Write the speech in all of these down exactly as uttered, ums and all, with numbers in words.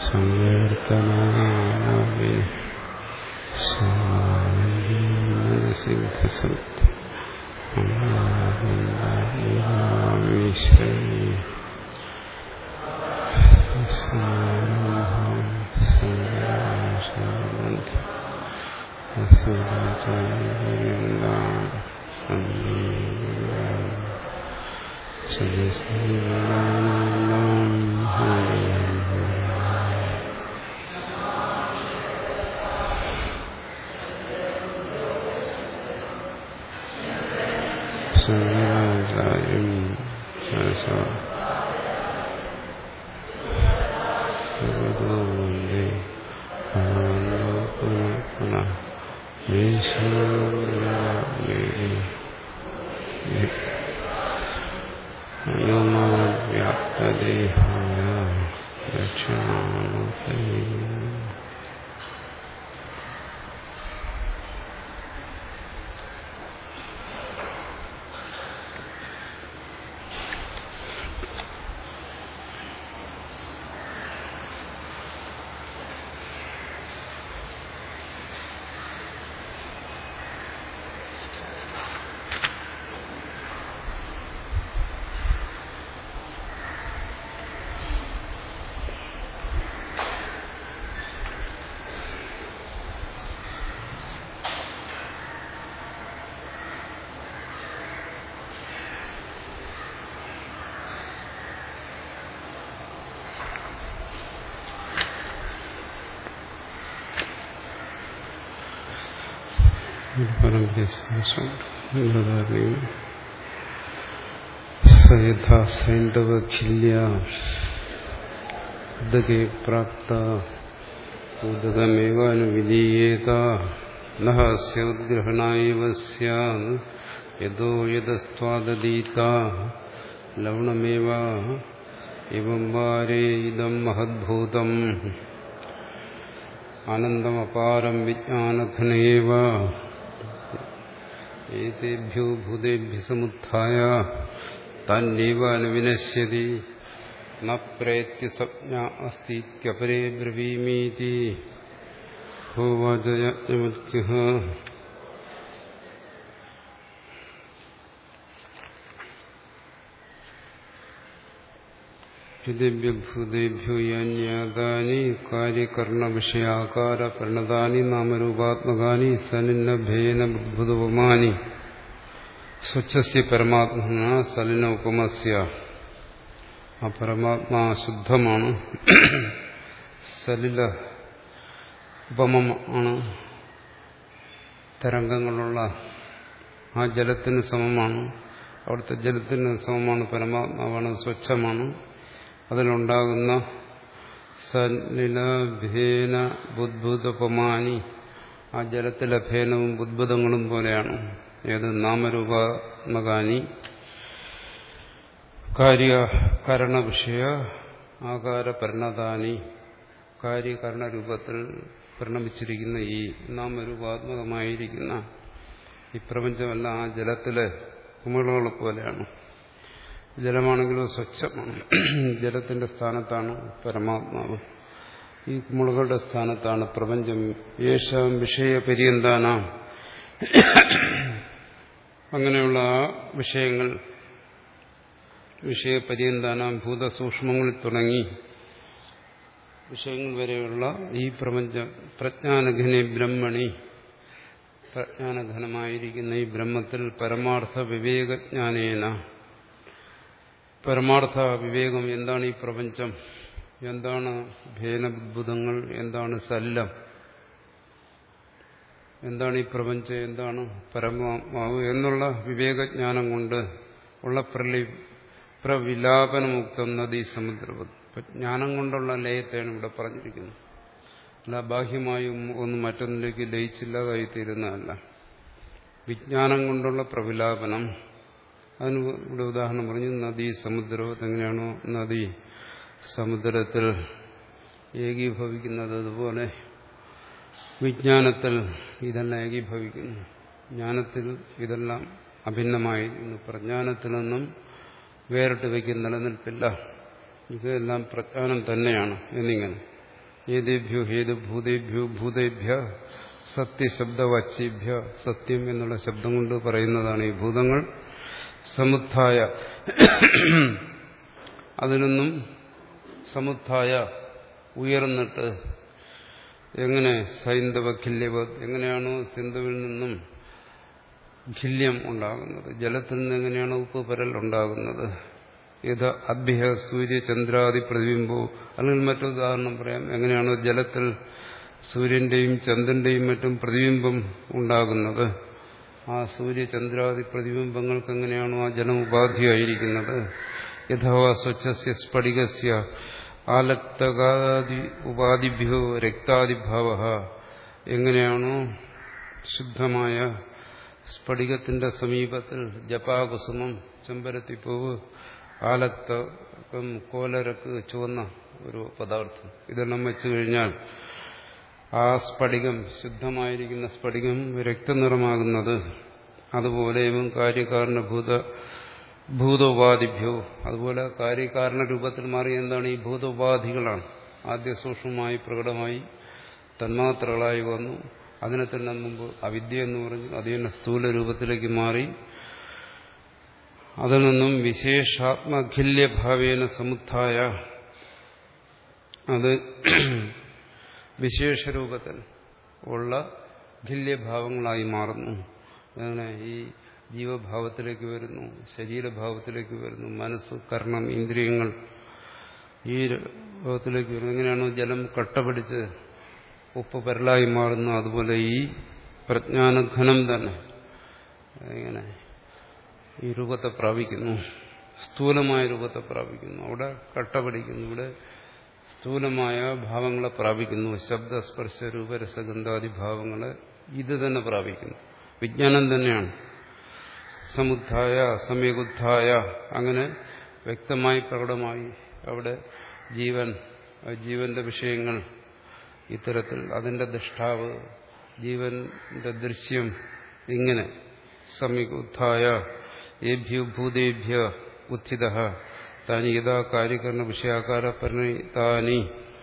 സങ്കീർത്തനാമി സിദ്ധസത്യ ഈശ്വരീ ശങ്കരാചാര്യം വന്ദേ പുനഃ വ്യാപ്തദേഹായ ദക്ഷിണാമൂർത്തയേ സയഥാ സൈന്ധവഖില്യ ഉദകേ പ്രാപ്ത ഉദകമേവാനുവിധീയേത നഹസ്യ ഉദ്ഗ്രഹണായവ സ്യാദ് യദോ യദസ്ത്വാദദീത ലവണമേവ എവം വാരേ ഇദം മഹദ്ഭൂതം ആനന്ദമപാരം വിജ്ഞാനഘനേവ ഏതേഭ്യോ ഭൂതേഭ്യ സമുത്ഥായ തന്നേവ അനുവിനശ്യതി ന പ്രേത്യ സംജ്ഞാ അസ്തീത്യപരേ ബ്രവീമീതി ഹോവാച യാജ്ഞവൽക്യഃ. ഏതേഭ്യോ ഭൂതേഭ്യോ യാന്യാതാനി കാര്യകർണവിഷയാകാര പ്രണതാനി നാമരൂപാത്മകാനി സനിന്നഭേന ബുദ്ഭുതോപമാനി സ്വച്ഛസ്യ പരമാത്മന സലിന ഉപമസ്യ. ആ പരമാത്മാ ശുദ്ധമാണ്, സലില ഉപമമാണ്, തരംഗങ്ങളുള്ള ആ ജലത്തിന് സമമാണ്. അവിടുത്തെ ജലത്തിന് സമമാണ് പരമാത്മാവാണ്, സ്വച്ഛമാണ്. അതിലുണ്ടാകുന്ന സലിലഭേന ബുദ്ഭുതോപമാനി ആ ജലത്തിലെ ഭേനവും ബുദ്ഭുതങ്ങളും പോലെയാണ്. ഏത് നാമരൂപാത്മകാനി കാര്യകരണവിഷയ ആകാര പരിണതാനി കാര്യകരണരൂപത്തിൽ പരിണമിച്ചിരിക്കുന്ന ഈ നാമരൂപാത്മകമായിരിക്കുന്ന ഈ പ്രപഞ്ചമല്ല ആ ജലത്തിലെ കുമിളകളെ പോലെയാണ്. ജലമാണെങ്കിലും സ്വച്ഛമാണ്. ജലത്തിന്റെ സ്ഥാനത്താണ് പരമാത്മാവ്, ഈ കുമിളകളുടെ സ്ഥാനത്താണ് പ്രപഞ്ചം. യേശാം വിഷയപര്യന്താനാം, അങ്ങനെയുള്ള ആ വിഷയങ്ങൾ വിഷയപര്യന്താനാം ഭൂതസൂക്ഷ്മങ്ങളിൽ തുടങ്ങി വിഷയങ്ങൾ വരെയുള്ള ഈ പ്രപഞ്ചം പ്രജ്ഞാനഘനെ ബ്രഹ്മണി, പ്രജ്ഞാനഘനമായിരിക്കുന്ന ഈ ബ്രഹ്മത്തിൽ പരമാർത്ഥ വിവേകജ്ഞാനേന, പരമാർത്ഥ വിവേകം എന്താണ് ഈ പ്രപഞ്ചം, എന്താണ് ഭേനബുദ്ഭുതങ്ങൾ, എന്താണ് സലിലം, എന്താണ് ഈ പ്രപഞ്ചം, എന്താണ് പരമാത്മാവ് എന്നുള്ള വിവേകജ്ഞാനം കൊണ്ട് ഉള്ള പ്രലി പ്രവിലാപനമുക്തം നദീ സമുദ്രവത്. ജ്ഞാനം കൊണ്ടുള്ള ലയത്തെയാണ് ഇവിടെ പറഞ്ഞിരിക്കുന്നത്. അല്ല ബാഹ്യമായും ഒന്നും മറ്റൊന്നിലേക്ക് ലയിച്ചില്ലാതായി തീരുന്നതല്ല. വിജ്ഞാനം കൊണ്ടുള്ള പ്രവിലാപനം. അതിന് ഇവിടെ ഉദാഹരണം പറഞ്ഞു, നദീ സമുദ്രവത്. എങ്ങനെയാണോ നദി സമുദ്രത്തിൽ ഏകീഭവിക്കുന്നത് അതുപോലെ വിജ്ഞാനത്തിൽ ഇതെല്ലാം ഏകീഭവിക്കുന്നു. ജ്ഞാനത്തിൽ ഇതെല്ലാം അഭിന്നമായിരിക്കുന്നു. പ്രജ്ഞാനത്തിൽ നിന്നും വേറിട്ട് വയ്ക്കുന്ന നിലനിൽപ്പില്ല. ഇതെല്ലാം പ്രജ്ഞാനം തന്നെയാണ് എന്നിങ്ങനെ ഏതേഭ്യോ ഹേതുഭൂതേഭ്യോ ഭൂതേഭ്യ സത്യശബ്ദവാച്യേഭ്യ, സത്യം എന്നുള്ള ശബ്ദം കൊണ്ട് പറയുന്നതാണ് ഈ ഭൂതങ്ങൾ. സമുത്ഥായ, അതിൽ നിന്നും സമുത്ഥായ ഉയർന്നിട്ട്, എങ്ങനെ സൈന്ധവ ഖില്യവത്, എങ്ങനെയാണോ സിന്ധുവിൽ നിന്നും ഖില്യം ഉണ്ടാകുന്നത്, ജലത്തിൽ നിന്ന് എങ്ങനെയാണ് ഉപ്പ് പരൽ ഉണ്ടാകുന്നത്, ഇത് അഭ്യ സൂര്യചന്ദ്രാദി പ്രതിബിംബോ, അല്ലെങ്കിൽ മറ്റൊരുദാഹരണം പറയാം, എങ്ങനെയാണോ ജലത്തിൽ സൂര്യന്റെയും ചന്ദ്രന്റെയും മറ്റും പ്രതിബിംബം ഉണ്ടാകുന്നത്, ആ സൂര്യചന്ദ്രാദി പ്രതിബിംബങ്ങൾക്ക് എങ്ങനെയാണോ ആ ജലം ഉപാധിയായിരിക്കുന്നത്, യഥാവ സ്വച്ഛസ്യ സ്ഫടികസ്യ ആലക്തകാദി ഉപാധിഭ്യോ രക്താദിഭാവ, എങ്ങനെയാണോ ശുദ്ധമായ സ്ഫടികത്തിന്റെ സമീപത്തിൽ ജപാകുസുമം, ചെമ്പരത്തിപ്പൂവ്, ആലക്തകം, കോലരക്ക്, ചുവന്ന ഒരു പദാർത്ഥം, ഇതെല്ലാം വെച്ചു കഴിഞ്ഞാൽ ആ സ്ഫടികം, ശുദ്ധമായിരിക്കുന്ന സ്ഫടികം രക്തനിറമാകുന്നത്, അതുപോലെ കാര്യകാരണഭൂത ഭൂതോപാധിഭ്യോ, അതുപോലെ കാര്യകാരണ രൂപത്തിൽ മാറി എന്താണ് ഈ ഭൂതോപാധികളാണ്. ആദ്യ സൂക്ഷ്മമായി പ്രകടമായി തന്മാത്രകളായി വന്നു, അതിനെ തന്നെ മുമ്പ് അവിദ്യ എന്ന് പറഞ്ഞു, അത് തന്നെ സ്ഥൂല രൂപത്തിലേക്ക് മാറി, അതിൽ നിന്നും വിശേഷാത്മഖില്യഭാവേന സമുത്ഥായ, അത് വിശേഷരൂപത്തിൽ ഉള്ള ഖില്യഭാവങ്ങളായി മാറുന്നു. അങ്ങനെ ഈ ജീവഭാവത്തിലേക്ക് വരുന്നു, ശരീരഭാവത്തിലേക്ക് വരുന്നു, മനസ്സ്, കർണം, ഇന്ദ്രിയങ്ങൾ ഈ ഭാവത്തിലേക്ക് വരുന്നു. എങ്ങനെയാണോ ജലം കട്ട പിടിച്ച് ഉപ്പ് പരലായി മാറുന്നു, അതുപോലെ ഈ പ്രജ്ഞാനഘനം തന്നെ ഇങ്ങനെ ഈ രൂപത്തെ പ്രാപിക്കുന്നു, സ്ഥൂലമായ രൂപത്തെ പ്രാപിക്കുന്നു. അവിടെ കട്ട പിടിക്കുന്നു, ഇവിടെ സ്ഥൂലമായ ഭാവങ്ങളെ പ്രാപിക്കുന്നു. ശബ്ദസ്പർശ രൂപരസഗന്ധാദി ഭാവങ്ങളെ ഇത് തന്നെ പ്രാപിക്കുന്നു, വിജ്ഞാനം തന്നെയാണ്. സമുദ്ധായ സമയകുദ്ധായ, അങ്ങനെ വ്യക്തമായി പ്രകടമായി അവിടെ ജീവൻ, ജീവന്റെ വിഷയങ്ങൾ, ഇത്തരത്തിൽ അതിന്റെ ദൃഷ്ടാവ്, ജീവന്റെ ദൃശ്യം, ഇങ്ങനെ സമയകുദ്ധായ ഏഭ്യോ ഭൂതേഭ്യ ഉത്ഥിത താനി യഥാ കാര്യകരണ വിഷയാകാര പരിണിതാനി,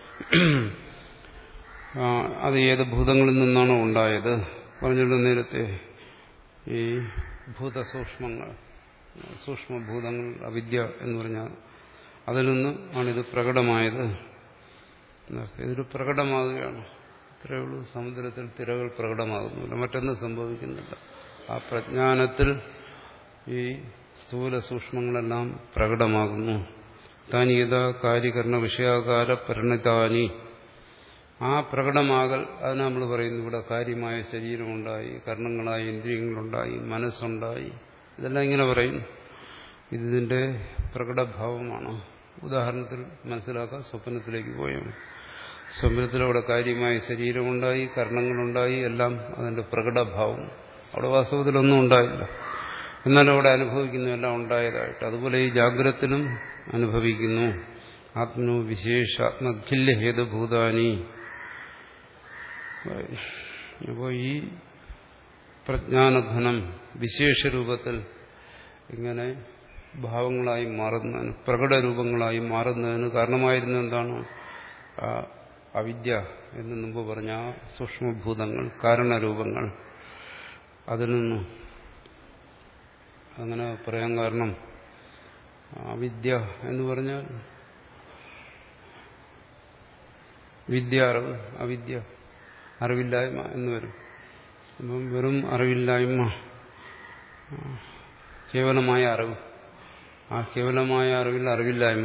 അത് ഏത് ഭൂതങ്ങളിൽ നിന്നാണോ ഉണ്ടായത് പറഞ്ഞിട്ട് നേരത്തെ, ഈ ഭൂതസൂക്ഷ്മങ്ങൾ, സൂക്ഷ്മഭൂതങ്ങൾ, അവിദ്യ എന്ന് പറഞ്ഞാൽ അതിൽ നിന്ന് ആണിത് പ്രകടമായത്. ഇതൊരു പ്രകടമാകുകയാണ്, ഇത്രയേ ഉള്ളൂ. സമുദ്രത്തിൽ തിരകൾ പ്രകടമാകുന്നില്ല, മറ്റൊന്നും സംഭവിക്കുന്നില്ല. ആ പ്രജ്ഞാനത്തിൽ ഈ സ്ഥൂല സൂക്ഷ്മങ്ങളെല്ലാം പ്രകടമാകുന്നു. താനീയത കാര്യകരണ വിഷയാകാര പരിണിതാനി, ആ പ്രകടമാകൽ അതിന് നമ്മൾ പറയുന്നു. ഇവിടെ കാര്യമായ ശരീരമുണ്ടായി, കർണങ്ങളായി ഇന്ദ്രിയങ്ങളുണ്ടായി, മനസ്സുണ്ടായി, ഇതെല്ലാം ഇങ്ങനെ പറയുന്നു. ഇതിന്റെ പ്രകടഭാവമാണ്. ഉദാഹരണത്തിൽ മനസ്സിലാക്കാൻ സ്വപ്നത്തിലേക്ക് പോയാൽ, സ്വപ്നത്തിൽ അവിടെ കാര്യമായ ശരീരമുണ്ടായി, കർണങ്ങളുണ്ടായി, എല്ലാം അതിന്റെ പ്രകടഭാവം. അവിടെ വാസ്തവത്തിലൊന്നും ഉണ്ടായില്ല, എന്നാലും അവിടെ അനുഭവിക്കുന്നു എല്ലാം ഉണ്ടായതായിട്ട്. അതുപോലെ ഈ ജാഗ്രത്തിലും അനുഭവിക്കുന്നു. ആത്മനോ വിശേഷാത്മഖില്യ ഹേതുഭൂതാനി. അപ്പോൾ ഈ പ്രജ്ഞാനഘനം വിശേഷരൂപത്തിൽ ഇങ്ങനെ ഭാവങ്ങളായി മാറുന്നതിന്, പ്രകടരൂപങ്ങളായി മാറുന്നതിന് കാരണമായിരുന്ന എന്താണ്? അവിദ്യ എന്ന് മുമ്പ് പറഞ്ഞ ആ സൂക്ഷ്മഭൂതങ്ങൾ, കാരണരൂപങ്ങൾ. അതിൽ നിന്നും അങ്ങനെ പറയാൻ കാരണം, അവിദ്യ എന്ന് പറഞ്ഞാൽ വിദ്യ അറിവ്, അവിദ്യ അറിവില്ലായ്മ എന്ന് വരും. അപ്പം വെറും അറിവില്ലായ്മ, കേവലമായ അറിവ്, ആ കേവലമായ അറിവിൽ അറിവില്ലായ്മ.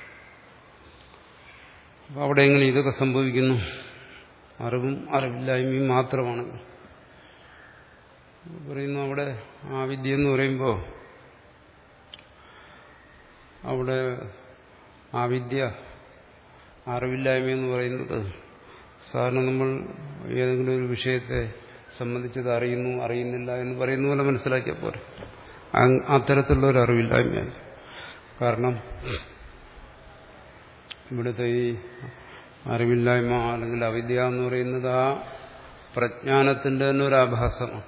അപ്പം അവിടെ എങ്ങനെ ഇതൊക്കെ സംഭവിക്കുന്നു? അറിവും അറിവില്ലായ്മയും മാത്രമാണ് പറയുന്നു. അവിടെ ആ വിദ്യ എന്ന് പറയുമ്പോൾ അവിടെ ആ വിദ്യ, അറിവില്ലായ്മ എന്ന് പറയുന്നത്, സാധാരണ നമ്മൾ ഏതെങ്കിലും ഒരു വിഷയത്തെ സംബന്ധിച്ചത് അറിയുന്നു അറിയുന്നില്ല എന്ന് പറയുന്ന പോലെ മനസ്സിലാക്കിയാൽ പോരെ. അത്തരത്തിലുള്ള ഒരു അറിവില്ലായ്മയാണ്. കാരണം ഇവിടുത്തെ ഈ അറിവില്ലായ്മ അല്ലെങ്കിൽ അവിദ്യ എന്ന് പറയുന്നത് ആ പ്രജ്ഞാനത്തിന്റെ തന്നെ ഒരു ആഭാസമാണ്.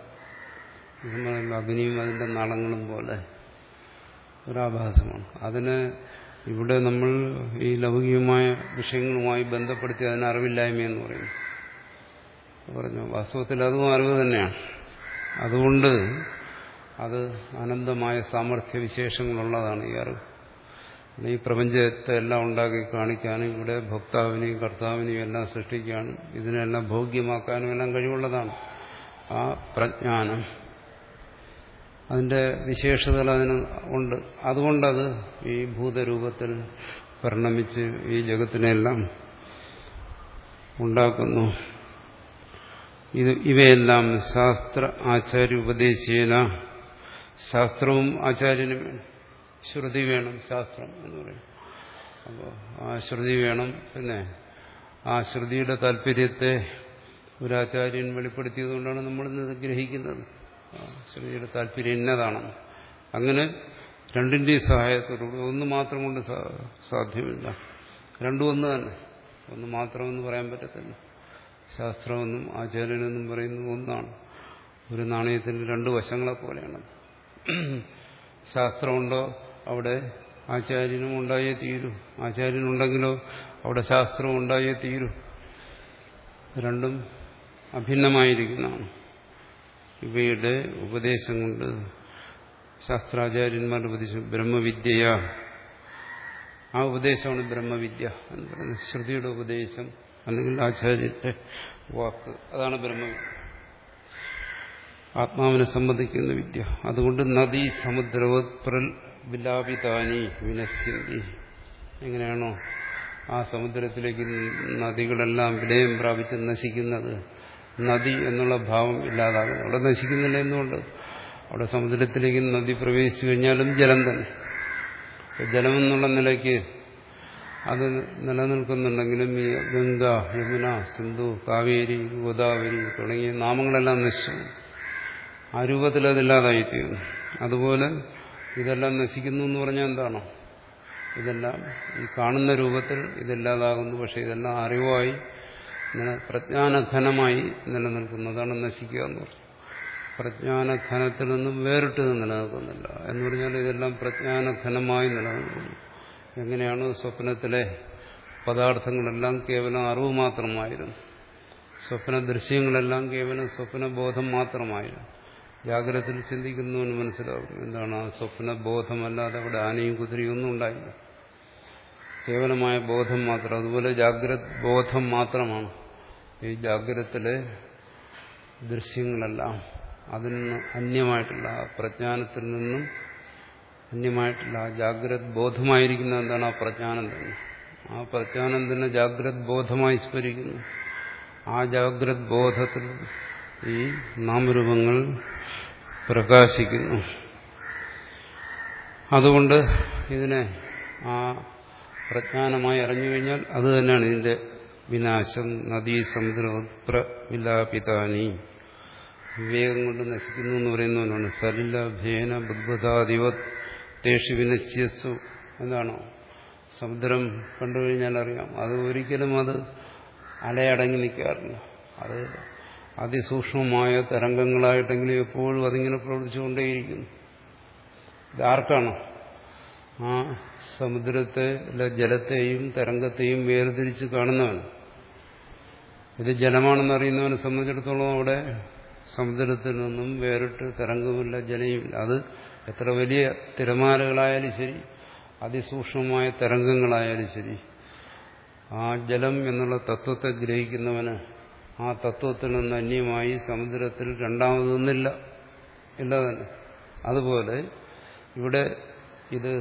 അഗ്നിയും അതിന്റെ നാളങ്ങളും പോലെ ഒരാഭാസമാണ്. അതിന് ഇവിടെ നമ്മൾ ഈ ലൗകികമായ വിഷയങ്ങളുമായി ബന്ധപ്പെടുത്തി അതിന് അറിവില്ലായ്മയെന്ന് പറയുന്നു. പറഞ്ഞു വാസ്തവത്തിൽ അതും അറിവ് തന്നെയാണ്. അതുകൊണ്ട് അത് അനന്തമായ സാമർഥ്യ വിശേഷങ്ങളുള്ളതാണ് ഈ അറിവ്. ഈ പ്രപഞ്ചത്തെ എല്ലാം ഉണ്ടാക്കി കാണിക്കാനും ഇവിടെ ഭോക്താവിനെയും കർത്താവിനെയും എല്ലാം സൃഷ്ടിക്കാനും ഇതിനെല്ലാം ഭോഗ്യമാക്കാനും എല്ലാം കഴിവുള്ളതാണ് ആ പ്രജ്ഞാനം. അതിന്റെ വിശേഷതകൾ അതിന് ഉണ്ട്. അതുകൊണ്ടത് ഈ ഭൂതരൂപത്തിൽ പരിണമിച്ച് ഈ ജഗത്തിനെല്ലാം ഉണ്ടാക്കുന്നു. ഇത് ഇവയെല്ലാം ശാസ്ത്ര ആചാര്യ ഉപദേശേന, ശാസ്ത്രവും ആചാര്യനും വേണം, ശ്രുതി വേണം, ശാസ്ത്രം എന്ന് പറയും. അപ്പോൾ ആ ശ്രുതി വേണം. പിന്നെ ആ ശ്രുതിയുടെ താല്പര്യത്തെ ഒരാചാര്യൻ വെളിപ്പെടുത്തിയതുകൊണ്ടാണ് നമ്മളിന്നത് ഗ്രഹിക്കുന്നത്. ശ്രുതിയുടെ താല്പര്യം ഇന്നതാണെന്ന്. അങ്ങനെ രണ്ടിന്റെയും സഹായത്തോടുകൂടി, ഒന്ന് മാത്രം കൊണ്ട് സാധ്യമല്ല. രണ്ടും ഒന്ന് തന്നെ, ഒന്ന് മാത്രമെന്ന് പറയാൻ പറ്റത്തില്ല. ശാസ്ത്രമെന്നും ആചാര്യനെന്നും പറയുന്നത് ഒന്നാണ്. ഒരു നാണയത്തിന് രണ്ട് വശങ്ങളെ പോലെയാണ്. ശാസ്ത്രമുണ്ടോ അവിടെ ആചാര്യനും ഉണ്ടായേ തീരൂ, ആചാര്യനുണ്ടെങ്കിലോ അവിടെ ശാസ്ത്രവും ഉണ്ടായേ തീരൂ. രണ്ടും അഭിന്നമായിരിക്കുന്നതാണ്. ഇവയുടെ ഉപദേശം കൊണ്ട് ശാസ്ത്രാചാര്യന്മാരുടെ ഉപദേശം ബ്രഹ്മവിദ്യയ, ആ ഉപദേശമാണ് ബ്രഹ്മവിദ്യ എന്ന് പറയുന്നത്. ശ്രുതിയുടെ ഉപദേശം അല്ലെങ്കിൽ ആചാര്യന്റെ വാക്ക്, അതാണ് ബ്രഹ്മവിദ്യ, ആത്മാവിനെ സംബന്ധിക്കുന്ന വിദ്യ. അതുകൊണ്ട് നദീ സമുദ്രവത് വിലാപിതാനി വിനശ്യന്തി, എങ്ങനെയാണോ ആ സമുദ്രത്തിലേക്ക് നദികളെല്ലാം വിലയം പ്രാപിച്ച് നശിക്കുന്നത്, നദി എന്നുള്ള ഭാവം ഇല്ലാതാകുന്നു. അവിടെ നശിക്കുന്നില്ല. എന്തുകൊണ്ട്? അവിടെ സമുദ്രത്തിലേക്ക് നദി പ്രവേശിച്ചു കഴിഞ്ഞാലും ജലം തന്നെ. ജലമെന്നുള്ള നിലയ്ക്ക് അത് നിലനിൽക്കുന്നുണ്ടെങ്കിലും ഈ ഗംഗ, യമുന, സിന്ധു, കാവേരി, ഗോദാവരി തുടങ്ങിയ നാമങ്ങളെല്ലാം നശിച്ചു. ആ രൂപത്തിൽ അതില്ലാതായിത്തീരുന്നു. അതുപോലെ ഇതെല്ലാം നശിക്കുന്നു എന്ന് പറഞ്ഞാൽ എന്താണോ? ഇതെല്ലാം ഈ കാണുന്ന രൂപത്തിൽ ഇതെല്ലാതാകുന്നു. പക്ഷെ ഇതെല്ലാം അറിവായി പ്രജ്ഞാനഘനമായി നിലനിൽക്കുന്നതാണ് നശിക്കുക എന്ന് പറഞ്ഞു. പ്രജ്ഞാനഘനത്തിൽ നിന്നും വേറിട്ട് നിലനിൽക്കുന്നില്ല എന്ന് പറഞ്ഞാൽ ഇതെല്ലാം പ്രജ്ഞാനഘനമായി നിലനിൽക്കുന്നു. എങ്ങനെയാണ് സ്വപ്നത്തിലെ പദാർത്ഥങ്ങളെല്ലാം കേവലം അറിവ് മാത്രമായിരുന്നു, സ്വപ്ന ദൃശ്യങ്ങളെല്ലാം കേവലം സ്വപ്നബോധം മാത്രമായിരുന്നു. ജാഗ്രതത്തിൽ ചിന്തിക്കുന്നവന് മനസ്സിലാവും എന്താണ് ആ സ്വപ്നബോധമല്ലാതെ അവിടെ ആനയും കുതിരയും ഒന്നും ഉണ്ടായില്ല, കേവലമായ ബോധം മാത്രം. അതുപോലെ ജാഗ്രത് ബോധം മാത്രമാണ് ഈ ജാഗ്രതത്തിലെ ദൃശ്യങ്ങളെല്ലാം. അതിൽ നിന്ന് അന്യമായിട്ടുള്ള ആ പ്രജ്ഞാനത്തിൽ നിന്നും അന്യമായിട്ടുള്ള ആ ജാഗ്രത് ബോധമായിരിക്കുന്ന എന്താണ് ആ പ്രജ്ഞാനം തന്നെ. ആ പ്രജ്ഞാനം തന്നെ ജാഗ്രത് ബോധമായി സ്ഫരിക്കുന്നു. ആ ജാഗ്രത് ബോധത്തിൽ ഈ നാമരൂപങ്ങൾ പ്രകാശിക്കുന്നു. അതുകൊണ്ട് ഇതിനെ ആ പ്രജ്ഞാനമായി അറിഞ്ഞു കഴിഞ്ഞാൽ അത് തന്നെയാണ് ഇതിന്റെ വിനാശം. നദീ സമുദ്ര വിലാപിതാനി, വിവേകം കൊണ്ട് നശിക്കുന്നു എന്ന് പറയുന്നവനാണ്. സലില ഭേന ബുദ്ബുധാദിവത് തേഷു വിനശ്യസു. എന്താണോ സമുദ്രം കണ്ടുകഴിഞ്ഞാൽ അറിയാം, അത് ഒരിക്കലും അത് അലയടങ്ങി നിൽക്കാറില്ല. അത് അതിസൂക്ഷ്മമായ തരംഗങ്ങളായിട്ടെങ്കിലും എപ്പോഴും അതിങ്ങനെ പ്രവർത്തിച്ചുകൊണ്ടേയിരിക്കുന്നു. ഇതാർക്കാണ്? ആ സമുദ്രത്തെ ജലത്തെയും തരംഗത്തെയും വേർതിരിച്ച് കാണുന്നവൻ. ഇത് ജലമാണെന്ന് അറിയുന്നവനെ സംബന്ധിച്ചിടത്തോളം അവിടെ സമുദ്രത്തിൽ നിന്നും വേറിട്ട് തരംഗമില്ല, ജലയുമില്ല. അത് എത്ര വലിയ തിരമാലകളായാലും ശരി, അതിസൂക്ഷ്മമായ തരംഗങ്ങളായാലും ശരി, ആ ജലം എന്നുള്ള തത്വത്തെ ഗ്രഹിക്കുന്നവന് ആ തത്വത്തിൽ നിന്ന് അന്യമായി സമുദ്രത്തിൽ രണ്ടാമതൊന്നില്ല, ഇല്ല തന്നെ. അതുപോലെ ഇവിടെ ഇത്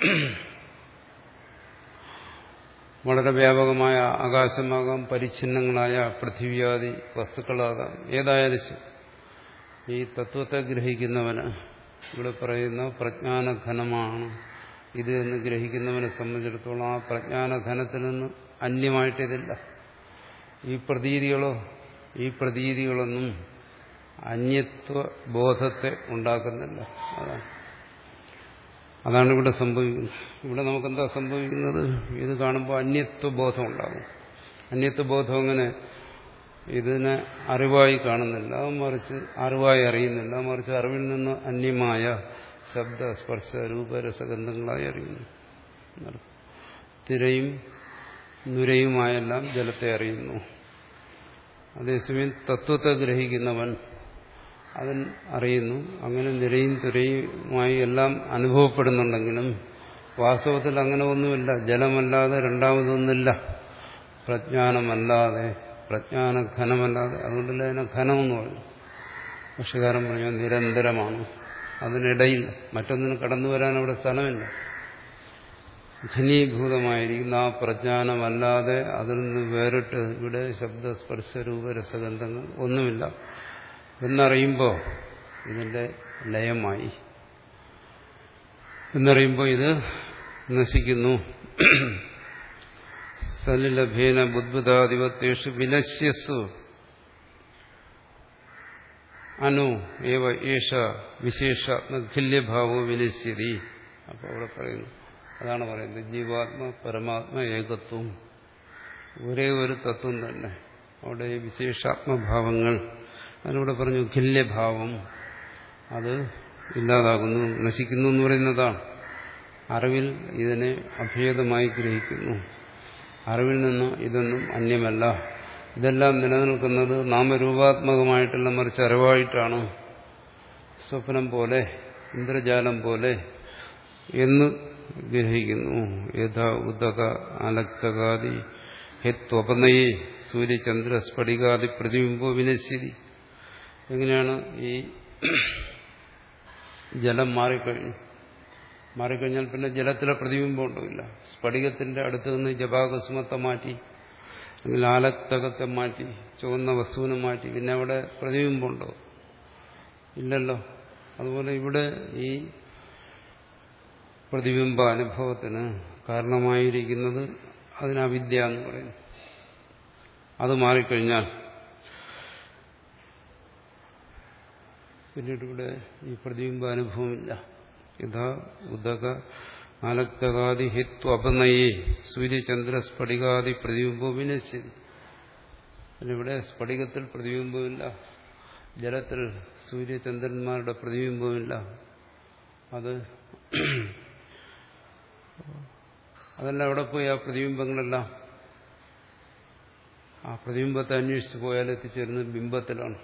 വളരെ വ്യാപകമായ ആകാശമാകാം, പരിച്ഛിന്നങ്ങളായ പൃഥിവ്യാദി വസ്തുക്കളാകാം, ഏതായാലും ശരി, ഈ തത്വത്തെ ഗ്രഹിക്കുന്നവന് ഇവിടെ പറയുന്ന പ്രജ്ഞാനഘനമാണ് ഇത് എന്ന് ഗ്രഹിക്കുന്നവനെ സംബന്ധിച്ചിടത്തോളം ആ പ്രജ്ഞാനഘനത്തിൽ നിന്ന് അന്യമായിട്ടിതില്ല. ഈ പ്രതീതികളോ ഈ പ്രതീതികളൊന്നും അന്യത്വ ബോധത്തെ ഉണ്ടാക്കുന്നില്ല. അതാണ് അതാണ് ഇവിടെ സംഭവിക്കുന്നത്. ഇവിടെ നമുക്കെന്താ സംഭവിക്കുന്നത്? ഇത് കാണുമ്പോൾ അന്യത്വ ബോധം ഉണ്ടാകും. അന്യത്വ ബോധം അങ്ങനെ ഇതിനെ അറിവായി കാണുന്നില്ല, മറിച്ച് അറിവായി അറിയുന്നില്ല, മറിച്ച് അറിവിൽ നിന്ന് അന്യമായ ശബ്ദ സ്പർശ രൂപരസഗന്ധങ്ങളായി അറിയുന്നു. തിരയും നുരയുമായെല്ലാം ജലത്തെ അറിയുന്നു. അതേസമയം തത്വത്തെ ഗ്രഹിക്കുന്നവൻ അവൻ അറിയുന്നു. അങ്ങനെ നിരയും തുരയുമായി എല്ലാം അനുഭവപ്പെടുന്നുണ്ടെങ്കിലും വാസ്തവത്തിൽ അങ്ങനെ ഒന്നുമില്ല. ജലമല്ലാതെ രണ്ടാമതൊന്നുമില്ല. പ്രജ്ഞാനമല്ലാതെ, പ്രജ്ഞാനഘനമല്ലാതെ. അതുകൊണ്ടല്ല അതിനെ ഘനമെന്ന് പറഞ്ഞു. ഭാഷ്യകാരൻ പറഞ്ഞു നിരന്തരമാണ്. അതിനിടയിൽ മറ്റൊന്നിനും കടന്നു വരാൻ അവിടെ സ്ഥലമില്ല. ഘനീഭൂതമായിരിക്കുന്ന ആ പ്രജ്ഞാനമല്ലാതെ അതിൽ നിന്ന് വേറിട്ട് ഇവിടെ ശബ്ദ സ്പർശ രൂപ രസഗന്ധങ്ങൾ ഒന്നുമില്ല എന്നറിയുമ്പോൾ ഇതിന്റെ ലയമായി. എന്നറിയുമ്പോൾ ഇത് നശിക്കുന്നു. സലിലഭേന ബുദ്ബുദാധിപത്യേഷു വിലസ്യസു അനു ഏവ ഏഷ വിശേഷാത്മഖില്യഭാവോ വിലസ്യതി. അപ്പോൾ അവിടെ പറയുന്നു, അതാണ് പറയുന്നത്, ജീവാത്മ പരമാത്മ ഏകത്വം ഒരേ ഒരു തത്വം തന്നെ. അവിടെ വിശേഷാത്മഭാവങ്ങൾ അതിലൂടെ പറഞ്ഞു ഖില്യഭാവം അത് ഇല്ലാതാകുന്നു, നശിക്കുന്നു എന്ന് പറയുന്നതാണ്. അറിവിൽ ഇതിനെ അഭേദമായി ഗ്രഹിക്കുന്നു. അറിവിൽ നിന്ന് ഇതൊന്നും അന്യമല്ല. ഇതെല്ലാം നിലനിൽക്കുന്നത് നാമരൂപാത്മകമായിട്ടല്ല, മറിച്ച് അറിവായിട്ടാണ്. സ്വപ്നം പോലെ, ഇന്ദ്രജാലം പോലെ എന്ന് ഗ്രഹിക്കുന്നു. യഥാ ഉദക അലക്തകാദി ഹെത്വപനയെ സൂര്യചന്ദ്ര സ്ഫടികാദി പ്രതിബിംബോ വിനശ്യതി. എങ്ങനെയാണ് ഈ ജലം മാറിക്കഴിഞ്ഞു മാറിക്കഴിഞ്ഞാൽ പിന്നെ ജലത്തിലെ പ്രതിബിംബം ഉണ്ടാവില്ല. സ്ഫടികത്തിന്റെ അടുത്ത് നിന്ന് ജപാകസ്മത്തെ മാറ്റി അല്ലെങ്കിൽ ആലക്തകത്തെ മാറ്റി ചുവന്ന വസ്തുവിനെ മാറ്റി പിന്നെ അവിടെ പ്രതിബിംബം ഉണ്ടോ? ഇല്ലല്ലോ. അതുപോലെ ഇവിടെ ഈ പ്രതിബിംബ അനുഭവത്തിന് കാരണമായിരിക്കുന്നത് അതിന് അവിദ്യ എന്ന് പറയുന്നു. അത് മാറിക്കഴിഞ്ഞാൽ പിന്നീട് ഇവിടെ ഈ പ്രതിബിംബ അനുഭവമില്ല. യഥാ ഉദക ആലക്തകാദി ഹിത്വപനയെ സൂര്യചന്ദ്ര സ്ഫടികാദി പ്രതിബിംബോ വിനശ്യതി. ഇവിടെ സ്ഫടികത്തിൽ പ്രതിബിംബമില്ല, ജലത്തിൽ സൂര്യചന്ദ്രന്മാരുടെ പ്രതിബിംബമില്ല. അത് അതെല്ലാം അവിടെ പോയി ആ പ്രതിബിംബങ്ങളെല്ലാം ആ പ്രതിബിംബത്തെ അന്വേഷിച്ച് പോയാൽ എത്തിച്ചേരുന്നത് ബിംബത്തിലാണ്.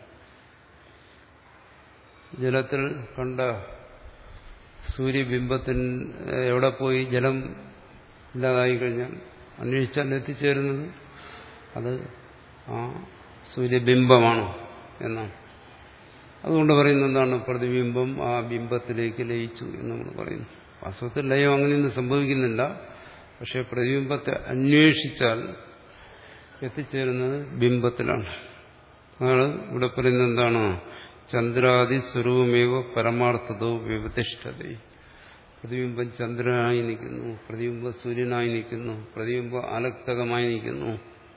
ജലത്തിൽ കണ്ട സൂര്യബിംബത്തിന് എവിടെ പോയി ജലം ഇല്ലാതായി കഴിഞ്ഞാൽ അന്വേഷിച്ചാൽ എത്തിച്ചേരുന്നത് അത് ആ സൂര്യബിംബമാണ് എന്നാണ്. അതുകൊണ്ട് പറയുന്നത് എന്താണ്? പ്രതിബിംബം ആ ബിംബത്തിലേക്ക് ലയിച്ചു എന്ന് നമ്മൾ പറയുന്നു. വാസ്തവത്തിൽ ലയം അങ്ങനെയൊന്നും സംഭവിക്കുന്നില്ല. പക്ഷെ പ്രതിബിംബത്തെ അന്വേഷിച്ചാൽ എത്തിച്ചേരുന്നത് ബിംബത്തിലാണ്. അതാണ് ഇവിടെ പറയുന്നത് എന്താണ്? ചന്ദ്രാദി സ്വരൂപമേവ പരമാർത്ഥതോ വ്യവതിഷ്ഠത. പ്രതിബിംബം ചന്ദ്രനായി നിൽക്കുന്നു, പ്രതിബിംബം സൂര്യനായി നിൽക്കുന്നു, പ്രതിബിംബം ആലക്തകമായി നിൽക്കുന്നു.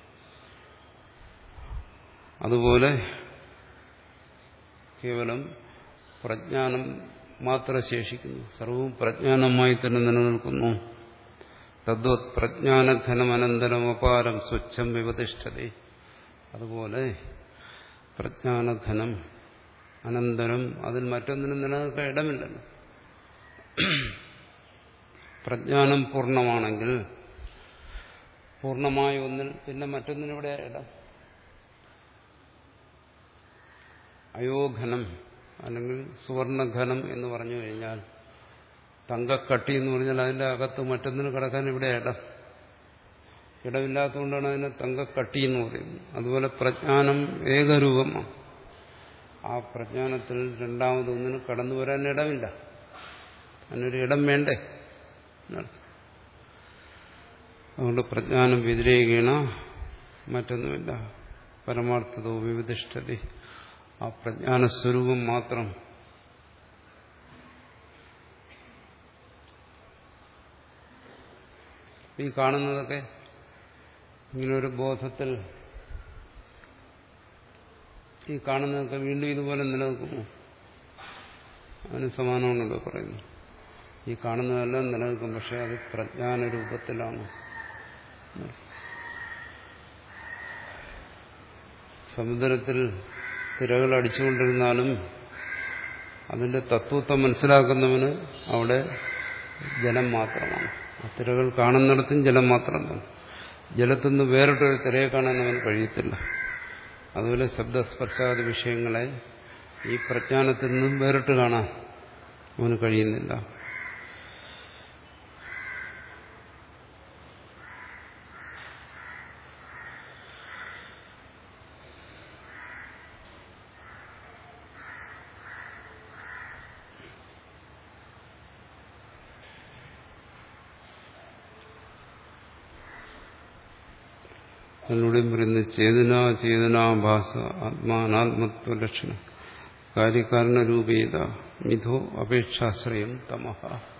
അതുപോലെ കേവലം പ്രജ്ഞാനം മാത്രം ശേഷിക്കുന്നു. സർവവും പ്രജ്ഞാനമായി തന്നെ നിലനിൽക്കുന്നു. തദ്വത് പ്രജ്ഞാനഘനമനന്തരം അപാരം സ്വച്ഛം വ്യവതിഷ്ഠത. അതുപോലെ പ്രജ്ഞാനഘനം അനന്തരം അതിൽ മറ്റൊന്നിനും നിലനിൽക്കാൻ ഇടമില്ലല്ലോ. പ്രജ്ഞാനം പൂർണ്ണമാണെങ്കിൽ പൂർണ്ണമായ ഒന്നിൽ പിന്നെ മറ്റൊന്നിനിവിടെ ഇടം. അയോഘനം അല്ലെങ്കിൽ സുവർണഘനം എന്ന് പറഞ്ഞു കഴിഞ്ഞാൽ തങ്കക്കട്ടി എന്ന് പറഞ്ഞാൽ അതിന്റെ അകത്ത് മറ്റൊന്നിന് കിടക്കാൻ ഇവിടെ ഇടം ഇടമില്ലാത്തതുകൊണ്ടാണ് അതിനെ തങ്കക്കട്ടി എന്ന് പറയുന്നത്. അതുപോലെ പ്രജ്ഞാനം ഏകരൂപമാണ്. ആ പ്രജ്ഞാനത്തിൽ രണ്ടാമതൊന്നിന് കടന്നു വരാൻ ഇടമില്ല. അതിനൊരു ഇടം വേണ്ടേ? അതുകൊണ്ട് പ്രജ്ഞാനം വ്യതിരേകേണ മറ്റൊന്നുമില്ല. പരമാർത്ഥതോ വിവതിഷ്ഠത. ആ പ്രജ്ഞാനസ്വരൂപം മാത്രം ഈ കാണുന്നതൊക്കെ ഇങ്ങനൊരു ബോധത്തിൽ ഈ കാണുന്നതൊക്കെ വീണ്ടും ഇതുപോലെ നിലനിൽക്കുന്നു. അതിന് സമാനമാണല്ലോ പറയുന്നു. ഈ കാണുന്നതെല്ലാം നിലനിൽക്കും, പക്ഷെ അത് പ്രജ്ഞാന രൂപത്തിലാണ്. സമുദ്രത്തിൽ തിരകൾ അടിച്ചുകൊണ്ടിരുന്നാലും അതിന്റെ തത്വത്തെ മനസ്സിലാക്കുന്നവന് അവിടെ ജലം മാത്രമാണ്. ആ തിരകൾ കാണുന്നിടത്തും ജലം മാത്രം തന്നെ. ജലത്തിൽ നിന്ന് വേറിട്ടൊരു തിരയെ കാണാൻ അവന് കഴിയത്തില്ല. അതുപോലെ ശബ്ദസ്പർശാദി വിഷയങ്ങളെ ഈ പ്രജ്ഞാനത്തിൽ നിന്നും വേറിട്ട് കാണാൻ അവന് കഴിയുന്നില്ല. അതിലൂടെയും പറയുന്നത് ചേതന ചേതനാഭാസ ആത്മാനാത്മത്വ ലക്ഷണം കാര്യകാരണ രൂപേത മിഥോ അപേക്ഷാശ്രയം തമഹ.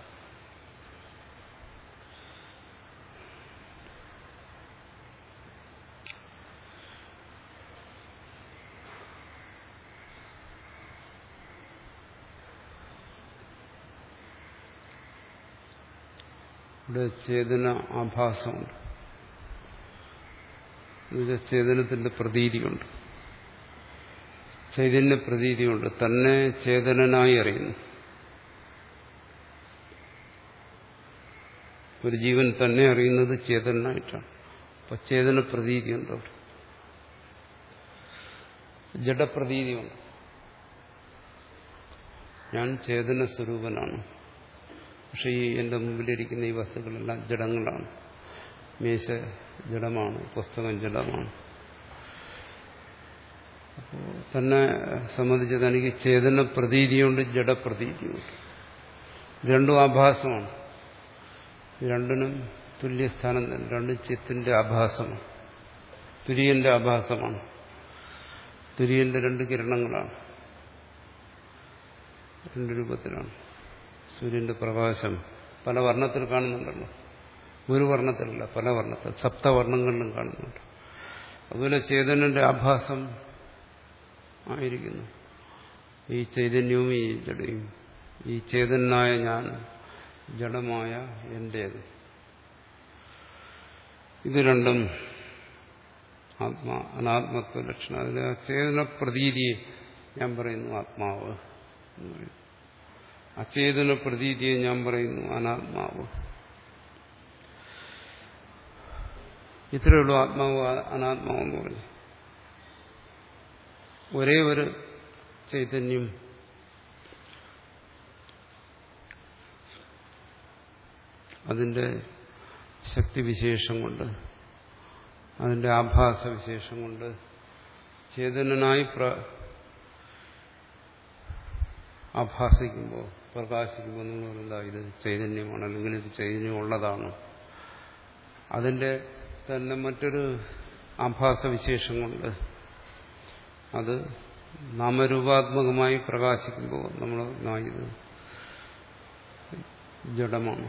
ഇവിടെ ചേതന ആഭാസമുണ്ട്. ചേതനത്തിന്റെ പ്രതീതിയുണ്ട്, ചൈതന്യ പ്രതീതിയുണ്ട്. തന്നെ ചേതനനായി അറിയുന്നു. ഒരു ജീവൻ തന്നെ അറിയുന്നത് ചേതനായിട്ടാണ്. അപ്പൊ ചേതന പ്രതീതിയുണ്ട്. അവിടെ ജഡപ്രതീതിയുണ്ട്. ഞാൻ ചേതന സ്വരൂപനാണ്. പക്ഷെ ഈ എന്റെ മുമ്പിലിരിക്കുന്ന ഈ വസ്തുക്കളെല്ലാം ജഡങ്ങളാണ്. മേശ ജഡമാണ്, പുസ്തകം ജഡമാണ്. അപ്പോൾ തന്നെ സംബന്ധിച്ച് തനിക്ക് ചേതന പ്രതീതിയുണ്ട്, ജഡപ്രതീതിയുണ്ട്. രണ്ടും ആഭാസമാണ്. രണ്ടിനും തുല്യസ്ഥാനം തന്നെ. രണ്ടും ചിത്തിന്റെ ആഭാസമാണ്, തുര്യന്റെ ആഭാസമാണ്. തുര്യന്റെ രണ്ട് കിരണങ്ങളാണ്, രണ്ട് രൂപത്തിലാണ്. സൂര്യന്റെ പ്രകാശം പല വർണ്ണത്തിൽ കാണുന്നുണ്ടല്ലോ. ഒരു വർണ്ണത്തിലല്ല, പല വർണ്ണത്തിൽ, സപ്തവർണ്ണങ്ങളിലും കാണുന്നുണ്ട്. അതുപോലെ ചേതനന്റെ ആഭാസം ആയിരിക്കുന്നു ഈ ചൈതന്യവും ഈ ജഡയും. ഈ ചേതനായ ഞാൻ, ജഡമായ എന്റേത്. ഇത് രണ്ടും ആത്മാ അനാത്മത്വ ലക്ഷണം. അതിൽ ചേതന പ്രതീതിയെ ഞാൻ പറയുന്നു ആത്മാവ് എന്ന് പറയുന്നു. അചേതന പ്രതീതിയെ ഞാൻ പറയുന്നു അനാത്മാവ്. ഇത്രയേ ഉള്ളൂ ആത്മാവ് അനാത്മാവെന്ന് പറഞ്ഞു. ഒരേ ഒരു ചൈതന്യം അതിന്റെ ശക്തിവിശേഷം കൊണ്ട്, അതിന്റെ ആഭാസവിശേഷം കൊണ്ട് ചേതനനായി പ്ര ആഭാസിക്കുമ്പോൾ, പ്രകാശിക്കുമ്പോൾ നിങ്ങൾ എന്താ ഇത് ചൈതന്യമാണ്, അല്ലെങ്കിൽ ഇത് ചൈതന്യം ഉള്ളതാണ്. അതിന്റെ തന്നെ മറ്റൊരു ആഭാസവിശേഷം കൊണ്ട് അത് നാമരൂപാത്മകമായി പ്രകാശിക്കുമ്പോൾ നമ്മൾ ഇത് ജഡമാണ്.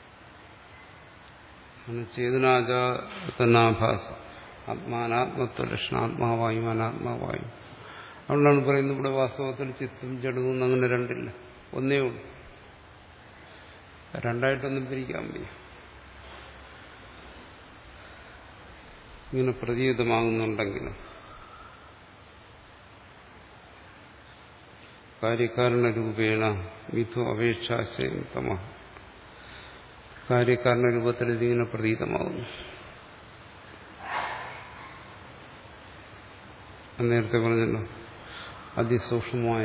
ചേതനാജാതനാഭാസം ആത്മാനാത്മത്വ ലക്ഷണം ആത്മാവായും അനാത്മാവായും. അതുകൊണ്ടാണ് പറയുന്നത് ഇവിടെ വാസ്തവത്തിൽ ചിത്തും ജഡവും അങ്ങനെ രണ്ടില്ല, ഒന്നേ ഉള്ളൂ. രണ്ടായിട്ടൊന്നും പിരിക്കാൻ വയ്യ. ഇങ്ങനെ പ്രതീതമാകുന്നുണ്ടെങ്കിലും കാര്യകാരണ രൂപേണ മിഥു അപേക്ഷാശയം തമ. കാര്യകാരണ രൂപത്തിൽ ഇതിങ്ങനെ പ്രതീതമാകുന്നു. നേരത്തെ പറഞ്ഞല്ലോ, അതിസൂക്ഷ്മമായ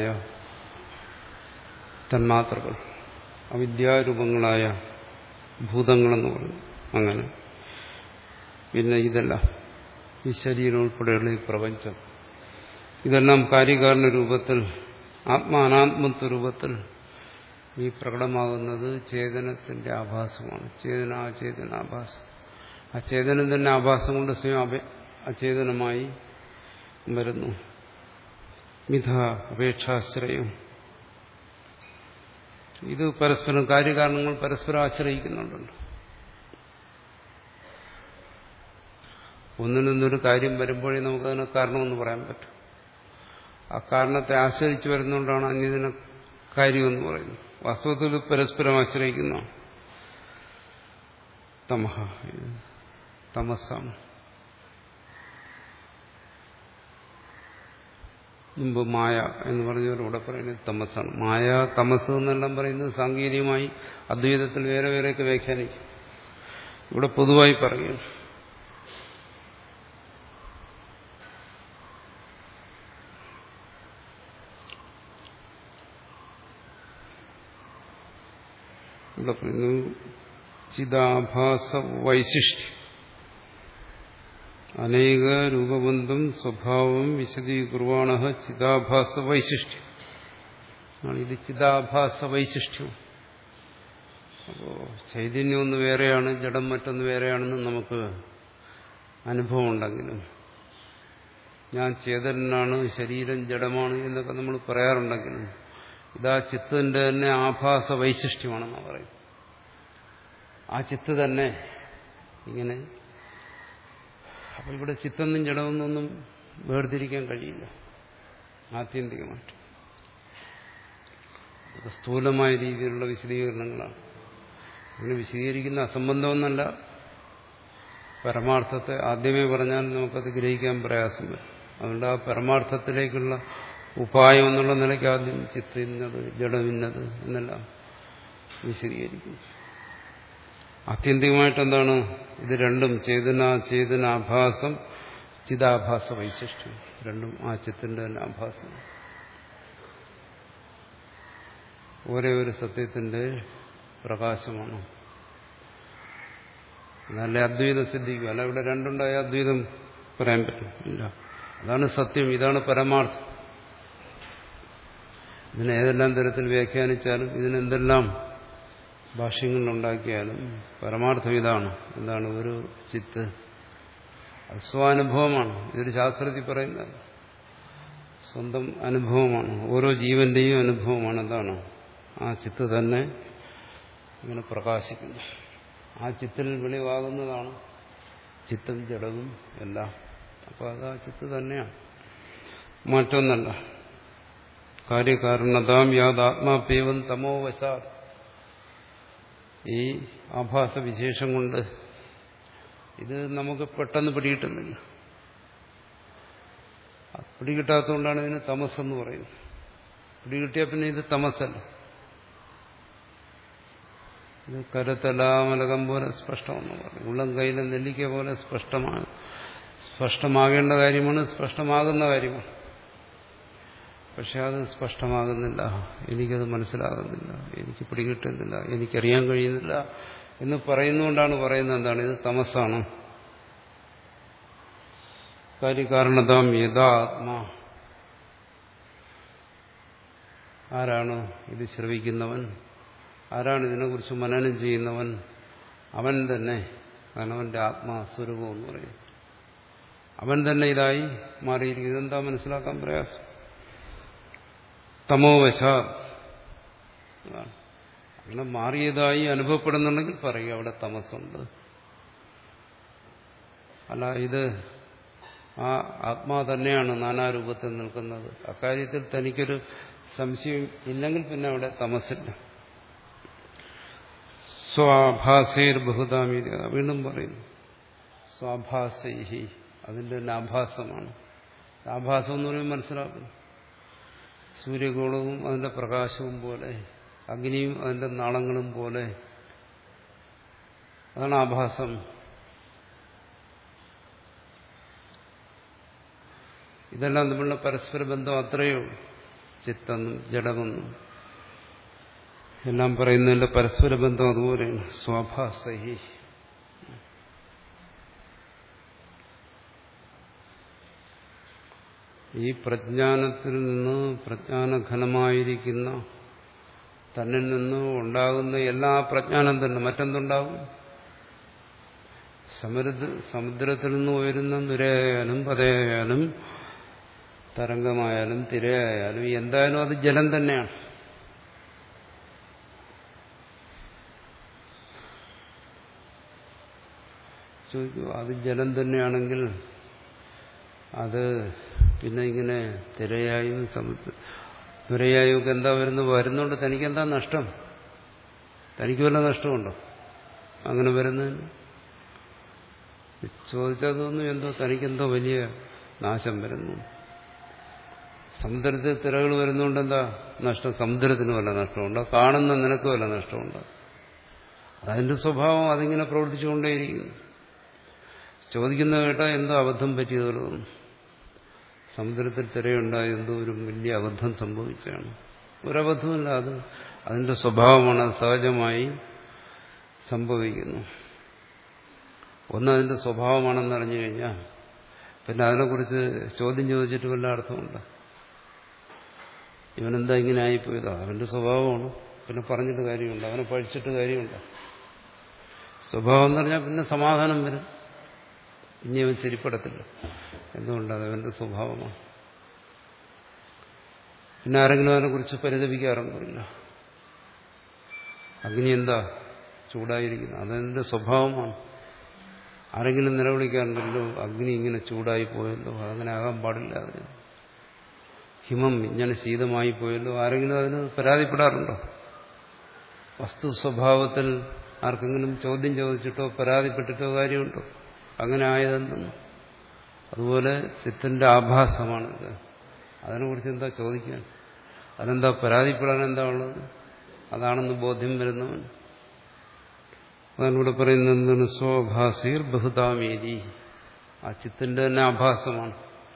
തന്മാത്രകൾ, അവിദ്യാരൂപങ്ങളായ ഭൂതങ്ങളെന്ന് പറഞ്ഞു. അങ്ങനെ പിന്നെ ഇതെല്ലാം, ഈ ശരീരം ഉൾപ്പെടെയുള്ള ഈ പ്രപഞ്ചം, ഇതെല്ലാം കാര്യകാരണ രൂപത്തിൽ, ആത്മാനാത്മത്വ രൂപത്തിൽ ഈ പ്രകടമാകുന്നത് ചേതനത്തിന്റെ ആഭാസമാണ്. ചേതന അചേതനാഭാസം. ആ ചേതനം തന്നെ ആഭാസം കൊണ്ട് സ്വയം അചേതനമായി വരുന്നു. മിഥ അപേക്ഷാശ്രയം. ഇത് പരസ്പരം, കാര്യകാരണങ്ങൾ പരസ്പരം ആശ്രയിക്കുന്നുണ്ടല്ലോ. ഒന്നിൽ നിന്നൊരു കാര്യം വരുമ്പോഴേ നമുക്കതിന് കാരണമെന്ന് പറയാൻ പറ്റും. ആ കാരണത്തെ ആശ്രയിച്ചു വരുന്നതുകൊണ്ടാണ് അന്യതിനെ കാര്യമെന്ന് പറയുന്നത്. വാസ്തവത്തിൽ പരസ്പരം ആശ്രയിക്കുന്ന തമഹ, തമസാണ്. മുമ്പ് മായ എന്ന് പറഞ്ഞവരിവിടെ പറയുന്നത് തമസാണ്. മായ, തമസ് എന്നെല്ലാം പറയുന്നത് സാങ്കേതികമായി അദ്വൈതത്തിൽ വേറെ വേറെയൊക്കെ വ്യാഖ്യാനിക്കും. ഇവിടെ പൊതുവായി പറയുന്നു. ഇവിടെ പറയുന്നു ചിദാഭാസ വൈശിഷ്ട്യം അനേക രൂപബന്ധം സ്വഭാവം വിശദീകുർവാണ ചിദാഭാസ വൈശിഷ്ട്യം ആണ്. ഇത് ചിദാഭാസ വൈശിഷ്ട്യം. അപ്പോ ചൈതന്യം ഒന്ന് വേറെയാണ്, ജഡം മറ്റൊന്ന് വേറെയാണെന്ന് നമുക്ക് അനുഭവം ഉണ്ടെങ്കിലും, ഞാൻ ചേതനാണ്, ശരീരം ജഡമാണ് എന്നൊക്കെ നമ്മൾ പറയാറുണ്ടെങ്കിലും, ഇതാ ചിത്തിന്റെ തന്നെ ആഭാസ വൈശിഷ്ട്യമാണെന്നാണ് പറയും. ആ ചിത്ത് തന്നെ ഇങ്ങനെ. അപ്പൊ ഇവിടെ ചിത്തെന്നും ജഡമെന്നൊന്നും വേർതിരിക്കാൻ കഴിയില്ല ആത്യന്തികമായിട്ട്. അത് സ്ഥൂലമായ രീതിയിലുള്ള വിശദീകരണങ്ങളാണ്. അങ്ങനെ വിശദീകരിക്കുന്ന അസംബന്ധമൊന്നല്ല. പരമാർത്ഥത്തെ ആദ്യമേ പറഞ്ഞാൽ നമുക്കത് ഗ്രഹിക്കാൻ പ്രയാസം വരും. അതുകൊണ്ട് ആ പരമാർത്ഥത്തിലേക്കുള്ള ഉപായം എന്നുള്ള നിലയ്ക്ക് ആദ്യം ചിത്ത് ഇന്നത്, ജഡം ഇന്നത് എന്നെല്ലാം വിശദീകരിക്കുന്നു. ആത്യന്തികമായിട്ട് എന്താണ് ഇത്? രണ്ടും ചേതന ചേതനാഭാസം ചിദാഭാസ വൈശിഷ്ട്യം, രണ്ടും ആ ചിത്തിന്റെ തന്നെ ആഭാസം. ഒരേ ഒരു സത്യത്തിന്റെ പ്രകാശമാണ്. നല്ല അദ്വൈതം സിദ്ധിക്കും. അല്ല ഇവിടെ രണ്ടുണ്ടായ അദ്വൈതം പറയാൻ പറ്റും? ഇല്ല. അതാണ് സത്യം, ഇതാണ് പരമാർത്ഥം. ഇതിനെ ഏതെല്ലാം തരത്തിൽ വ്യാഖ്യാനിച്ചാലും, ഇതിനെന്തെല്ലാം ഭാഷ്യങ്ങളുണ്ടാക്കിയാലും പരമാർത്ഥം ഇതാണ്. എന്താണ്? ഒരു ചിത്ത്. അത് സ്വാനുഭവമാണ്. ഇതൊരു ശാസ്ത്രത്തിൽ പറയുന്നത് സ്വന്തം അനുഭവമാണ്. ഓരോ ജീവന്റെയും അനുഭവമാണ്. എന്താണ്? ആ ചിത്ത് തന്നെ ഇങ്ങനെ പ്രകാശിക്കുന്നു. ആ ചിത്തിൽ വെളിവാകുന്നതാണ് ചിത്തും ജഡവും എല്ലാം. അപ്പോൾ അത് ആ ചിത്ത് തന്നെയാണ്, മറ്റൊന്നല്ല. കാര്യകാരണതാം യാദാത്മാപ്യേവം തമോ വശാത്. ഈ ആഭാസ വിശേഷം കൊണ്ട് ഇത് നമുക്ക് പെട്ടെന്ന് പിടികിട്ടുന്നില്ല. പിടികിട്ടാത്തതുകൊണ്ടാണ് ഇതിന് തമസ്സെന്ന് പറയുന്നത്. പിടികിട്ടിയാൽ പിന്നെ ഇത് തമസ്സല്ല. ഇത് കരതലാമലകം പോലെ സ്പഷ്ടമെന്ന് പറയും. ഉള്ളം കയ്യിലെ നെല്ലിക്ക പോലെ സ്പഷ്ടമാണ്. സ്പഷ്ടമാകേണ്ട കാര്യമാണ്, സ്പഷ്ടമാകുന്ന കാര്യമാണ്. പക്ഷെ അത് സ്പഷ്ടമാകുന്നില്ല, എനിക്കത് മനസ്സിലാകുന്നില്ല, എനിക്ക് പിടികിട്ടുന്നില്ല, എനിക്കറിയാൻ കഴിയുന്നില്ല എന്ന് പറയുന്നുകൊണ്ടാണ് പറയുന്നത് എന്താണ്? ഇത് തമസ്സാണ്. കാര്യകാരണതാം യഥാ ആത്മാ. ആരാണ് ഇത് ശ്രവിക്കുന്നവൻ, ആരാണ് ഇതിനെക്കുറിച്ച് മനനം ചെയ്യുന്നവൻ? അവൻ തന്നെ. കാരണം അവന്റെ ആത്മാസ്വരൂപം എന്ന് പറയും. അവൻ തന്നെ ഇതായി മാറിയിരിക്കും. ഇതെന്താ മനസ്സിലാക്കാൻ പ്രയാസം? തമോവശ. അങ്ങനെ മാറിയതായി അനുഭവപ്പെടുന്നുണ്ടെങ്കിൽ പറയുക അവിടെ തമസ്സുണ്ട്. അല്ല, ഇത് ആ ആത്മാ തന്നെയാണ് നാനാരൂപത്തിൽ നിൽക്കുന്നത്. അക്കാര്യത്തിൽ തനിക്കൊരു സംശയം ഇല്ലെങ്കിൽ പിന്നെ അവിടെ തമസ്സില്ല. സ്വാഭാസൈർ ബഹുതാമീതി. വീണ്ടും പറയുന്നു സ്വാഭാസൈഹി. അതിന്റെ തന്നെ ആഭാസമാണ്. ആഭാസം എന്ന് പറയുമ്പോൾ മനസ്സിലാക്കുന്നു. സൂര്യഗോളവും അതിന്റെ പ്രകാശവും പോലെ, അഗ്നിയും അതിന്റെ നാളങ്ങളും പോലെ, അതാണ് ആഭാസം. ഇതെല്ലാം തമ്മിലുള്ള പരസ്പര ബന്ധം അത്രയേ ഉള്ളൂ. ചിത്തെന്നും ജഡമെന്നും എല്ലാം പറയുന്നതിന്റെ പരസ്പര ബന്ധം അതുപോലെയാണ്. സ്വാഭാസഹി. ഈ പ്രജ്ഞാനത്തിൽ നിന്ന്, പ്രജ്ഞാനഘനമായിരിക്കുന്ന തന്നിൽ നിന്ന് ഉണ്ടാകുന്ന എല്ലാ പ്രജ്ഞാനം തന്നെ മറ്റെന്തുണ്ടാകും? സമുദ്രത്തിൽ നിന്ന് ഉയരുന്ന നുരയായാലും പതയായാലും തരംഗമായാലും തിരയായാലും എന്തായാലും അത് ജലം തന്നെയാണ്. ചോദിക്കൂ, അത് ജലം തന്നെയാണെങ്കിൽ അത് പിന്നെ ഇങ്ങനെ തിരയായും സമുദ്ര നുരയായും ഒക്കെ എന്താ വരുന്നത്? വരുന്നുണ്ട്. തനിക്കെന്താ നഷ്ടം? തനിക്ക് വല്ല നഷ്ടമുണ്ടോ അങ്ങനെ വരുന്നതിന്? ചോദിച്ചതൊന്നും എന്തോ തനിക്കെന്തോ വലിയ നാശം വരുന്നു. സമുദ്രത്തിൽ തിരകൾ വരുന്നതുകൊണ്ട് എന്താ നഷ്ടം? സമുദ്രത്തിന് വല്ല നഷ്ടമുണ്ടോ? കാണുന്ന നിനക്ക് വല്ല നഷ്ടമുണ്ടോ? അതിന്റെ സ്വഭാവം അതിങ്ങനെ പ്രവർത്തിച്ചുകൊണ്ടേയിരിക്കുന്നു. ചോദിക്കുന്ന കേട്ടാൽ എന്തോ അബദ്ധം പറ്റിയതുപോലെ തോന്നും. സമുദ്രത്തിൽ തിരയുണ്ടായ എന്തോ ഒരു വലിയ അബദ്ധം സംഭവിച്ചാണ്. ഒരബദ്ധമില്ല, അത് അതിന്റെ സ്വഭാവമാണ്, അത് സഹജമായി സംഭവിക്കുന്നു. ഒന്നതിന്റെ സ്വഭാവമാണെന്ന് അറിഞ്ഞു കഴിഞ്ഞാൽ പിന്നെ അതിനെക്കുറിച്ച് ചോദ്യം ചോദിച്ചിട്ട് വല്ല അർത്ഥമുണ്ട്? ഇവനെന്താ ഇങ്ങനെ ആയിപ്പോയതോ? അവന്റെ സ്വഭാവമാണ്, പിന്നെ പറഞ്ഞിട്ട് കാര്യമുണ്ട്, അവനെ പഴിച്ചിട്ട് കാര്യമുണ്ട്. സ്വഭാവം എന്ന് പറഞ്ഞാൽ പിന്നെ സമാധാനം വരും, ഇനി അവൻ ശരിപ്പെടത്തില്ല. എന്തുകൊണ്ട്? അതവന്റെ സ്വഭാവമാണ്. പിന്നെ ആരെങ്കിലും അതിനെക്കുറിച്ച് പരിതപിക്കാറുണ്ടോ? ഇല്ല. അഗ്നി എന്താ ചൂടായിരിക്കുന്നത്? അതെന്റെ സ്വഭാവമാണ്. ആരെങ്കിലും നിലവിളിക്കാറുണ്ടല്ലോ, അഗ്നി ഇങ്ങനെ ചൂടായി പോയല്ലോ, അതങ്ങനെ ആകാൻ പാടില്ല. അതിന് ഹിമം ഇങ്ങനെ ശീതമായി പോയല്ലോ, ആരെങ്കിലും അതിന് പരാതിപ്പെടാറുണ്ടോ? വസ്തു സ്വഭാവത്തിൽ ആർക്കെങ്കിലും ചോദ്യം ചോദിച്ചിട്ടോ പരാതിപ്പെട്ടിട്ടോ കാര്യമുണ്ടോ? അങ്ങനെ ആയതെന്തെന്ന്. അതുപോലെ ചിത്തന്റെ ആഭാസമാണിത്. അതിനെക്കുറിച്ച് എന്താ ചോദിക്കാൻ? അതെന്താ പരാതിപ്പെടാൻ എന്താ ഉള്ളത്? അതാണെന്ന് ബോധ്യം വരുന്നവൻ. അതാണ് ഇവിടെ പറയുന്നത്, സ്വഭാസീർ ബഹുതാമേരി. ആ ചിത്തിന്റെ തന്നെ ആഭാസമാണ്.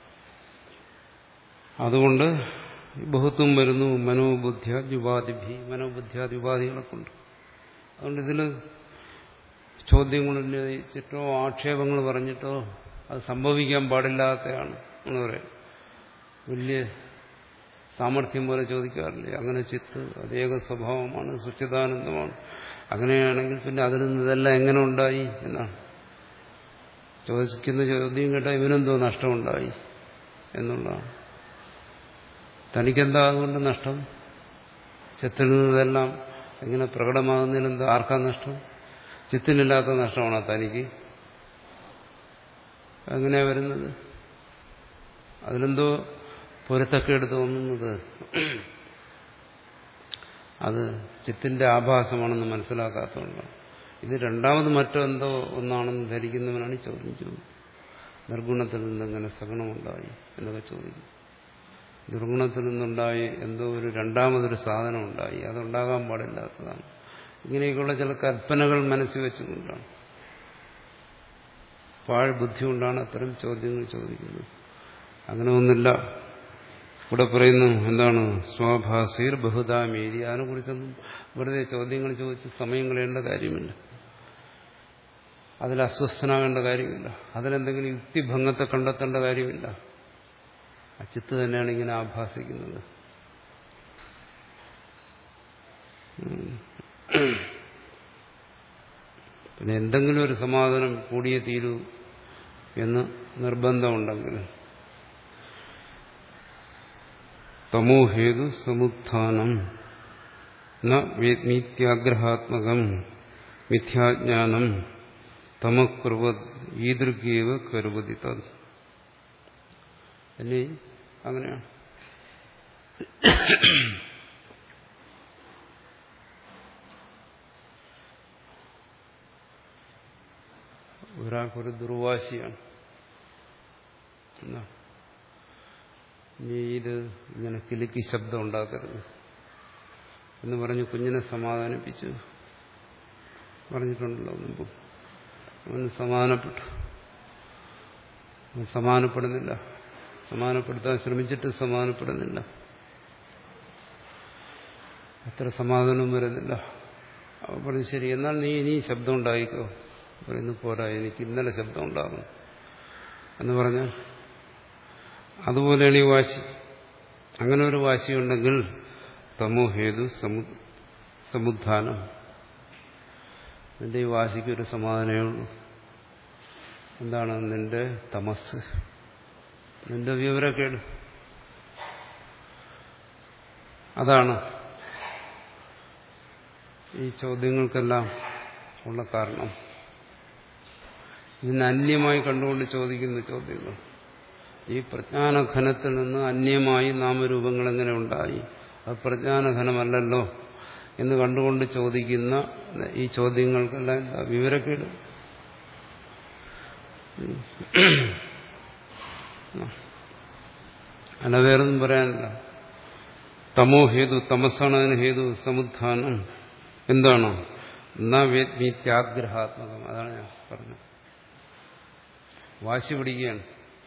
അതുകൊണ്ട് ബഹുത്വം വരുന്നു മനോബുദ്ധ്യാദ്യുപാധിഭി, മനോബുദ്ധ്യാദ്യുപാധികളെ കൊണ്ട്. അതുകൊണ്ട് ഇതിൽ ചോദ്യങ്ങൾ ഉന്നയിച്ചിട്ടോ ആക്ഷേപങ്ങൾ പറഞ്ഞിട്ടോ അത് സംഭവിക്കാൻ പാടില്ലാത്തതാണ് എന്ന് പറയാം. വലിയ സാമർഥ്യം പോലെ ചോദിക്കാറില്ലേ? അങ്ങനെ ചിത്ത് അതേക സ്വഭാവമാണ്, സച്ചിദാനന്ദമാണ്. അങ്ങനെയാണെങ്കിൽ പിന്നെ അതിൽ നിന്ന് ഇതെല്ലാം എങ്ങനെ ഉണ്ടായി എന്നാണ് ചോദിക്കുന്ന ചോദ്യം കേട്ടാൽ ഇവനെന്തോ നഷ്ടമുണ്ടായി എന്നുള്ളതാണ്. തനിക്കെന്താ അതുകൊണ്ട് നഷ്ടം? ചിത്തിൽ നിന്നതെല്ലാം ഇങ്ങനെ പ്രകടമാകുന്നതിനെന്താ? ആർക്കാ നഷ്ടം? ചിത്തിനില്ലാത്ത നഷ്ടമാണോ തനിക്ക്? എങ്ങനെയാ വരുന്നത്? അതിലെന്തോ പൊരുത്തക്കേട് തോന്നുന്നത് അത് ചിത്തിന്റെ ആഭാസമാണെന്ന് മനസ്സിലാക്കാത്തതുകൊണ്ടാണ്. ഇത് രണ്ടാമത് മറ്റെന്തോ ഒന്നാണെന്ന് ധരിക്കുന്നവനാണ് ഈ ചോദ്യം ചോദിക്കുന്നത്. നിർഗുണത്തിൽ നിന്നെങ്ങനെ സഗുണമുണ്ടായി എന്നൊക്കെ ചോദിക്കും. നിർഗുണത്തിൽ നിന്നുണ്ടായി എന്തോ ഒരു രണ്ടാമതൊരു സാധനം ഉണ്ടായി, അതുണ്ടാകാൻ പാടില്ലാത്തതാണ്. ഇങ്ങനെയൊക്കെയുള്ള ചില കൽപ്പനകൾ മനസ്സിൽ വെച്ചുകൊണ്ടാണ്, പാഴ് ബുദ്ധി കൊണ്ടാണ് അത്തരം ചോദ്യങ്ങൾ ചോദിക്കുന്നത്. അങ്ങനെ ഒന്നില്ല. ഇവിടെ പറയുന്നു എന്താണ്? സ്വഭാസീർ ബഹുതാമേരി. അതിനെക്കുറിച്ചൊന്നും വെറുതെ ചോദ്യങ്ങൾ ചോദിച്ച് സമയം കളയേണ്ട കാര്യമില്ല. അതിൽ അസ്വസ്ഥനാകേണ്ട കാര്യമില്ല. അതിലെന്തെങ്കിലും യുക്തിഭംഗത്തെ കണ്ടെത്തേണ്ട കാര്യമില്ല. അച്ചിത്ത് തന്നെയാണ് ഇങ്ങനെ ആഭാസിക്കുന്നത്. പിന്നെ എന്തെങ്കിലും ഒരു സമാധാനം കൂടിയേ തീരൂ എന്ന് നിർബന്ധമുണ്ടെങ്കിൽ തമോഹേതു സമുത്ഥാനം ന വേദ്മീത്യാഗ്രഹാത്മകം മിഥ്യാജ്ഞാനം തമക്കുർവത് ഈദൃഗേവ കരുവതി തത്. ഇനി അങ്ങനെയാണ്. ഒരാൾക്കൊരു ദുർവാശിയാണ്. എന്താ? നീ ഇത് ഇങ്ങനെ കിലുക്കി ശബ്ദം ഉണ്ടാക്കരുത് എന്ന് പറഞ്ഞ് കുഞ്ഞിനെ സമാധാനിപ്പിച്ചു. പറഞ്ഞിട്ടുണ്ടല്ലോ മുമ്പ്. അവന് സമാധാനപ്പെട്ടു. അവൻ സമാധാനപ്പെടുന്നില്ല. സമാധാനപ്പെടുത്താൻ ശ്രമിച്ചിട്ട് സമാധാനപ്പെടുന്നില്ല. അത്ര സമാധാനവും വരുന്നില്ല. അവൻ പറഞ്ഞു, ശരി, എന്നാൽ നീ ഇനി ശബ്ദം ഉണ്ടായിക്കോ. പറയുന്നു, പോരാ, എനിക്ക് ഇന്നലെ ശബ്ദം ഉണ്ടാകും എന്ന് പറഞ്ഞാൽ അതുപോലെയാണ് ഈ വാശി. അങ്ങനെ ഒരു വാശിയുണ്ടെങ്കിൽ തമോഹേതു സമുദ്ധാനം. നിന്റെ ഈ വാശിക്കൊരു സമാധാനമേ ഉള്ളൂ. എന്താണ്? നിന്റെ തമസ്, നിന്റെ വിവരക്കേട്. അതാണ് ഈ ചോദ്യങ്ങൾക്കെല്ലാം ഉള്ള കാരണം. ഇതിന് അന്യമായി കണ്ടുകൊണ്ട് ചോദിക്കുന്ന ചോദ്യങ്ങൾ. ഈ പ്രജ്ഞാനഘനത്തിൽ നിന്ന് അന്യമായി നാമരൂപങ്ങൾ എങ്ങനെ ഉണ്ടായി? അത് പ്രജ്ഞാനഘനമല്ലല്ലോ എന്ന് കണ്ടുകൊണ്ട് ചോദിക്കുന്ന ഈ ചോദ്യങ്ങൾക്കെല്ലാം എന്താ? വിവരക്കേട്. അല്ല, വേറൊന്നും പറയാനില്ല. തമോ ഹേതു, തമസാണ് അതിന് ഹേതു. സമുത്ഥാനം എന്താണ്? ന വേദ്മീത്യാഗ്രഹാത്മകം. അതാണ് ഞാൻ പറഞ്ഞത്. വാശി പിടിക്കുകയാണ്.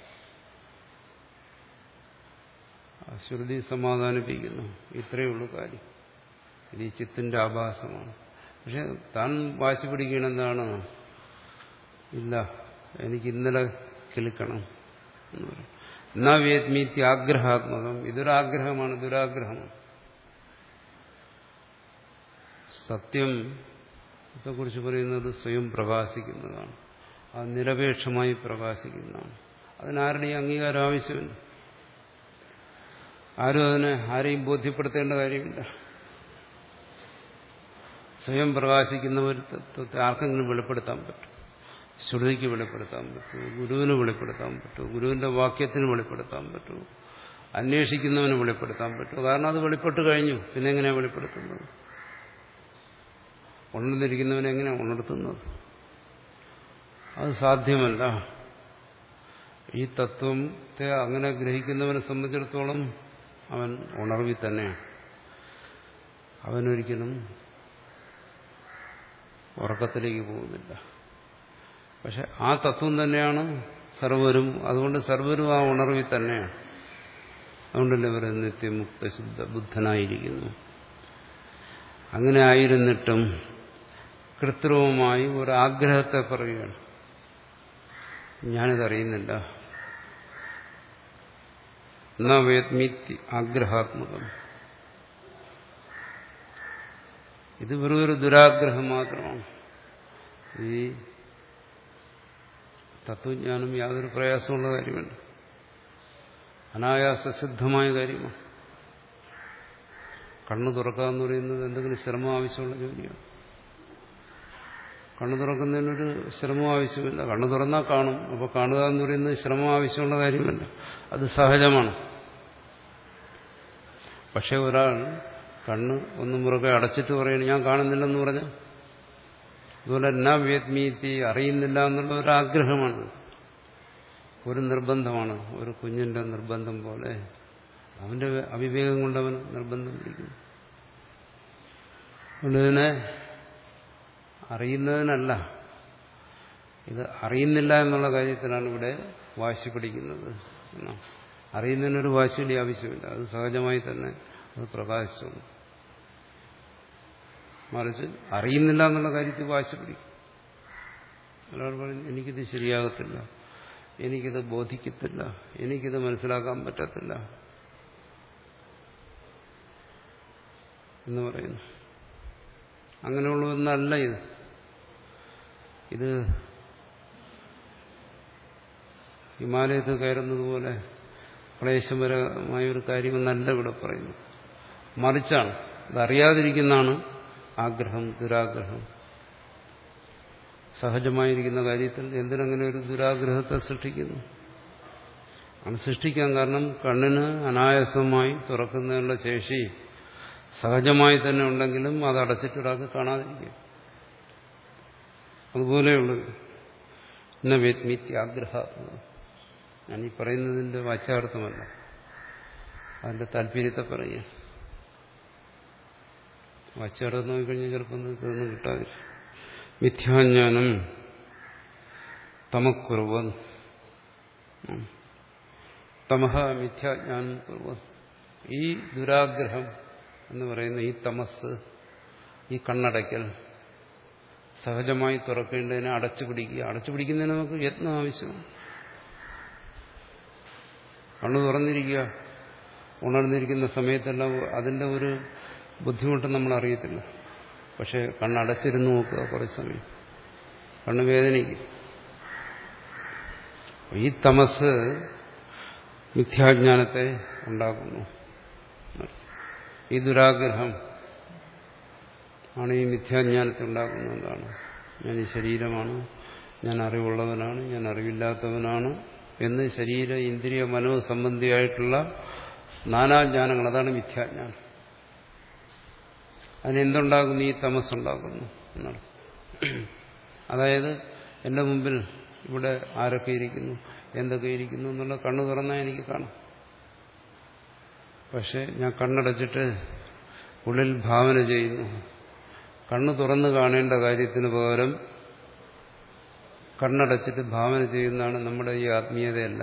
ശ്രുതി സമാധാനിപ്പിക്കുന്നു. ഇത്രയേ ഉള്ളൂ കാര്യം. ഇത് ഈ ചിത്തിന്റെ ആഭാസമാണ്. പക്ഷെ താൻ വാശി പിടിക്കണം. എന്താണ്? ഇല്ല, എനിക്ക് ഇന്നലെ കിളിക്കണം എന്ന് പറയും. ന വേദ്മീത്യാഗ്രഹാത്മകം. ഇതൊരാഗ്രഹമാണ്, ദുരാഗ്രഹമാണ്. സത്യത്തെക്കുറിച്ച് പറയുന്നത് സ്വയം പ്രകാശിക്കുന്നതാണ്. അത് നിരപേക്ഷമായി പ്രകാശിക്കുന്നതാണ്. അതിനാരുടെയും അംഗീകാരം ആവശ്യമില്ല. ആരും അതിനെ ആരെയും ബോധ്യപ്പെടുത്തേണ്ട കാര്യമില്ല. സ്വയം പ്രകാശിക്കുന്ന ഒരു തത്വത്തെ ആർക്കെങ്കിലും വെളിപ്പെടുത്താൻ പറ്റും. ശ്രുതിക്ക് വെളിപ്പെടുത്താൻ പറ്റും, ഗുരുവിന് വെളിപ്പെടുത്താൻ പറ്റും, ഗുരുവിന്റെ വാക്യത്തിന് വെളിപ്പെടുത്താൻ പറ്റും, അന്വേഷിക്കുന്നവന് വെളിപ്പെടുത്താൻ പറ്റും. കാരണം അത് വെളിപ്പെട്ട് കഴിഞ്ഞു. പിന്നെ എങ്ങനെയാണ് വെളിപ്പെടുത്തുന്നത്? ഉണർന്നിരിക്കുന്നവനെ എങ്ങനെയാണ് ഉണർത്തുന്നത്? അത് സാധ്യമല്ല. ഈ തത്വത്തെ അങ്ങനെ ഗ്രഹിക്കുന്നവനെ സംബന്ധിച്ചിടത്തോളം അവൻ ഉണർവിൽ തന്നെയാണ്. അവനൊരിക്കലും ഉറക്കത്തിലേക്ക് പോകുന്നില്ല. പക്ഷെ ആ തത്വം തന്നെയാണ് സർവരും. അതുകൊണ്ട് സർവരും ആ ഉണർവിൽ തന്നെയാണ്. അതുകൊണ്ടല്ലേ ഇവർ നിത്യമുക്ത ശുദ്ധ ബുദ്ധനായിരിക്കുന്നു. അങ്ങനെ ആയിരുന്നിട്ടും കൃത്രിമമായി ഒരു ആഗ്രഹത്തെ പറയുകയാണ്. ഞാനിതറിയുന്നില്ല. ന വേദ്മീതി ആഗ്രഹാത്മകം. ഇത് വെറും ഒരു ദുരാഗ്രഹം മാത്രമാണ്. ഈ തത്വജ്ഞാനം യാതൊരു പ്രയാസമുള്ള കാര്യമല്ല. അനായാസസിദ്ധമായ കാര്യമാണ്. കണ്ണു തുറക്കുക എന്ന് പറയുന്നത് എന്തെങ്കിലും ശ്രമം ആവശ്യമുള്ള ജോലിയാണ്. കണ്ണു തുറക്കുന്നതിനൊരു ശ്രമം ആവശ്യമില്ല. കണ്ണു തുറന്നാൽ കാണും. അപ്പോൾ കാണുക എന്ന് പറയുന്നത് ശ്രമം ആവശ്യമുള്ള കാര്യമല്ല. അത് സഹജമാണ്. പക്ഷെ ഒരാൾ കണ്ണ് ഒന്ന് മുറുകെ അടച്ചിട്ട് പറയുന്നത് ഞാൻ കാണുന്നില്ലെന്ന് പറഞ്ഞാൽ, അതുപോലെ ന വേദ്മീതി അറിയുന്നില്ല എന്നുള്ള ഒരാഗ്രഹമാണ്, ഒരു നിർബന്ധമാണ്. ഒരു കുഞ്ഞിന്റെ നിർബന്ധം പോലെ അവന്റെ അവിവേകം കൊണ്ടവൻ നിർബന്ധം പിടിക്കുന്നു. അതുകൊണ്ട് ഇതിനെ അറിയുന്നതിനല്ല, ഇത് അറിയുന്നില്ല എന്നുള്ള കാര്യത്തിലാണ് ഇവിടെ വാശി പിടിക്കുന്നത്. അറിയുന്നതിനൊരു വാശിയുടെ ആവശ്യമില്ല. അത് സഹജമായി തന്നെ അത് പ്രകാശിച്ചു. മറിച്ച് അറിയുന്നില്ല എന്നുള്ള കാര്യത്തിൽ വാശി പിടിക്കും. ഒരാൾ പറയും എനിക്കിത് ശരിയാകത്തില്ല, എനിക്കിത് ബോധിക്കത്തില്ല, എനിക്കിത് മനസ്സിലാക്കാൻ പറ്റത്തില്ല എന്ന് പറയുന്നു. അങ്ങനെയുള്ള ഒന്നല്ല ഇത്. ഇത് ഹിമാലയത്തിൽ കയറുന്നത് പോലെ ക്ലേശപരമായ ഒരു കാര്യമെന്നല്ല ഇവിടെ പറയുന്നു. മറിച്ചാണ് ഇതറിയാതിരിക്കുന്നതാണ് ആഗ്രഹം, ദുരാഗ്രഹം. സഹജമായിരിക്കുന്ന കാര്യത്തിൽ എന്തിനങ്ങനെ ഒരു ദുരാഗ്രഹത്തെ സൃഷ്ടിക്കുന്നു? അത് സൃഷ്ടിക്കാൻ കാരണം കണ്ണിന് അനായാസമായി തുറക്കുന്നതിനുള്ള ശേഷി സഹജമായി തന്നെ ഉണ്ടെങ്കിലും അത് അടച്ചിട്ട് ഒരാൾക്ക് കാണാതിരിക്കുക. അതുപോലെയുള്ളത് ന വേദ്മീത്യാഗ്രഹാത്മകം. ഞാൻ ഈ പറയുന്നതിന്റെ വാച്യാർത്ഥമല്ല, അതിന്റെ താല്പര്യത്തെ പറയുക. വാച്യാർത്ഥം നോക്കിക്കഴിഞ്ഞാൽ ചിലപ്പോൾ ഇതൊന്നും കിട്ടാതിരിക്കും. മിഥ്യാജ്ഞാനം തമക്കുറുവൻ, തമഹ മിഥ്യാജ്ഞാനം കുറുവൻ. ഈ ദുരാഗ്രഹം എന്ന് പറയുന്ന ഈ തമസ്, ഈ കണ്ണടയ്ക്കൽ, സഹജമായി തുറക്കേണ്ടതിനെ അടച്ചു പിടിക്കുക. അടച്ചു പിടിക്കുന്നതിന് നമുക്ക് യത്നം ആവശ്യമാണ്. കണ്ണു തുറന്നിരിക്കുക, ഉണർന്നിരിക്കുന്ന സമയത്തെല്ലാം അതിൻ്റെ ഒരു ബുദ്ധിമുട്ട് നമ്മൾ അറിയത്തില്ല. പക്ഷെ കണ്ണടച്ചിരുന്ന് നോക്കുക കുറച്ച് സമയം, കണ്ണ് വേദനിക്കും. ഈ തമസ് മിഥ്യാജ്ഞാനത്തെ ഉണ്ടാക്കുന്നു. ഈ ദുരാഗ്രഹം ആണ് ഈ മിഥ്യാജ്ഞാനത്തെ ഉണ്ടാക്കുന്നതാണ്. ഞാൻ ഈ ശരീരമാണ്, ഞാൻ അറിവുള്ളവനാണ്, ഞാൻ അറിവില്ലാത്തവനാണ് എന്ന് ശരീര ഇന്ദ്രിയ മനോസംബന്ധിയായിട്ടുള്ള നാനാജ്ഞാനങ്ങൾ, അതാണ് മിഥ്യാജ്ഞാനം. അതിനെന്തുണ്ടാകുന്നു? ഈ തമസ്സുണ്ടാകുന്നു എന്നാണ്. അതായത് എൻ്റെ മുമ്പിൽ ഇവിടെ ആരൊക്കെ ഇരിക്കുന്നു, എന്തൊക്കെ ഇരിക്കുന്നു എന്നുള്ള കണ്ണു തുറന്നാൽ എനിക്ക് കാണാം. പക്ഷെ ഞാൻ കണ്ണടച്ചിട്ട് ഉള്ളിൽ ഭാവന ചെയ്യുന്നു, കണ്ണ് തുറന്നു കാണേണ്ട കാര്യത്തിന് പകരം കണ്ണടച്ചിട്ട് ഭാവന ചെയ്യുന്നതാണ് നമ്മുടെ ഈ ആത്മീയതയല്ല.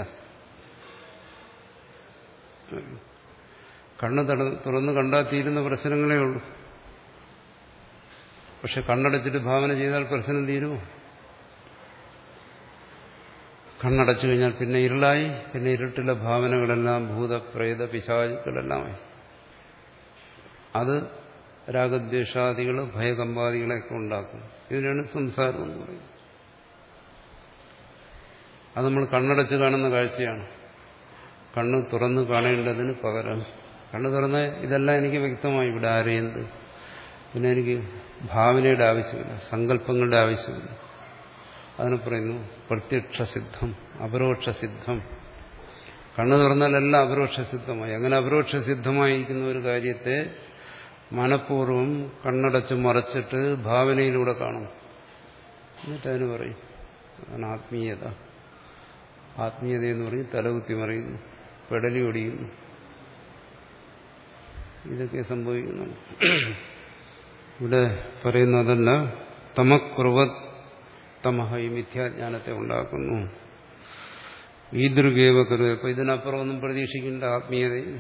കണ്ണ് തുറന്ന് കണ്ടാൽ തീരുന്ന പ്രശ്നങ്ങളേ ഉള്ളൂ. പക്ഷെ കണ്ണടച്ചിട്ട് ഭാവന ചെയ്താൽ പ്രശ്നം തീരുമോ? കണ്ണടച്ചു കഴിഞ്ഞാൽ പിന്നെ ഇരുളായി. പിന്നെ ഇരുട്ടിലെ ഭാവനകളെല്ലാം ഭൂതപ്രേത പിശാചുക്കളെല്ലാമായി. അത് രാഗദ്വേഷാദികൾ ഭയകമ്പാദികളെയൊക്കെ ഉണ്ടാക്കും. ഇതിനാണ് സംസാരം എന്ന് പറയുന്നത്. അത് നമ്മൾ കണ്ണടച്ച് കാണുന്ന കാഴ്ചയാണ്. കണ്ണ് തുറന്ന് കാണേണ്ടതിന് പകരം കണ്ണ് തുറന്ന് ഇതെല്ലാം എനിക്ക് വ്യക്തമായി, ഇവിടെ ആരെയെന്ത്, പിന്നെ എനിക്ക് ഭാവനയുടെ ആവശ്യമില്ല, സങ്കല്പങ്ങളുടെ ആവശ്യമില്ല. അതിന് പറയുന്നു പ്രത്യക്ഷസിദ്ധം അപരോക്ഷസിദ്ധം. കണ്ണ് തുറന്നാലെല്ലാം അപരോക്ഷസിദ്ധമായി. അങ്ങനെ അപരോക്ഷസിദ്ധമായിരിക്കുന്ന ഒരു കാര്യത്തെ മനഃപൂർവ്വം കണ്ണടച്ച് മറച്ചിട്ട് ഭാവനയിലൂടെ കാണും. എന്നിട്ട് അതിന് പറയും അതാണ് ആത്മീയത. ആത്മീയത എന്ന് പറഞ്ഞ് തലകുത്തി മറിയുന്നു, പെടലി ഒടിയുന്നു. ഇതൊക്കെ സംഭവിക്കുന്നു. ഇവിടെ പറയുന്നതല്ല തമക്കുറുവത് തമഹ ഈ മിഥ്യാജ്ഞാനത്തെ ഉണ്ടാക്കുന്നു. ഈദൃഗേവ കരു. അപ്പൊ ഇതിനപ്പുറം ഒന്നും പ്രതീക്ഷിക്കേണ്ട ആത്മീയതയിൽ.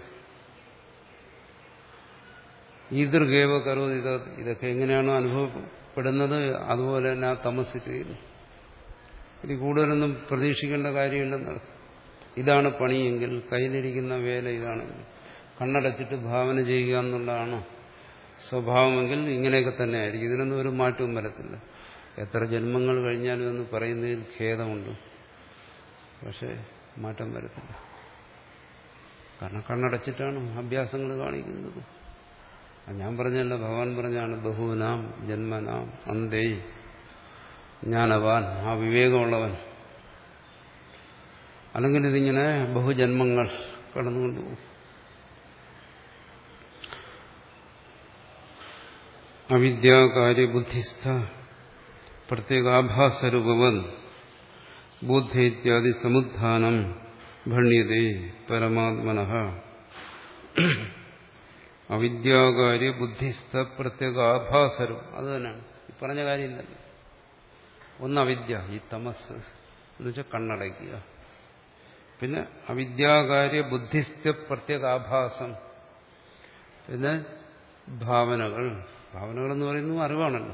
ഈദൃഗേവ കരു. ഇത് ഇതൊക്കെ എങ്ങനെയാണോ അനുഭവപ്പെടുന്നത് അതുപോലെ തന്നെ ആ തമസ് ചെയ്യുന്നു. ഇത് കൂടുതലൊന്നും പ്രതീക്ഷിക്കേണ്ട കാര്യമില്ലെന്നാണ്. ഇതാണ് പണിയെങ്കിൽ, കയ്യിലിരിക്കുന്ന വേല ഇതാണെങ്കിൽ, കണ്ണടച്ചിട്ട് ഭാവന ചെയ്യുക എന്നുള്ളതാണ് സ്വഭാവമെങ്കിൽ ഇങ്ങനെയൊക്കെ തന്നെ ആയിരിക്കും. ഇതിനൊന്നും ഒരു മാറ്റവും വരത്തില്ല. എത്ര ജന്മങ്ങൾ കഴിഞ്ഞാലും എന്ന് പറയുന്നതിൽ ഖേദമുണ്ട്. പക്ഷെ മാറ്റം വരത്തില്ല. കാരണം കണ്ണടച്ചിട്ടാണ് അഭ്യാസങ്ങൾ കാണിക്കുന്നത്. ഞാൻ പറഞ്ഞല്ല, ഭഗവാൻ പറഞ്ഞാണ് ബഹൂനാം ജന്മനാം അന്തേ ജ്ഞാനവാൻ, ആ വിവേകമുള്ളവൻ. അല്ലെങ്കിൽ ഇതിങ്ങനെ ബഹുജന്മങ്ങൾ കടന്നുകൊണ്ടുപോകും. അവിദ്യാകാര്യ ബുദ്ധിസ്ഥ പ്രത്യേകാഭാസരൂപവൻ ബുദ്ധി ഇത്യാദി സമുത്ഥാനം ഭണ്യതേ പരമാത്മനഃ. അവിദ്യാകാര്യ ബുദ്ധിസ്ഥ പ്രത്യേകാഭാസരം, അത് തന്നെയാണ് ഈ പറഞ്ഞ കാര്യമില്ലല്ലോ. ഒന്ന് അവിദ്യ, ഈ തമസ് എന്ന് വെച്ചാൽ കണ്ണടയ്ക്കുക. പിന്നെ അവിദ്യാകാര്യ ബുദ്ധിസ്ഥ പ്രത്യേകാഭാസം, പിന്നെ ഭാവനകൾ. ഭാവനകൾ എന്ന് പറയുന്നത് അറിവാണല്ലോ.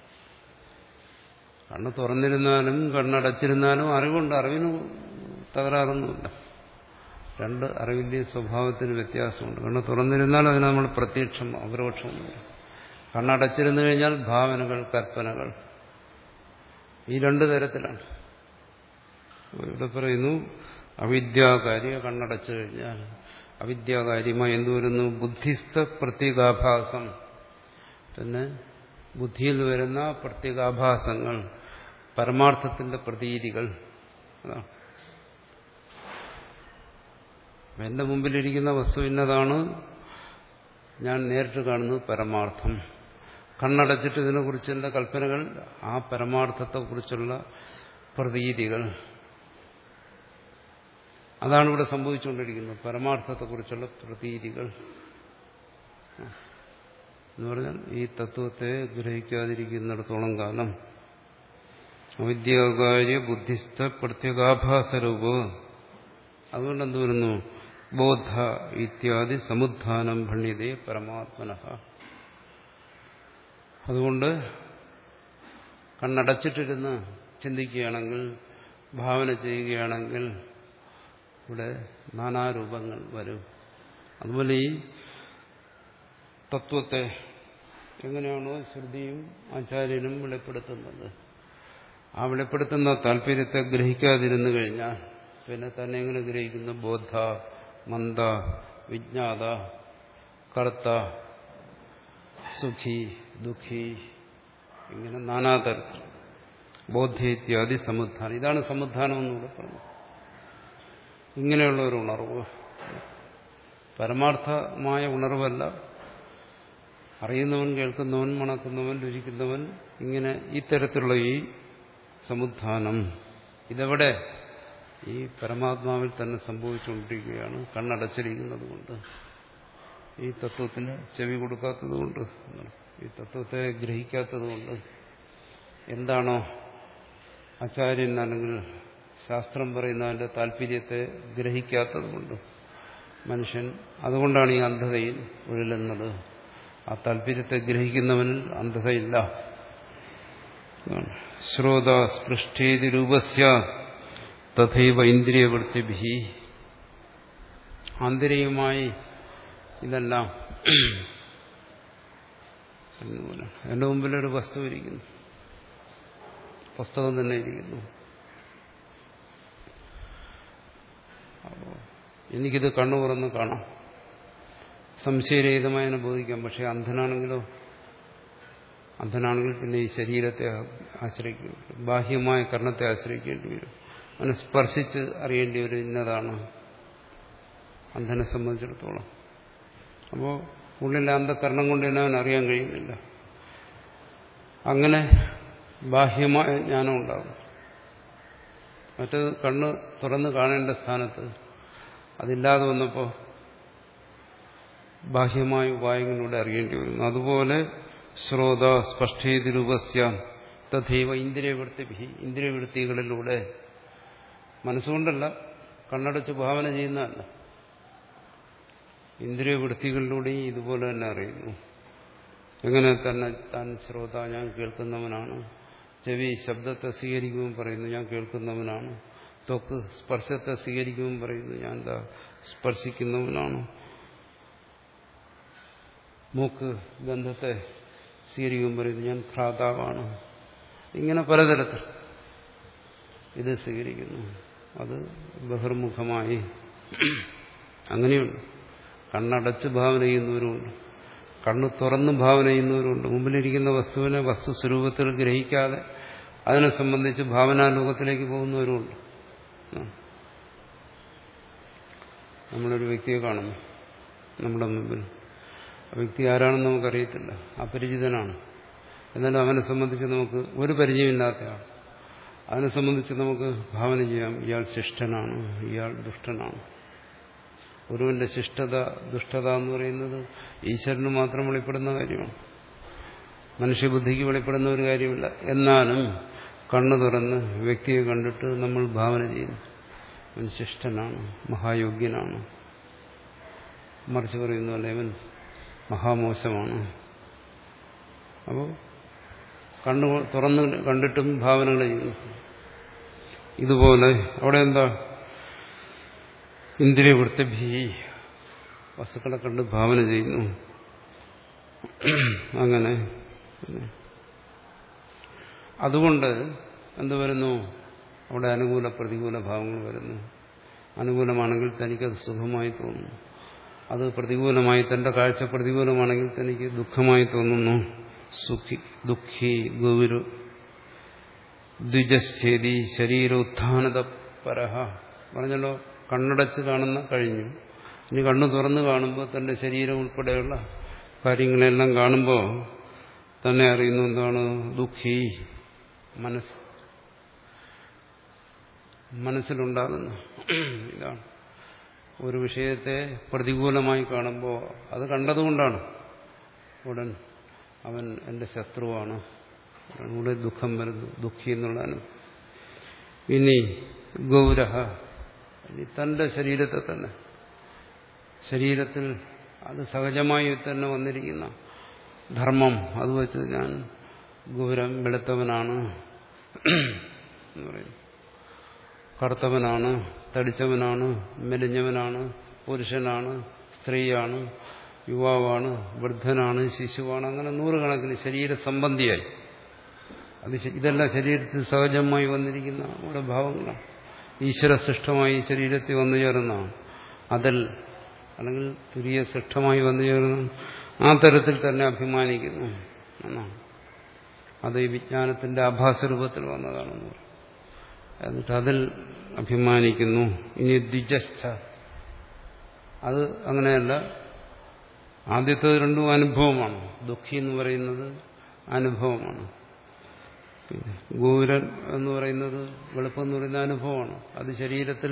കണ്ണ് തുറന്നിരുന്നാലും കണ്ണടച്ചിരുന്നാലും അറിവുണ്ട്. അറിവിന് തകരാറൊന്നുമില്ല. രണ്ട് അറിവിന്റെ സ്വഭാവത്തിന് വ്യത്യാസമുണ്ട്. കണ്ണ് തുറന്നിരുന്നാൽ അതിന് നമ്മൾ പ്രത്യക്ഷം അപരോക്ഷം. കണ്ണടച്ചിരുന്നു കഴിഞ്ഞാൽ ഭാവനകൾ, കൽപ്പനകൾ, ഈ രണ്ടു തരത്തിലാണ്. ഇവിടെ പറയുന്നു അവിദ്യാകാര്യ, കണ്ണടച്ചു കഴിഞ്ഞാൽ അവിദ്യാകാര്യമായി എന്തു വരുന്നു? ബുദ്ധിസ്ഥ പ്രത്യേകാഭാസം. പിന്നെ ബുദ്ധിയിൽ വരുന്ന പ്രത്യേകാഭാസങ്ങൾ, പരമാർത്ഥത്തിന്റെ പ്രതീതികൾ. അതാണ് എന്റെ മുമ്പിലിരിക്കുന്ന വസ്തു ഇന്നതാണ്, ഞാൻ നേരിട്ട് കാണുന്നത് പരമാർത്ഥം. കണ്ണടച്ചിട്ട് ഇതിനെക്കുറിച്ച് എന്റെ കൽപ്പനകൾ ആ പരമാർത്ഥത്തെക്കുറിച്ചുള്ള പ്രതീതികൾ. അതാണ് ഇവിടെ സംഭവിച്ചുകൊണ്ടിരിക്കുന്നത്, പരമാർത്ഥത്തെക്കുറിച്ചുള്ള പ്രതീതികൾ എന്ന് പറഞ്ഞാൽ ഈ തത്വത്തെ ഗ്രഹിക്കാതിരിക്കുന്നിടത്തോളം കാലം അവിദ്യാകാര്യ ബുദ്ധിസ്ഥ പ്രത്യേകാഭാസരൂപ. അതുകൊണ്ട് എന്ത് വരുന്നു? ബോധ ഇത്യാദി സമുത്ഥാനം ഭണ്യതേ പരമാത്മനഃ. അതുകൊണ്ട് കണ്ണടച്ചിട്ടിരുന്ന് ചിന്തിക്കുകയാണെങ്കിൽ, ഭാവന ചെയ്യുകയാണെങ്കിൽ ഇവിടെ നാനാരൂപങ്ങൾ വരും. അതുപോലെ ഈ തത്വത്തെ എങ്ങനെയാണോ ശ്രുതിയും ആചാര്യനും വെളിപ്പെടുത്തുന്നത്, ആ വെളിപ്പെടുത്തുന്ന താല്പര്യത്തെ ഗ്രഹിക്കാതിരുന്നു കഴിഞ്ഞാൽ പിന്നെ തന്നെ എങ്ങനെ ഗ്രഹിക്കുന്നു? ബോധ, മന്ദ, വിജ്ഞാത, കർത്ത, സുഖി, ദുഃഖി, ഇങ്ങനെ നാനാതരത്തിൽ ബോധ്യ ഇത്യാദി സമുത്ഥാനം. ഇതാണ് സമുത്ഥാനം എന്നിവിടെ പറഞ്ഞു. ഇങ്ങനെയുള്ള ഒരു ഉണർവ്, പരമാർത്ഥമായ ഉണർവല്ല. അറിയുന്നവൻ, കേൾക്കുന്നവൻ, മണക്കുന്നവൻ, രുചിക്കുന്നവൻ, ഇങ്ങനെ ഇത്തരത്തിലുള്ള ഈ സമുത്ഥാനം ഇതെവിടെ? ഈ പരമാത്മാവിൽ തന്നെ സംഭവിച്ചുകൊണ്ടിരിക്കുകയാണ്. കണ്ണടച്ചിരിക്കുന്നത് കൊണ്ട്, ഈ തത്വത്തിന് ചെവി കൊടുക്കാത്തത് കൊണ്ട്. ഈ തത്വത്തെ ഗ്രഹിക്കാത്തതുകൊണ്ട്, എന്താണോ ആചാര്യൻ അല്ലെങ്കിൽ ശാസ്ത്രം പറയുന്ന അതിന്റെ താല്പര്യത്തെ ഗ്രഹിക്കാത്തതുകൊണ്ട് മനുഷ്യൻ, അതുകൊണ്ടാണ് ഈ അന്ധതയിൽ ഉഴലുന്നത്. ആ താല്പര്യത്തെ ഗ്രഹിക്കുന്നവനിൽ അന്ധതയില്ല. ശ്രോത സ്പൃഷ്ടേതി രൂപസ്യ തഥൈവ ഇന്ദ്രിയവൃത്തിഭി. ആന്തരികമായി ഇതെല്ലാം എന്റെ മുമ്പിലൊരു വസ്തു ഇരിക്കുന്നു, പുസ്തകം തന്നെ ഇരിക്കുന്നു. അപ്പോൾ എനിക്കിത് കണ്ണു തുറന്ന് കാണാം, സംശയരഹിതമായി അനുഭവിക്കാം. പക്ഷെ അന്ധനാണെങ്കിലോ, അന്ധനാണെങ്കിൽ പിന്നെ ഈ ശരീരത്തെ ആശ്രയിക്കേണ്ടി വരും, ബാഹ്യമായ കർണത്തെ ആശ്രയിക്കേണ്ടി വരും. അവനെ സ്പർശിച്ച് അറിയേണ്ടി വരും ഇന്നതാണ് അന്ധനെ സംബന്ധിച്ചിടത്തോളം. അപ്പോൾ ഉള്ളിലെ അന്ധകരണം കൊണ്ട് തന്നെ അവൻ അറിയാൻ കഴിയുന്നില്ല. അങ്ങനെ ബാഹ്യമായ ജ്ഞാനം ഉണ്ടാകും. മറ്റത് കണ്ണ് തുറന്ന് കാണേണ്ട സ്ഥാനത്ത് അതില്ലാതെ വന്നപ്പോൾ ബാഹ്യമായ ഉപായങ്ങളിലൂടെ അറിയേണ്ടി വരുന്നു. അതുപോലെ ശ്രോത സ്പഷ്ടേതി രൂപസ്യ തഥൈവ ഇന്ദ്രിയവൃത്തിഭി. ഇന്ദ്രിയവൃത്തികളിലൂടെ, മനസ്സുകൊണ്ടല്ല, കണ്ണടച്ച് ഭാവന ചെയ്യുന്നതല്ല, ഇന്ദ്രിയവൃത്തികളിലൂടെയും ഇതുപോലെ തന്നെ അറിയുന്നു. എങ്ങനെ തന്നെ താൻ ശ്രോത, ഞാൻ കേൾക്കുന്നവനാണ്. ചെവി ശബ്ദത്തെ സ്വീകരിക്കുമ്പോൾ പറയുന്നു ഞാൻ കേൾക്കുന്നവനാണ്. ത്വക്ക് സ്പർശത്തെ സ്വീകരിക്കുമ്പോൾ പറയുന്നു ഞാൻ എന്താ സ്പർശിക്കുന്നവനാണ്. മൂക്ക് ഗന്ധത്തെ സ്വീകരിക്കുമ്പോൾ പറയുന്നു ഞാൻ ഘ്രാതാവാണ്. ഇങ്ങനെ പലതരത്തിൽ ഇത് സ്വീകരിക്കുന്നു. അത് ബഹിർമുഖമായി അങ്ങനെയുണ്ട്. കണ്ണടച്ച് ഭാവന ചെയ്യുന്നവരുമുണ്ട്, കണ്ണ് തുറന്ന് ഭാവന ചെയ്യുന്നവരുണ്ട്. മുമ്പിലിരിക്കുന്ന വസ്തുവിനെ വസ്തുസ്വരൂപത്തിൽ ഗ്രഹിക്കാതെ അതിനെ സംബന്ധിച്ച് ഭാവനാലോകത്തിലേക്ക് പോകുന്നവരുമുണ്ട്. നമ്മളൊരു വ്യക്തിയെ കാണുന്നു നമ്മുടെ മുമ്പിൽ, ആ വ്യക്തി ആരാണെന്ന് നമുക്കറിയത്തില്ല, അപരിചിതനാണ്. എന്നാലും അവനെ സംബന്ധിച്ച് നമുക്ക് ഒരു പരിചയമില്ലാത്തയാൾ, അതിനെ സംബന്ധിച്ച് നമുക്ക് ഭാവന ചെയ്യാം ഇയാൾ ശിഷ്ടനാണ്, ഇയാൾ ദുഷ്ടനാണ്. ഒരുവന്റെ ശിഷ്ടത ദുഷ്ടത എന്ന് പറയുന്നത് ഈശ്വരന് മാത്രം വെളിപ്പെടുന്ന കാര്യമാണ്, മനുഷ്യബുദ്ധിക്ക് വെളിപ്പെടുന്ന ഒരു കാര്യമില്ല. എന്നാലും കണ്ണു തുറന്ന് വ്യക്തിയെ കണ്ടിട്ട് നമ്മൾ ഭാവന ചെയ്യുന്നു അവൻ ശിഷ്ടനാണ്, മഹായോഗ്യനാണ്. മറിച്ച് പറയുന്നു അല്ലെ അവൻ മഹാമോശമാണ്. അപ്പോൾ കണ്ണു തുറന്ന് കണ്ടിട്ടും ഭാവനകൾ ചെയ്യുന്നു. ഇതുപോലെ അവിടെ എന്താ, ഇന്ദ്രിയവൃത്തിഭി, വസ്തുക്കളെ കണ്ട് ഭാവന ചെയ്യുന്നു. അങ്ങനെ അതുകൊണ്ട് എന്ത് വരുന്നു, അവിടെ അനുകൂല പ്രതികൂല ഭാവങ്ങൾ വരുന്നു. അനുകൂലമാണെങ്കിൽ തനിക്കത് സുഖമായി തോന്നുന്നു, അത് പ്രതികൂലമായി, തന്റെ കാഴ്ച പ്രതികൂലമാണെങ്കിൽ തനിക്ക് ദുഃഖമായി തോന്നുന്നു. സുഖി ദുഃഖി ഗൗരു ദ്വിജശ്ചേതി ശരീരോത്ഥാനത പരഹ പറഞ്ഞല്ലോ. കണ്ണടച്ച് കാണുന്ന കഴിഞ്ഞു, ഇനി കണ്ണു തുറന്ന് കാണുമ്പോൾ തന്റെ ശരീരം ഉൾപ്പെടെയുള്ള കാര്യങ്ങളെല്ലാം കാണുമ്പോൾ തന്നെ അറിയുന്നു എന്താണ് ദുഃഖി. മനസ്സ് മനസ്സിലുണ്ടാകുന്നു ഇതാണ്. ഒരു വിഷയത്തെ പ്രതികൂലമായി കാണുമ്പോൾ അത് കണ്ടതുകൊണ്ടാണ് ഉടൻ അവൻ എൻ്റെ ശത്രുവാണ്, ഇവിടെ ദുഃഖം വരുന്നു, ദുഃഖി എന്നുള്ളതാണ്. ഇനി ഗൗരഹ, തന്റെ ശരീരത്തെ തന്നെ, ശരീരത്തിൽ അത് സഹജമായി തന്നെ വന്നിരിക്കുന്ന ധർമ്മം, അത് വെച്ച് ഞാൻ ഗൗരം വെളുത്തവനാണ് എന്ന് പറയും, കറുത്തവനാണ്, തടിച്ചവനാണ്, മെലിഞ്ഞവനാണ്, പുരുഷനാണ്, സ്ത്രീയാണ്, യുവാവാണ്, വൃദ്ധനാണ്, ശിശുവാണ്, അങ്ങനെ നൂറുകണക്കിന് ശരീര സംബന്ധിയായി അത് ഇതെല്ലാം ശരീരത്തിൽ സഹജമായി വന്നിരിക്കുന്ന നമ്മുടെ ഭാവങ്ങളാണ്. ഈശ്വര സൃഷ്ടമായി ശരീരത്തിൽ വന്നു ചേർന്നതാണ്. അതിൽ അല്ലെങ്കിൽ തുരിയ സൃഷ്ടമായി വന്നു ചേർന്ന ആ തരത്തിൽ തന്നെ അഭിമാനിക്കുന്നു എന്നാണ്. അത് ഈ വിജ്ഞാനത്തിന്റെ ആഭാസരൂപത്തിൽ വന്നതാണെന്ന് പറയും. എന്നിട്ട് അതിൽ അഭിമാനിക്കുന്നു. ഇനി ദ്വിജസ്ഥ, അത് അങ്ങനെയല്ല. ആദ്യത്തെ രണ്ടും അനുഭവമാണ്. ദുഃഖി എന്ന് പറയുന്നത് അനുഭവമാണ്. പിന്നെ ഗൗരൻ എന്ന് പറയുന്നത്, വെളുപ്പെന്ന് പറയുന്ന അനുഭവമാണ്, അത് ശരീരത്തിൽ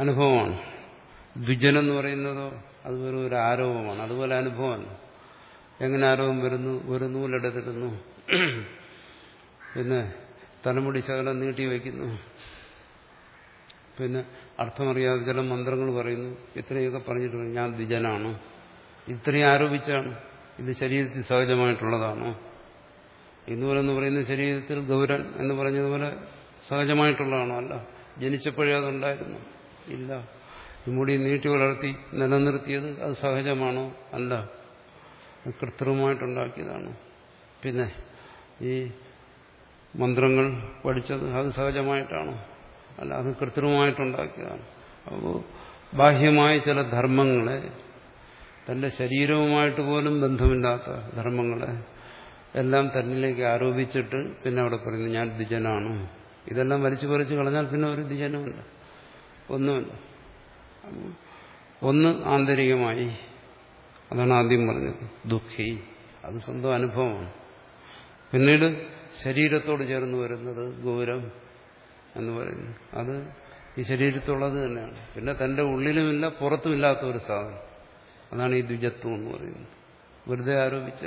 അനുഭവമാണ്. ദ്വിജനെന്ന് പറയുന്നതോ അത് വെറും ഒരു ആരോപമാണ്, അതുപോലെ അനുഭവമല്ല. എങ്ങനെ ആരോപം വരുന്നു? ഒരു നൂലെടുത്തിരുന്നു, പിന്നെ തലമുടി ശകലം നീട്ടി വയ്ക്കുന്നു, പിന്നെ അർത്ഥമറിയാതെ ചില മന്ത്രങ്ങൾ പറയുന്നു. ഇത്രയൊക്കെ പറഞ്ഞിട്ട് ഞാൻ ദ്വിജനാണ്, ഇത്രയും ആരോപിച്ചാണ്. ഇത് ശരീരത്തിൽ സഹജമായിട്ടുള്ളതാണോ? ഇന്നുപോലെന്ന് പറയുന്നത് ശരീരത്തിൽ ഗൗരൻ എന്ന് പറഞ്ഞതുപോലെ സഹജമായിട്ടുള്ളതാണോ? അല്ല. ജനിച്ചപ്പോഴേ അതുണ്ടായിരുന്നു? ഇല്ല. ഈ മുടി നീട്ടി വളർത്തി നിലനിർത്തിയത് അത് സഹജമാണോ? അല്ല. കൃത്രിമമായിട്ടുണ്ടാക്കിയതാണ്. പിന്നെ ഈ മന്ത്രങ്ങൾ പഠിച്ചത് അത് സഹജമായിട്ടാണോ? അല്ല, അത് കൃത്രിമമായിട്ടുണ്ടാക്കിയതാണ്. അപ്പോൾ ബാഹ്യമായ ചില ധർമ്മങ്ങളെ, തന്റെ ശരീരവുമായിട്ട് പോലും ബന്ധമില്ലാത്ത ധർമ്മങ്ങളെ എല്ലാം തന്നിലേക്ക് ആരോപിച്ചിട്ട് പിന്നെ അവിടെ പറയുന്നു ഞാൻ ദ്വിജനാണ്. ഇതെല്ലാം വലിച്ചു പറിച്ച് കളഞ്ഞാൽ പിന്നെ ഒരു ദ്വിജനുമില്ല, ഒന്നുമില്ല. ഒന്ന് ആന്തരികമായി, അതാണ് ആദ്യം പറഞ്ഞത്, ദുഃഖി, അത് സ്വന്തം അനുഭവമാണ്. പിന്നീട് ശരീരത്തോട് ചേർന്ന് വരുന്നത് ഗൗരം എന്ന് പറയുന്നു, അത് ഈ ശരീരത്തുള്ളത് തന്നെയാണ്. പിന്നെ തന്റെ ഉള്ളിലുമില്ല പുറത്തുമില്ലാത്ത ഒരു സാധനം, അതാണ് ഈ ദ്വിജത്വം എന്ന് പറയുന്നത്. വെറുതെ ആരോപിച്ച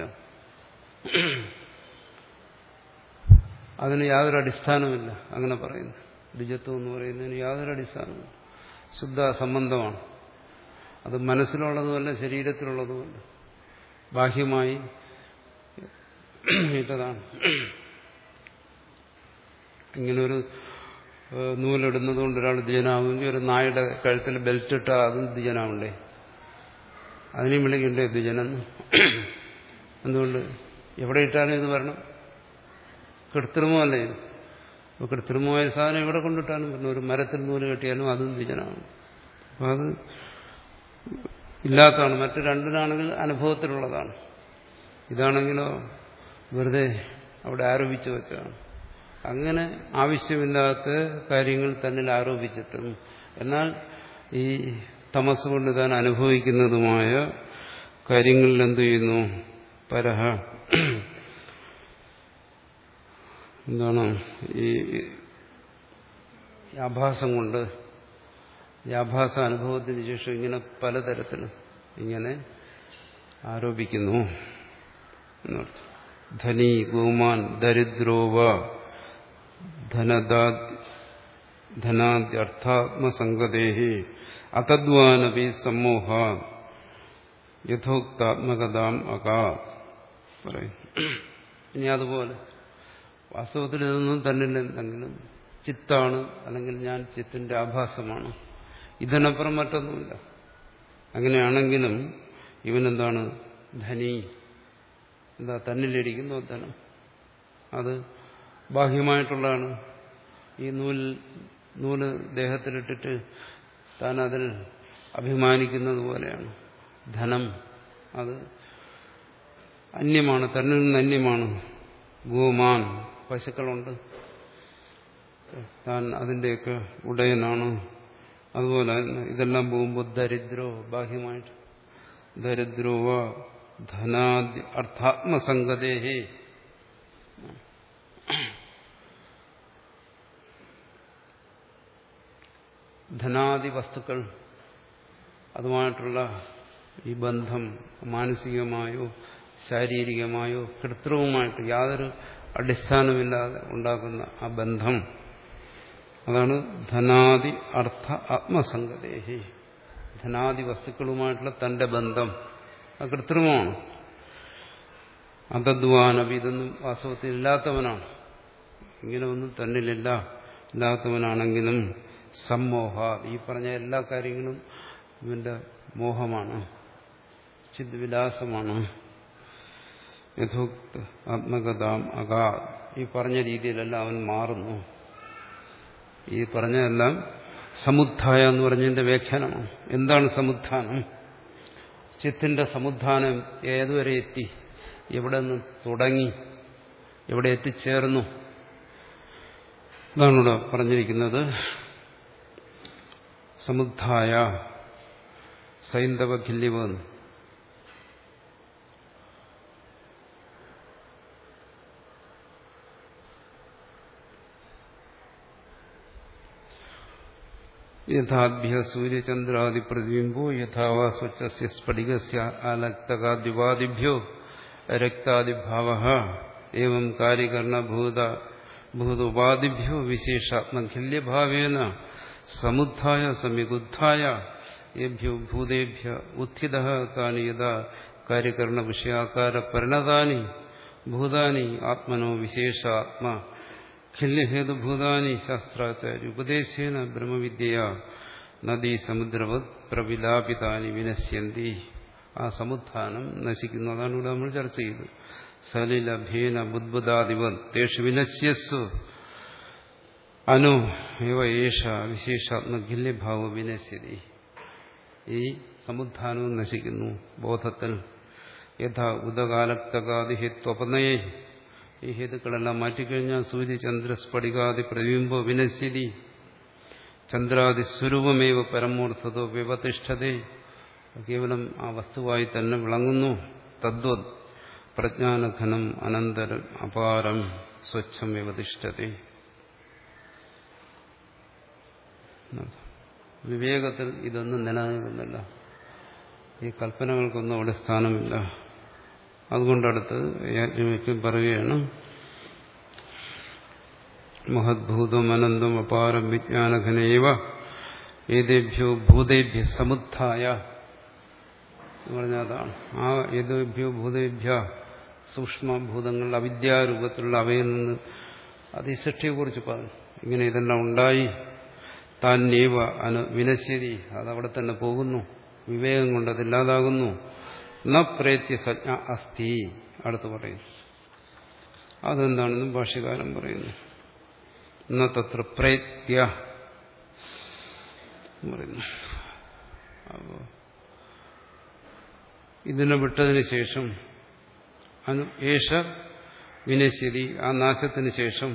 അതിന് യാതൊരു അടിസ്ഥാനമില്ല. അങ്ങനെ പറയുന്നു. ദ്വിജത്വം എന്ന് പറയുന്നതിന് യാതൊരു അടിസ്ഥാനമില്ല. ശുദ്ധ സംബന്ധമാണ്. അത് മനസ്സിലുള്ളതുമല്ല, ശരീരത്തിലുള്ളതുമല്ല, ബാഹ്യമായി ഇട്ടതാണ്. ഇങ്ങനൊരു നൂലിടുന്നതുകൊണ്ട് ഒരാൾ ദ്വിജനാവുമെങ്കിൽ ഒരു നായുടെ കഴുത്തിൽ ബെൽറ്റ് ഇട്ടാൽ അതും ദ്വിജനാവണ്ടേ? അതിനെയും വിളിക്കണ്ടേ ദ്വിജനെന്ന്? എന്തുകൊണ്ട്? എവിടെ ഇട്ടാലും ഇത് വരണം. കൃത്രിമമല്ലേ ഇത്? അപ്പോൾ കൃത്രിമമായ സാധനം എവിടെ കൊണ്ടിട്ടാലും പറഞ്ഞു. ഒരു മരത്തിൽ നൂല് കെട്ടിയാലും അതും ദ്വിജനാണ്. അപ്പം അത് ഇല്ലാത്തതാണ്. മറ്റു രണ്ടിനാണെങ്കിൽ അനുഭവത്തിലുള്ളതാണ്. ഇതാണെങ്കിലോ വെറുതെ അവിടെ ആരോപിച്ചു വെച്ചതാണ്. അങ്ങനെ ആവശ്യമില്ലാത്ത കാര്യങ്ങൾ തന്നിൽ ആരോപിച്ചിട്ടും എന്നാൽ ഈ തമസ് കൊണ്ട് താൻ അനുഭവിക്കുന്നതുമായ കാര്യങ്ങളിൽ എന്തു ചെയ്യുന്നു? പരഹ എന്താണ്? ഈ ആഭാസം കൊണ്ട്, ഈ ആഭാസ അനുഭവത്തിന് ശേഷം ഇങ്ങനെ പലതരത്തിലും ഇങ്ങനെ ആരോപിക്കുന്നു എന്നർത്ഥം. ധനി ഗോമാൻ ദരിദ്രോവ ധനാദ്യർത്ഥാത്മസംഗതേഹി അതദ്വാനപി സമൂഹ യഥോക്താത്മകതാം അകാ പറയും. ഇനി അതുപോലെ വാസ്തവത്തിൽ ഇതൊന്നും തന്നിൽ എന്തെങ്കിലും ചിത്താണ്, അല്ലെങ്കിൽ ഞാൻ ചിത്തിന്റെ ആഭാസമാണ്, ഇതിനപ്പുറം മറ്റൊന്നുമില്ല. അങ്ങനെയാണെങ്കിലും ഇവനെന്താണ്? ധനി. എന്താ? തന്നിലിരിക്കുന്നു ധനം. അത് ബാഹ്യമായിട്ടുള്ളതാണ്. ഈ നൂൽ നൂല് ദേഹത്തിലിട്ടിട്ട് താൻ അതിൽ അഭിമാനിക്കുന്നത് പോലെയാണ്. ധനം അത് അന്യമാണ്, തന്നിൽ നിന്ന് അന്യമാണ്. ഗോമാൻ, പശുക്കളുണ്ട്, താൻ അതിൻ്റെയൊക്കെ ഉടയനാണ്. അതുപോലെ ഇതെല്ലാം പോകുമ്പോൾ ദരിദ്രോ, ബാഹ്യമായിട്ട് ദരിദ്രോവ ധനാദി അർത്ഥാത്മസംഗതേഹി, ധനാദി വസ്തുക്കൾ അതുമായിട്ടുള്ള ഈ ബന്ധം മാനസികമായോ ശാരീരികമായോ കൃത്രിമമായിട്ട് യാതൊരു അടിസ്ഥാനമില്ലാതെ ഉണ്ടാക്കുന്ന ആ ബന്ധം, അതാണ് ധനാദി അർത്ഥ ആത്മസംഗതേഹി. ധനാദി വസ്തുക്കളുമായിട്ടുള്ള തന്റെ ബന്ധം അത് കൃത്രിമമാണ്. അതദ്വാനപി, ഇതൊന്നും വാസ്തവത്തിൽ ഇല്ലാത്തവനാണ്. ഇങ്ങനെ ഒന്നും തന്നിലില്ല, ഇല്ലാത്തവനാണെങ്കിലും സമ്മോഹ, ഈ പറഞ്ഞ എല്ലാ കാര്യങ്ങളും ഇവന്റെ മോഹമാണ്, ചിദ്വിലാസമാണ്. യഥോക്ത ആത്മകഥാം അകാ, ഈ പറഞ്ഞ രീതിയിലെല്ലാം അവൻ മാറുന്നു. ഈ പറഞ്ഞതെല്ലാം സമുദ്ധായ എന്ന് പറഞ്ഞതിന്റെ വ്യാഖ്യാനമാണ്. എന്താണ് സമുദ്ധാനം? ചിത്തിന്റെ സമുദ്ധാനം ഏതുവരെ എത്തി, എവിടെ നിന്ന് തുടങ്ങി, എവിടെ എത്തിച്ചേർന്നു, അതാണ് ഇവിടെ പറഞ്ഞിരിക്കുന്നത്. സമുദ്ധായ സൈന്ധവ ഖില്യവൻ, യഥാഭ്യ സൂര്യചന്ദ്രാദി പ്രതിബിംബോ യഥാവാ സ്വച്ഛസ്യ സ്ഫടികസ്യ ആലക്തകാദ്യുപാദിഭ്യോ രക്താദിഭാവ ഏവം കാര്യകരണഭൂത ഭൂതോപാധിഭ്യോ വിശേഷാത്മഖില്യഭാവേന സമുദ്ധായ സമിഗുദ്ധായ ഏഭ്യോ ഭൂതേഭ്യ ഉത്ഥിതഃ താനി യഥാ കാര്യകരണ വിഷയാകാര പരിണതാനി ഭൂതാനി ആത്മനോ വിശേഷാത്മ ഖില്യഹേതുഭൂതാനി ശാസ്ത്രാചാര്യ ഉപദേശേന ബ്രഹ്മവിദ്യയാ നദീ സമുദ്രവത് പ്രവിലാപിതാനി വിനശ്യന്തി. ആ സമുത്ഥാനം നശിക്കുന്നു. അതാണ് ഇവിടെ നമ്മൾ ചർച്ച ചെയ്തത്. സലില ഭീന ബുദ്ബുദാദിവത് തേഷു വിനശ്യസ്സു അനു ഏവ ഏഷ വിശേഷാത്മഖില്യഭാവ വിനശ്യതി. ഈ സമുത്ഥാനവും നശിക്കുന്നു ബോധത്തിൽ. യഥാ ഉദകാലക്തകാദിഹിത്വപനയെ, ഈ ഹേതുക്കളെല്ലാം മാറ്റിക്കഴിഞ്ഞാൽ സൂര്യ ചന്ദ്ര സ്ഫടികാദി പ്രതിബിംബോ വിനശ്യതി. ചന്ദ്രാദി സ്വരൂപമേവ പരമോർത്ഥതോ വ്യവതിഷ്ഠതേ, കേവലം ആ വസ്തുവായി തന്നെ വിളങ്ങുന്നു. തദ്വത് പ്രജ്ഞാനഘനം അനന്തരം അപാരം സ്വച്ഛം വ്യവതിഷ്ഠതേ. വിവേകത്തിൽ ഇതൊന്നും നിലനിൽക്കുന്നില്ല. ഈ കൽപ്പനകൾക്കൊന്നും അവിടെ സ്ഥാനമില്ല. അതുകൊണ്ടടുത്ത് യാജ്ഞവൽക്യൻ പറയുകയാണ്, മഹദ്ഭൂതം അനന്തം അപാരം വിജ്ഞാനഘനേവ ഏതേഭ്യോ ഭൂതേഭ്യ സമുത്ഥായ എന്ന് പറഞ്ഞാൽ അതാണ്. ആ ഏതേഭ്യോ ഭൂതേഭ്യ സൂക്ഷ്മഭൂതങ്ങൾ അവിദ്യാരൂപത്തിലുള്ള അവയിൽ നിന്ന് അത് ഈ സൃഷ്ടിയെക്കുറിച്ച് പറഞ്ഞു. ഇങ്ങനെ ഇതെല്ലാം ഉണ്ടായി താന്നേവ അനു വിനശ്യതി, അതവിടെ തന്നെ പോകുന്നു. വിവേകം കൊണ്ട് അതില്ലാതാകുന്നു. ന പ്രേത്യ സജ്ഞ അസ്ഥി, അടുത്ത് പറയുന്നു. അതെന്താണെന്നും ഭാഷ്യകാരൻ പറയുന്നു. ന തത്ര പ്രേത്യ പറയുന്നു. അപ്പോ ഇതിനെ വിട്ടതിന് ശേഷം അനു ഏഷ വിനശ്യതി, ആ നാശത്തിന് ശേഷം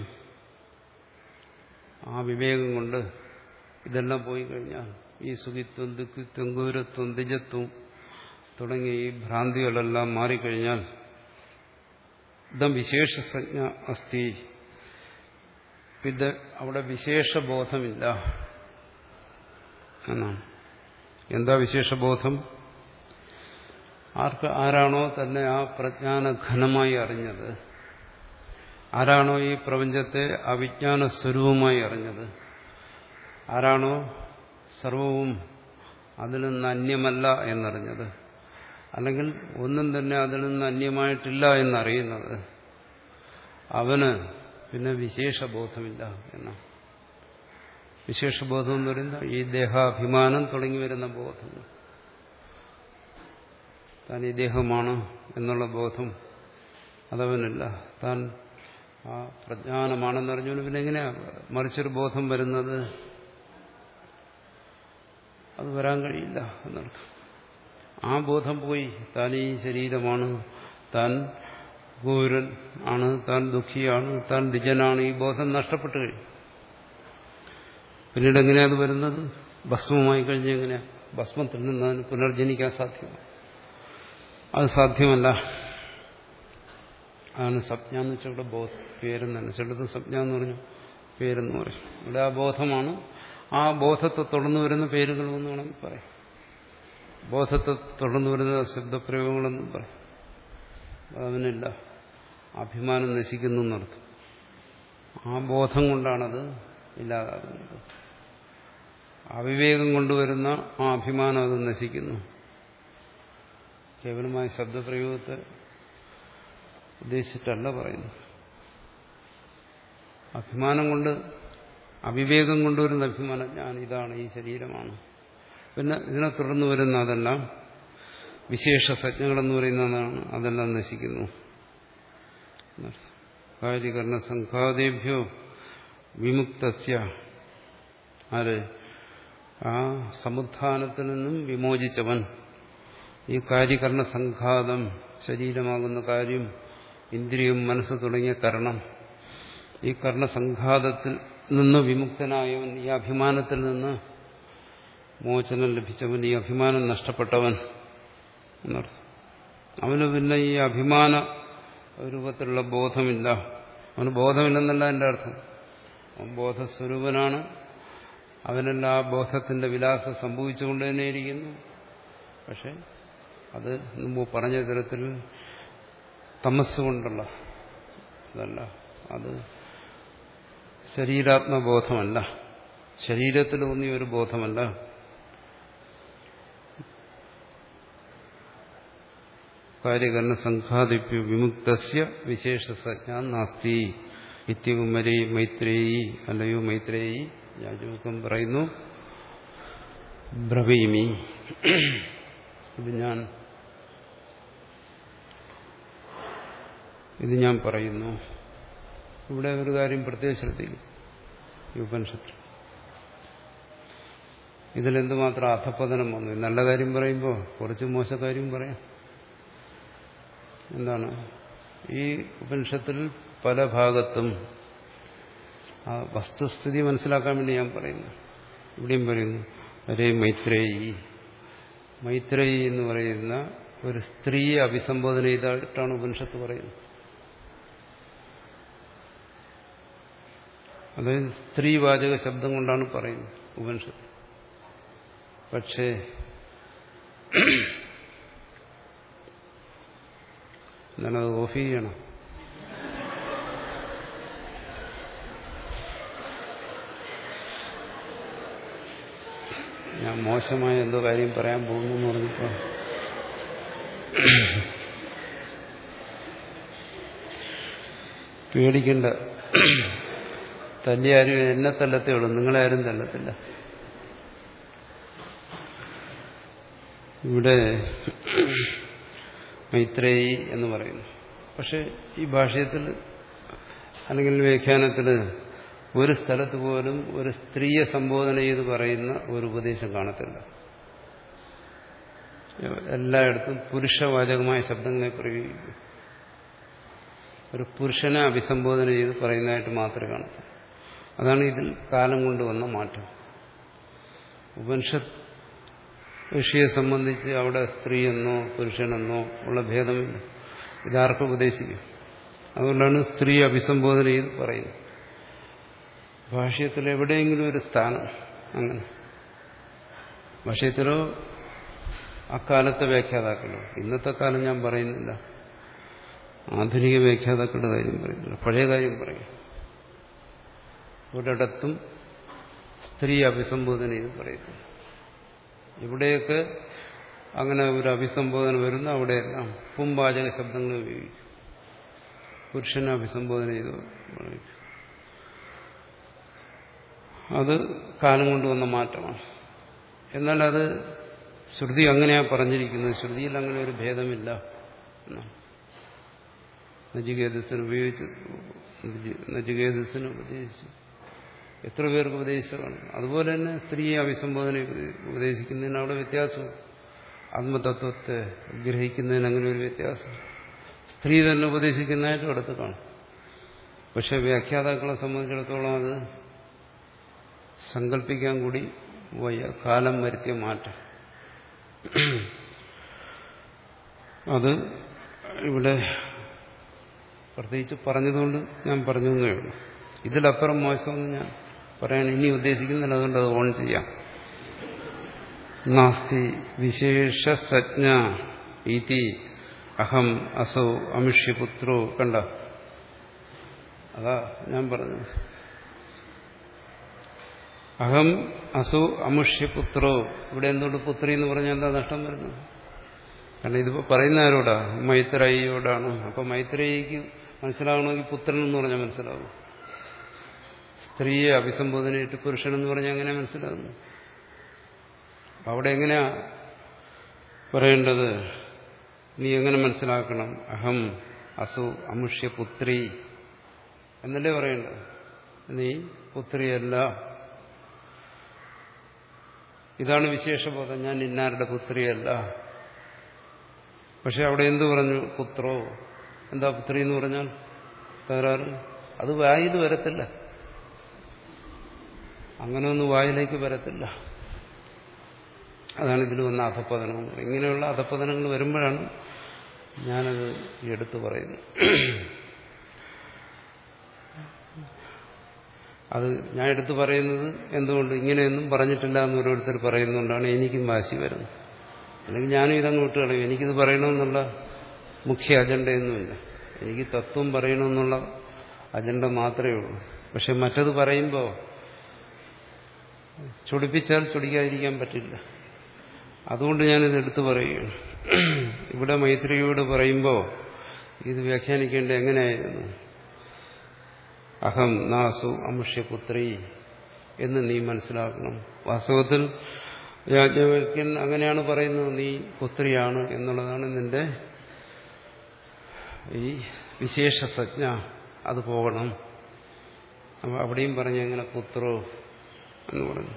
ആ വിവേകം കൊണ്ട് ഇതെല്ലാം പോയി കഴിഞ്ഞാൽ ഈ സുഖിത്വം ദുഃഖിത്വം ഗൗരത്വം ദിജത്വം തുടങ്ങിയ ഈ ഭ്രാന്തികളെല്ലാം മാറിക്കഴിഞ്ഞാൽ ഇതം വിശേഷസജ്ഞ അസ്ഥി, ഇത് അവിടെ വിശേഷബോധമില്ല എന്നാണ്. എന്താ വിശേഷബോധം? ആർക്ക് ആരാണോ തന്നെ ആ പ്രജ്ഞാനഘനമായി അറിഞ്ഞത്, ആരാണോ ഈ പ്രപഞ്ചത്തെ അവിജ്ഞാന സ്വരൂപമായി അറിഞ്ഞത്, ആരാണോ സർവവും അതിൽ നിന്ന് അന്യമല്ല എന്നറിഞ്ഞത്, അല്ലെങ്കിൽ ഒന്നും തന്നെ അതിൽ നിന്ന് അന്യമായിട്ടില്ല എന്നറിയുന്നത്, അവന് പിന്നെ വിശേഷബോധമില്ല എന്നാണ്. വിശേഷബോധം എന്ന് പറയുന്നത് ഈ ദേഹാഭിമാനം തുടങ്ങി വരുന്ന ബോധം, താൻ ഈ ദേഹമാണ് എന്നുള്ള ബോധം അതവനില്ല. താൻ ആ പ്രജ്ഞാനമാണെന്നറിഞ്ഞുകൊണ്ട് പിന്നെ എങ്ങനെയാ മറിച്ചൊരു ബോധം വരുന്നത്? അത് വരാൻ കഴിയില്ല എന്നർത്ഥം. ആ ബോധം പോയി. താൻ ഈ ശരീരമാണ്, താൻ ഗൗരൻ ആണ്, താൻ ദുഃഖിയാണ്, താൻ ദ്വിജനാണ്, ഈ ബോധം നഷ്ടപ്പെട്ടു കഴിഞ്ഞു. പിന്നീട് എങ്ങനെയാ അത് വരുന്നത്? ഭസ്മമായി കഴിഞ്ഞ് എങ്ങനെയാ ഭസ്മത്തിൽ നിന്ന് അതിന് പുനർജനിക്കാൻ സാധ്യമാണ്? അത് സാധ്യമല്ല. അതാണ് സംജ്ഞ എന്ന് വെച്ചാൽ ഇവിടെ ബോധ പേരെന്ന് തന്നെ. ചിലത് സംജ്ഞ എന്ന് പറഞ്ഞു പേരെന്ന് പറയും. ഇവിടെ ആ ബോധമാണ്. ആ ബോധത്തെ തുടർന്ന് വരുന്ന പേരുകളെന്ന് വേണമെങ്കിൽ പറയാം. ബോധത്തെ തുടർന്ന് വരുന്ന ശബ്ദപ്രയോഗങ്ങളെന്നും പറയും. അവനില്ല. അഭിമാനം നശിക്കുന്നു എന്നർത്ഥം. ആ ബോധം കൊണ്ടാണത് ഇല്ലാതാകുന്നത്. അവിവേകം കൊണ്ടുവരുന്ന ആ അഭിമാനം അത് നശിക്കുന്നു. കേവലമായ ശബ്ദപ്രയോഗത്തെ ഉദ്ദേശിച്ചിട്ടല്ല പറയുന്നു. അഭിമാനം കൊണ്ട്, അവിവേകം കൊണ്ടുവരുന്ന അഭിമാനം, ഞാൻ ഇതാണ്, ഈ ശരീരമാണ്. പിന്നെ ഇതിനെ തുടർന്ന് വരുന്ന അതെല്ലാം വിശേഷ സജ്ഞകളെന്ന് പറയുന്നതാണ്. അതെല്ലാം നശിക്കുന്നു. കാര്യകരണ സംഘാതേഭ്യോ വിമുക്തസ്യ, ആര്? ആ സമുത്ഥാനത്തിൽ നിന്നും വിമോചിച്ചവൻ. ഈ കാര്യകരണ സംഘാതം, ശരീരമാകുന്ന കാര്യം, ഇന്ദ്രിയം, മനസ്സ് തുടങ്ങിയ കരണം, ഈ കർണസംഘാതത്തിൽ നിന്ന് വിമുക്തനായവൻ, ഈ അഭിമാനത്തിൽ നിന്ന് മോചനം ലഭിച്ചവൻ, ഈ അഭിമാനം നഷ്ടപ്പെട്ടവൻ എന്നർത്ഥം. അവന് പിന്നെ ഈ അഭിമാന രൂപത്തിലുള്ള ബോധമില്ല. അവന് ബോധമില്ലെന്നല്ല എൻ്റെ അർത്ഥം. അവൻ ബോധസ്വരൂപനാണ്. അവനെല്ലാം ആ ബോധത്തിന്റെ വിലാസം സംഭവിച്ചുകൊണ്ട് തന്നെയിരിക്കുന്നു. പക്ഷെ അത് മുമ്പ് പറഞ്ഞ തരത്തിൽ തമസ് കൊണ്ടുള്ള അതല്ല, അത് ശരീരാത്മബോധമല്ല, ശരീരത്തിലൂന്നിയ ഒരു ബോധമല്ല. കാര്യകരണ സംഘാതിപ്യ വിമുക്തസ്യ വിശേഷസജ്ഞാ നാസ്തി ഇത്യകുമരി മൈത്രേയി, അല്ലയോ മൈത്രേയി, യാജ്ഞവൽക്യൻ പറയുന്നു, ബ്രവീമി, ഇത് ഞാൻ ഇത് ഞാൻ പറയുന്നു. ഇവിടെ ഒരു കാര്യം പ്രത്യേകം ശ്രദ്ധിക്കും. ഈ ഉപനിഷത്തിൽ ഇതിലെന്തുമാത്രം അധപ്പതനം വന്നു. നല്ല കാര്യം പറയുമ്പോൾ കുറച്ച് മോശക്കാര്യം പറയാം. എന്താണ് ഈ ഉപനിഷത്തിൽ പല ഭാഗത്തും ആ വസ്തുസ്ഥിതി മനസ്സിലാക്കാൻ വേണ്ടി ഞാൻ പറയുന്നു. ഇവിടെയും പറയുന്നു, ഒരേ മൈത്രേയി. മൈത്രേയി എന്ന് പറയുന്ന ഒരു സ്ത്രീയെ അഭിസംബോധന ചെയ്തിട്ടാണ് ഉപനിഷത്ത് പറയുന്നത്. അതായത് സ്ത്രീവാചക ശബ്ദം കൊണ്ടാണ് പറയുന്നത് ഉപനിഷത്ത്. പക്ഷേ ഞാനത് ഓഫ് ചെയ്യണം. ഞാൻ മോശമായ എന്തോ കാര്യം പറയാൻ പോകുന്നു എന്ന് പറഞ്ഞപ്പോ പേടിക്കണ്ട. തല്ലിയാരും എന്നെ തല്ലത്തേ ഉള്ളൂ, നിങ്ങളെ ആരും തല്ലത്തില്ല. ഇവിടെ മൈത്രേയി എന്ന് പറയുന്നു. പക്ഷെ ഈ ഭാഷ്യത്തിൽ അല്ലെങ്കിൽ വ്യാഖ്യാനത്തിൽ ഒരു സ്ഥലത്ത് പോലും ഒരു സ്ത്രീയെ സംബോധന ചെയ്ത് പറയുന്ന ഒരു ഉപദേശം കാണത്തില്ല. എല്ലായിടത്തും പുരുഷവാചകമായ ശബ്ദങ്ങളെ പ്രയോഗിക്കും. ഒരു പുരുഷനെ അഭിസംബോധന ചെയ്ത് പറയുന്നതായിട്ട് മാത്രമേ കാണത്തുള്ളൂ. അതാണ് ഇതിൽ കാലം കൊണ്ടുവന്ന മാറ്റം. ഉപനിഷത്ത് ഋഷിയെ സംബന്ധിച്ച് അവിടെ സ്ത്രീയെന്നോ പുരുഷനെന്നോ ഉള്ള ഭേദമില്ല. ഇതാർക്കും ഉപദേശിക്കും. അതുകൊണ്ടാണ് സ്ത്രീ അഭിസംബോധന ചെയ്ത് പറയുന്നത്. ഭാഷ്യത്തിൽ എവിടെയെങ്കിലും ഒരു സ്ഥാനം അങ്ങനെ ഭാഷ്യത്തിലോ അക്കാലത്തെ വ്യാഖ്യാതാക്കളോ, ഇന്നത്തെ കാലം ഞാൻ പറയുന്നില്ല, ആധുനിക വ്യാഖ്യാതാക്കളുടെ കാര്യം പറയുന്നില്ല, പഴയ കാര്യം പറയും. ഒരിടത്തും സ്ത്രീ അഭിസംബോധന ചെയ്ത് പറയുന്നു. ഇവിടെയൊക്കെ അങ്ങനെ ഒരു അഭിസംബോധന വരുന്ന അവിടെയെല്ലാം പുംവാചക ശബ്ദങ്ങൾ ഉപയോഗിക്കും. പുരുഷനെ അഭിസംബോധന ചെയ്ത് പറയും. അത് കാലം കൊണ്ടുവന്ന മാറ്റമാണ്. എന്നാൽ അത് ശ്രുതി അങ്ങനെയാണ് പറഞ്ഞിരിക്കുന്നത്. ശ്രുതിയിൽ അങ്ങനെ ഒരു ഭേദമില്ല. നചികേതസിന് ഉപയോഗിച്ച് നചികേതസിന് ഉപദേശിച്ചു, എത്ര പേർക്ക് ഉപദേശിച്ചതാണ്. അതുപോലെ തന്നെ സ്ത്രീയെ അഭിസംബോധന ഉപദേശിക്കുന്നതിന് അവിടെ വ്യത്യാസം. ആത്മതത്വത്തെ ഗ്രഹിക്കുന്നതിന് അങ്ങനെ ഒരു വ്യത്യാസം സ്ത്രീ തന്നെ ഉപദേശിക്കുന്നതായിട്ടും അടുത്ത് കാണും. പക്ഷെ വ്യാഖ്യാതാക്കളെ സംബന്ധിച്ചിടത്തോളം അത് സങ്കല്പിക്കാൻ കൂടി വയ്യ. കാലം വരുത്തിയ മാറ്റം അത് ഇവിടെ പ്രത്യേകിച്ച് പറഞ്ഞതുകൊണ്ട് ഞാൻ പറഞ്ഞു എന്നേ ഉള്ളൂ. ഇതിലപ്പുറം മോശമെന്ന് ഞാൻ പറയാൻ ഇനി ഉദ്ദേശിക്കുന്നില്ല. അതുകൊണ്ട് അത് ഓൺ ചെയ്യാം. നാസ്തി വിശേഷസജ്ഞ ഇതി അഹം അസൗ അമിഷ്യപുത്രോ. കണ്ട, അതാ ഞാൻ പറഞ്ഞത്. അഹം അസു അമുഷ്യപുത്രോ. ഇവിടെ എന്തുകൊണ്ട് പുത്രി എന്ന് പറഞ്ഞാൽ എന്താ നഷ്ടം വരുന്നത്? കാരണം ഇതിപ്പോ പറയുന്ന ആരോടാ? മൈത്രേയിയോടാണ്. അപ്പൊ മൈത്രേയിക്ക് മനസ്സിലാവണമെങ്കിൽ പുത്രൻ എന്ന് പറഞ്ഞാൽ മനസ്സിലാവും. സ്ത്രീയെ അഭിസംബോധനയിട്ട് പുരുഷനെന്ന് പറഞ്ഞാൽ എങ്ങനെ മനസ്സിലാകുന്നു? അവിടെ എങ്ങനെയാ പറയേണ്ടത്? നീ എങ്ങനെ മനസ്സിലാക്കണം? അഹം അസു അമുഷ്യപുത്രി എന്നല്ലേ പറയേണ്ടത്. നീ പുത്രിയല്ല. ഇതാണ് വിശേഷബോധം. ഞാൻ ഇന്നാരുടെ പുത്രിയല്ല. പക്ഷെ അവിടെ എന്തു പറഞ്ഞു? പുത്രോ. എന്താ പുത്രി എന്ന് പറഞ്ഞാൽ തകരാറ്? അത് വായിൽ വരത്തില്ല. അങ്ങനെ ഒന്നും വായിലേക്ക് വരത്തില്ല. അതാണ് ഇതിൽ വന്ന അധപ്പതനം. ഇങ്ങനെയുള്ള അധപ്പതനങ്ങൾ വരുമ്പോഴാണ് ഞാനത് എടുത്തു പറയുന്നത്. അത് ഞാൻ എടുത്തു പറയുന്നത് എന്തുകൊണ്ട്? ഇങ്ങനെയൊന്നും പറഞ്ഞിട്ടില്ല എന്ന് ഓരോരുത്തർ പറയുന്നതുകൊണ്ടാണ് എനിക്കും വാശി വരുന്നത്. അല്ലെങ്കിൽ ഞാനും ഇതങ്ങ് വിട്ടുകളയും. എനിക്കിത് പറയണമെന്നുള്ള മുഖ്യ അജണ്ടയൊന്നുമില്ല. എനിക്ക് തത്വം പറയണമെന്നുള്ള അജണ്ട മാത്രമേ ഉള്ളൂ. പക്ഷെ മറ്റത് പറയുമ്പോൾ ചൊടിപ്പിച്ചാൽ ചൊടിക്കാതിരിക്കാൻ പറ്റില്ല. അതുകൊണ്ട് ഞാനിത് എടുത്തു പറയുകയാണ്. ഇവിടെ മൈത്രിയോട് പറയുമ്പോൾ ഇത് വ്യാഖ്യാനിക്കേണ്ടത് എങ്ങനെയായിരുന്നു? അഹം നാസു അമുഷ്യപുത്രി എന്ന് നീ മനസ്സിലാക്കണം. വാസ്തവത്തിൽ യാജ്ഞവൽക്യൻ അങ്ങനെയാണ് പറയുന്നത്, നീ പുത്രിയാണ് എന്നുള്ളതാണ് നിന്റെ ഈ വിശേഷ സജ്ഞ, അത് പോകണം. അപ്പൊ അവിടെയും പറഞ്ഞ എങ്ങനെ പുത്രോ എന്ന് പറഞ്ഞു.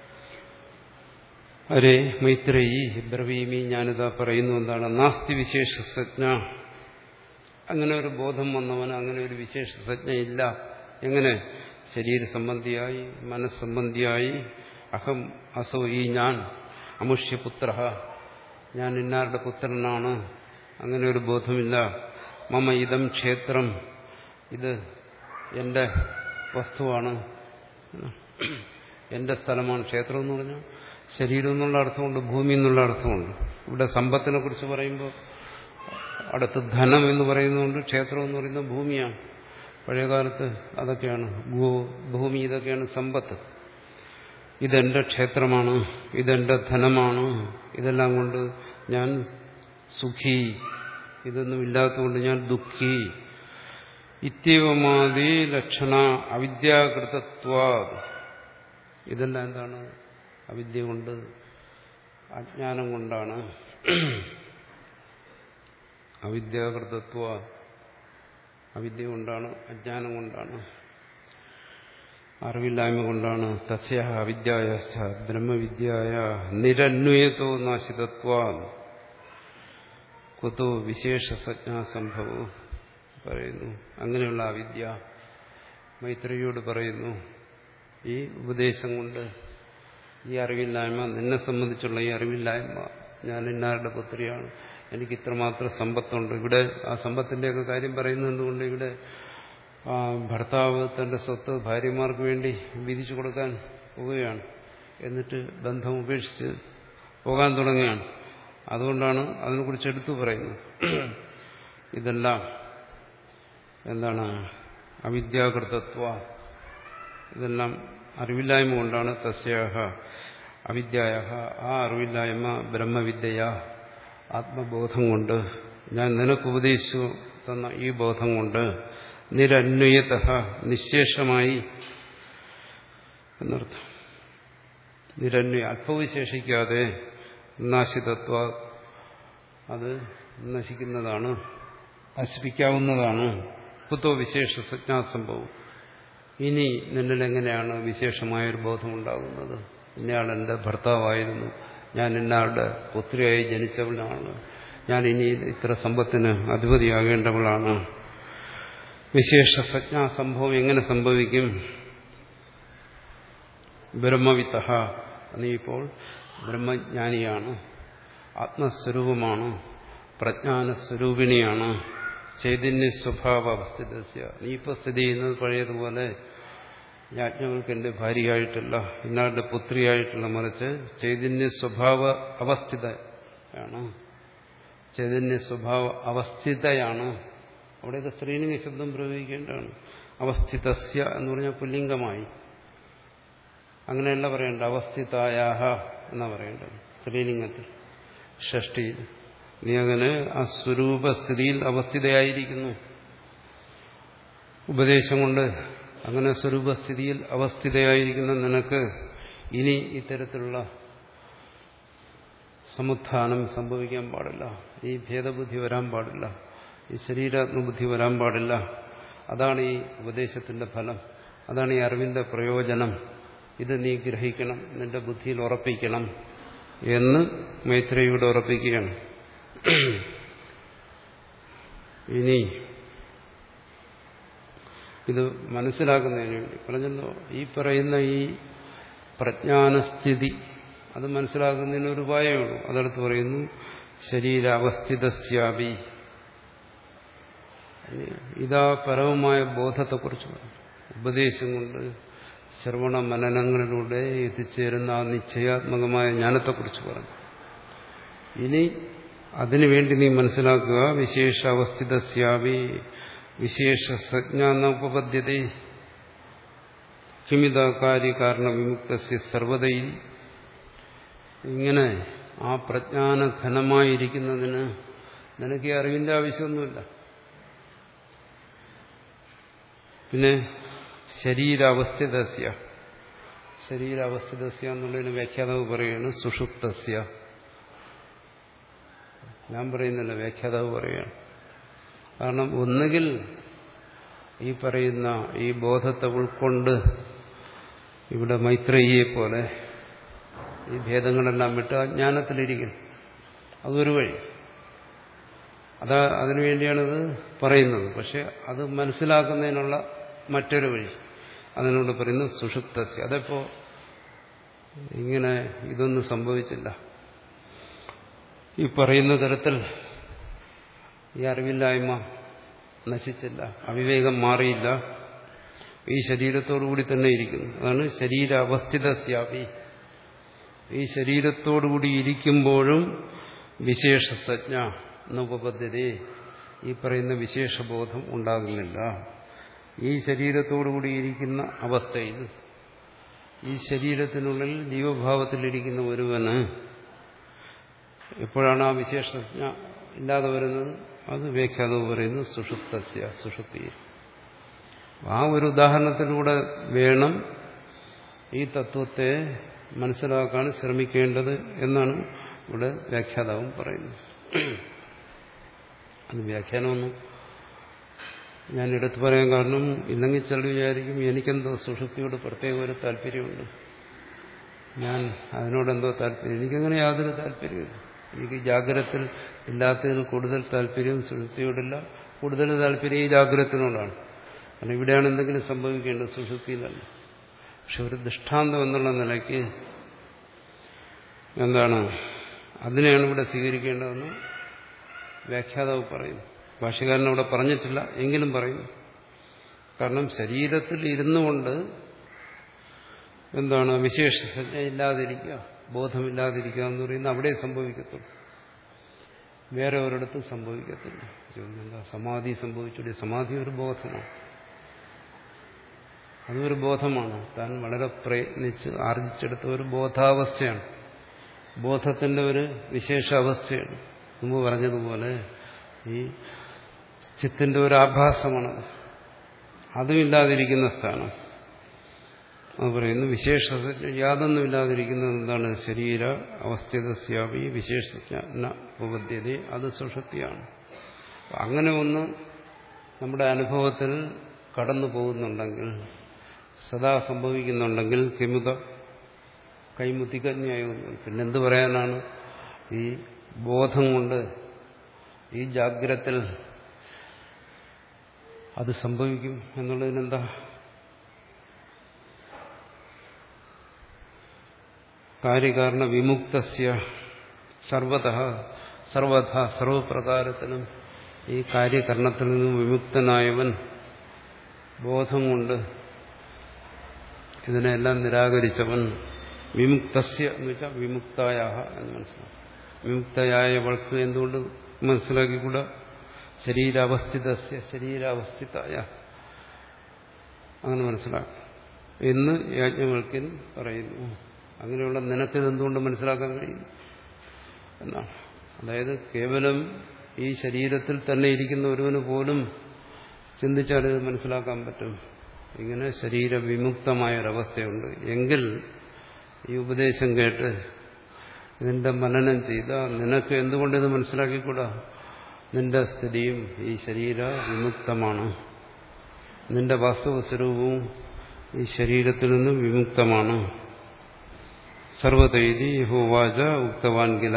അരേ മൈത്രേയി ബ്രവീമി, ഞാനിതാ പറയുന്നു എന്താണ്? നാസ്തി വിശേഷ സജ്ഞ. അങ്ങനെ ഒരു ബോധം വന്നവന് അങ്ങനെ ഒരു വിശേഷ സജ്ഞ ഇല്ല. എങ്ങനെ? ശരീര സംബന്ധിയായി, മനസ്സംബന്ധിയായി. അഹം അസോ, ഈ ഞാൻ, അമുഷ്യപുത്ര, ഞാൻ ഇന്നാരുടെ പുത്രനാണ്, അങ്ങനെ ഒരു ബോധമില്ല. മമ ഇതം ക്ഷേത്രം, ഇത് എന്റെ വസ്തുവാണ്, എന്റെ സ്ഥലമാണ്. ക്ഷേത്രം എന്ന് പറഞ്ഞാൽ ശരീരം എന്നുള്ള അർത്ഥമുണ്ട്, ഭൂമി എന്നുള്ള അർത്ഥമുണ്ട്. ഇവിടെ സമ്പത്തിനെ കുറിച്ച് പറയുമ്പോൾ അടുത്ത് ധനം എന്ന് പറയുന്നതുകൊണ്ട് ക്ഷേത്രം എന്ന് പറയുന്നത് ഭൂമിയാണ്. പഴയകാലത്ത് അതൊക്കെയാണ് ഭൂമി, ഇതൊക്കെയാണ് സമ്പത്ത്. ഇതെന്റെ ക്ഷേത്രമാണ്, ഇതെന്റെ ധനമാണ്, ഇതെല്ലാം കൊണ്ട് ഞാൻ സുഖി, ഇതൊന്നും ഇല്ലാത്തതുകൊണ്ട് ഞാൻ ദുഃഖി. ഇത്യവമാതി ലക്ഷണ അവിദ്യാകൃതത്വാ. ഇതെല്ലാം എന്താണ്? അവിദ്യ കൊണ്ട്, അജ്ഞാനം കൊണ്ടാണ്. അവിദ്യാകൃതത്വ, അവിദ്യ കൊണ്ടാണ്, അജ്ഞാനം കൊണ്ടാണ്, അറിവില്ലായ്മ കൊണ്ടാണ്. തസ്യ അവിദ്യായ ബ്രഹ്മവിദ്യായ നിരന്വയത്തോ നാശിതത്വാ കുതോ വിശേഷ സജ്ഞാ സംഭവോ പറയുന്നു. അങ്ങനെയുള്ള അവിദ്യ മൈത്രിയോട് പറയുന്നു, ഈ ഉപദേശം കൊണ്ട് ഈ അറിവില്ലായ്മ, നിന്നെ സംബന്ധിച്ചുള്ള ഈ അറിവില്ലായ്മ, ഞാൻ ഇന്നാരുടെ പുത്രിയാണ്, എനിക്ക് ഇത്രമാത്രം സമ്പത്തുണ്ട്. ഇവിടെ ആ സമ്പത്തിന്റെയൊക്കെ കാര്യം പറയുന്നത് എന്തുകൊണ്ട്? ഇവിടെ ഭർത്താവ് തന്റെ സ്വത്ത് ഭാര്യമാർക്ക് വേണ്ടി വിധിച്ചു കൊടുക്കാൻ പോവുകയാണ്. എന്നിട്ട് ബന്ധം ഉപേക്ഷിച്ച് പോകാൻ തുടങ്ങുകയാണ്. അതുകൊണ്ടാണ് അതിനെക്കുറിച്ച് എടുത്തു പറയുന്നത്. ഇതെല്ലാം എന്താണ്? അവിദ്യാകൃതത്വ, ഇതെല്ലാം അറിവില്ലായ്മ കൊണ്ടാണ്. തസ്യാഹ അവിദ്യായ, ആ അറിവില്ലായ്മ ബ്രഹ്മവിദ്യ, ആത്മബോധം കൊണ്ട്, ഞാൻ നിനക്ക് ഉപദേശിച്ചു തന്ന ഈ ബോധം കൊണ്ട്, നിരന്വയത, നിശേഷമായി എന്നർത്ഥം. നിരന്വയ, അല്പവിശേഷിക്കാതെ, നാശിതത്വ, അത് നശിക്കുന്നതാണ്, നശിപ്പിക്കാവുന്നതാണ്. കുത്തോ വിശേഷ സജ്ഞാസംഭവം. ഇനി നിന്നിൽ എങ്ങനെയാണ് വിശേഷമായൊരു ബോധമുണ്ടാകുന്നത്? ഇന്നയാൾ എൻ്റെ ഭർത്താവായിരുന്നു, ഞാൻ ഇന്നയാളുടെ പുത്രിയായി ജനിച്ചവളാണ്, ഞാൻ ഇനി ഇത്ര സമ്പത്തിന് അധിപതിയാകേണ്ടവളാണ്. വിശേഷ സജ്ഞാസംഭവം എങ്ങനെ സംഭവിക്കും? ബ്രഹ്മവിത്ത, നീ ഇപ്പോൾ ബ്രഹ്മജ്ഞാനിയാണ്, ആത്മസ്വരൂപമാണ്, പ്രജ്ഞാനസ്വരൂപിണിയാണ്. ചൈതന്യ സ്വഭാവ അവസ്ഥിതസ്യ, നീ ഇപ്പോൾ സ്ഥിതി ചെയ്യുന്നത് പഴയതുപോലെ യാജ്ഞവൽക്ക് എൻ്റെ ഭാര്യയായിട്ടല്ല, ഇന്നാളുടെ പുത്രിയായിട്ടല്ല, മറിച്ച് ചൈതന്യ സ്വഭാവ അവസ്ഥിതയാണ്. ചൈതന്യ സ്വഭാവ അവസ്ഥിതയാണ്. അവിടെയൊക്കെ സ്ത്രീലിംഗ ശബ്ദം പ്രയോഗിക്കേണ്ടതാണ്. അവസ്ഥിതസ്യ എന്ന് പറഞ്ഞാൽ പുല്ലിംഗമായി. അങ്ങനെയല്ല പറയേണ്ടത്, അവസ്ഥിതായാഹ എന്നാ പറയേണ്ടത് സ്ത്രീലിംഗത്തിൽ, ഷഷ്ടിയിൽ. നീ അങ്ങനെ ആ സ്വരൂപസ്ഥിതിയിൽ അവസ്ഥിതയായിരിക്കുന്നു. ഉപദേശം കൊണ്ട് അങ്ങനെ സ്വരൂപസ്ഥിതിയിൽ അവസ്ഥിതയായിരിക്കുന്ന നിനക്ക് ഇനി ഇത്തരത്തിലുള്ള സമുത്ഥാനം സംഭവിക്കാൻ പാടില്ല, ഈ ഭേദബുദ്ധി വരാൻ പാടില്ല, ഈ ശരീരാത്മബുദ്ധി വരാൻ പാടില്ല. അതാണ് ഈ ഉപദേശത്തിന്റെ ഫലം, അതാണ് ഈ അറിവിന്റെ പ്രയോജനം. ഇത് നീ ഗ്രഹിക്കണം, നിന്റെ ബുദ്ധിയിൽ ഉറപ്പിക്കണം എന്ന് മൈത്രേയിയോട് ഉറപ്പിക്കുകയാണ്. ഇനി ഇത് മനസ്സിലാക്കുന്നതിന് വേണ്ടി പറഞ്ഞല്ലോ, ഈ പറയുന്ന ഈ പ്രജ്ഞാനസ്ഥിതി അത് മനസ്സിലാക്കുന്നതിന് ഒരു ഉപായമേ ഉള്ളൂ. അതടുത്ത് പറയുന്നു ശരീരാവസ്ഥിതസ്യാപി. ഇതാ പരമമായ ബോധത്തെക്കുറിച്ച് ഉപദേശം കൊണ്ട് ശ്രവണ മനനങ്ങളിലൂടെ എത്തിച്ചേരുന്ന ആ നിശ്ചയാത്മകമായ ജ്ഞാനത്തെക്കുറിച്ച് പറഞ്ഞു. ഇനി അതിനുവേണ്ടി നീ മനസ്സിലാക്കുക വിശേഷ അവസ്ഥിതസ്യാവി വിശേഷ സജ്ഞാനോപപദ്ധ്യത കിമിത കാര്യകാരണ വിമുക്തസ്യ സർവതൈ. ഇങ്ങനെ ആ പ്രജ്ഞാന ഘനമായിരിക്കുന്നതിന് നിനക്ക് ഈ അറിവിന്റെ ആവശ്യമൊന്നുമില്ല. പിന്നെ ശരീരാവസ്ഥിതസ്യ, ശരീരാവസ്ഥിതസ്യ എന്നുള്ളതിന് വ്യാഖ്യാതാവ് പറയുകയാണ് സുഷുപ്തസ്യ. ഞാൻ പറയുന്നില്ല, വ്യാഖ്യാതാവ് പറയുകയാണ്. കാരണം ഒന്നുകിൽ ഈ പറയുന്ന ഈ ബോധത്തെ ഉൾക്കൊണ്ട് ഇവിടെ മൈത്രേയിയെ പോലെ ഈ ഭേദങ്ങളെല്ലാം വിട്ട് അജ്ഞാനത്തിലിരിക്കും, അതൊരു വഴി. അതാ അതിനുവേണ്ടിയാണിത് പറയുന്നത്. പക്ഷെ അത് മനസ്സിലാക്കുന്നതിനുള്ള മറ്റൊരു വഴി അതിനോട് പറയുന്നത് സുഷുപ്തസ്യ. അതെപ്പോ ഇങ്ങനെ ഇതൊന്നും സംഭവിച്ചില്ല, ഈ പറയുന്ന തരത്തിൽ ഈ അറിവില്ലായ്മ നശിച്ചില്ല, അവിവേകം മാറിയില്ല, ഈ ശരീരത്തോടുകൂടി തന്നെ ഇരിക്കുന്നു. അതാണ് ശരീരാവസ്ഥിതസ്യാപി. ഈ ശരീരത്തോടുകൂടി ഇരിക്കുമ്പോഴും വിശേഷസജ്ഞ എന്നുപപദ്ധ്യത, ഈ പറയുന്ന വിശേഷബോധം ഉണ്ടാകുന്നില്ല. ഈ ശരീരത്തോടുകൂടി ഇരിക്കുന്ന അവസ്ഥയിൽ ഈ ശരീരത്തിനുള്ളിൽ ജീവഭാവത്തിലിരിക്കുന്ന ഒരുവന് എപ്പോഴാണ് ആ വിശേഷജ്ഞ ഇല്ലാതെ വരുന്നത്? അത് വ്യാഖ്യാതാവ് പറയുന്നു സുഷുപ്തസ്യ, സുഷുപ്തിയിൽ. ആ ഒരു ഉദാഹരണത്തിലൂടെ വേണം ഈ തത്വത്തെ മനസ്സിലാക്കാൻ ശ്രമിക്കേണ്ടത് എന്നാണ് ഇവിടെ വ്യാഖ്യാതാവും പറയുന്നത്. അത് വ്യാഖ്യാനമൊന്നും ഞാൻ എടുത്തു പറയാൻ കാരണം ഇല്ലെങ്കിൽ ചിലർ വിചാരിക്കും എനിക്കെന്തോ സുഷുപ്തിയോട് പ്രത്യേക ഒരു താല്പര്യമുണ്ട്, ഞാൻ അതിനോടെന്തോ താല്പര്യം. എനിക്കങ്ങനെ യാതൊരു താല്പര്യമില്ല. എനിക്ക് ജാഗ്രതത്തിൽ ഇല്ലാത്തതിൽ കൂടുതൽ താല്പര്യം സുഷുപ്തിയോടില്ല, കൂടുതൽ താല്പര്യം ഈ ജാഗ്രതത്തിനോടാണ്. കാരണം ഇവിടെയാണ് എന്തെങ്കിലും സംഭവിക്കേണ്ടത്, സുഷുപ്തിയിലല്ല. പക്ഷെ ഒരു ദൃഷ്ടാന്തം എന്നുള്ള നിലയ്ക്ക് എന്താണ് അതിനെയാണ് ഇവിടെ സ്വീകരിക്കേണ്ടതെന്ന് വ്യാഖ്യാതാവ് പറയുന്നു. ഭാഷ്യകാരൻ അവിടെ പറഞ്ഞിട്ടില്ല, എങ്കിലും പറയുന്നു. കാരണം ശരീരത്തിൽ ഇരുന്നു കൊണ്ട് എന്താണ് വിശേഷജ്ഞ ഇല്ലാതിരിക്കുക, ബോധമില്ലാതിരിക്കുക എന്ന് പറയുന്നത് അവിടെ സംഭവിക്കത്തുള്ളൂ, വേറെ ഒരിടത്തും സംഭവിക്കത്തില്ല. എന്താ സമാധി സംഭവിച്ചൂടെ? സമാധി ഒരു ബോധമാണ്, അതൊരു ബോധമാണ്. താൻ വളരെ പ്രയത്നിച്ച് ആർജിച്ചെടുത്ത ഒരു ബോധാവസ്ഥയാണ്, ബോധത്തിന്റെ ഒരു വിശേഷ അവസ്ഥയാണ്. മുമ്പ് പറഞ്ഞതുപോലെ ഈ ചിത്തിന്റെ ഒരു ആഭാസമാണത്, അതുമില്ലാതിരിക്കുന്ന സ്ഥാനം. അത് പറയുന്നു വിശേഷ യാതൊന്നുമില്ലാതിരിക്കുന്നത് എന്താണ്? ശരീര അവസ്ഥിതസ്യാപി വിശേഷജ്ഞ ഉപപദ്ധ്യത, അത് സുഷുപ്തിയാണ്. അങ്ങനെ ഒന്ന് നമ്മുടെ അനുഭവത്തിൽ കടന്നു പോകുന്നുണ്ടെങ്കിൽ, സദാ സംഭവിക്കുന്നുണ്ടെങ്കിൽ കിമുത കൈമുത്തികന്യായൊന്നും പിന്നെന്ത് പറയാനാണ്? ഈ ബോധം കൊണ്ട് ഈ ജാഗ്രതത്തിൽ അത് സംഭവിക്കും എന്നുള്ളതിനെന്താ? കാര്യകാരണ വിമുക്തസ്യ സർവത സർവഥ സർവപ്രകാരത്തിനും ഈ കാര്യകരണത്തിൽ നിന്നും വിമുക്തനായവൻ ബോധം കൊണ്ട് ഇതിനെല്ലാം നിരാകരിച്ചവൻ വിമുക്തസ്യ എന്ന് വെച്ചാൽ വിമുക്തായ എന്ന് മനസ്സിലാക്കും. വിമുക്തയായവൾക്ക് എന്തുകൊണ്ട് മനസ്സിലാക്കിക്കൂടാ? ശരീരാവസ്ഥിതസ്യ ശരീരാവസ്ഥിതായ അങ്ങനെ മനസ്സിലാക്കും എന്ന് യാജ്ഞവൽക്യൻ പറയുന്നു. അങ്ങനെയുള്ള നിനക്ക് എന്തുകൊണ്ട് മനസ്സിലാക്കാൻ കഴിയും എന്നാണ്. അതായത് കേവലം ഈ ശരീരത്തിൽ തന്നെ ഇരിക്കുന്ന ഒരുവന് പോലും ചിന്തിച്ചാൽ ഇത് മനസ്സിലാക്കാൻ പറ്റും. ഇങ്ങനെ ശരീരവിമുക്തമായൊരവസ്ഥയുണ്ട് എങ്കിൽ ഈ ഉപദേശം കേട്ട് ഇതിന്റെ മനനം ചെയ്ത നിനക്ക് എന്തുകൊണ്ടിത് മനസ്സിലാക്കിക്കൂടാ? നിന്റെ സ്ഥിതിയും ഈ ശരീര വിമുക്തമാണ്, നിന്റെ വാസ്തവസ്വരൂപവും ഈ ശരീരത്തിൽ നിന്നും വിമുക്തമാണ്. സർവതൈതി ഹോവാച ഉക്തവാൻ കില.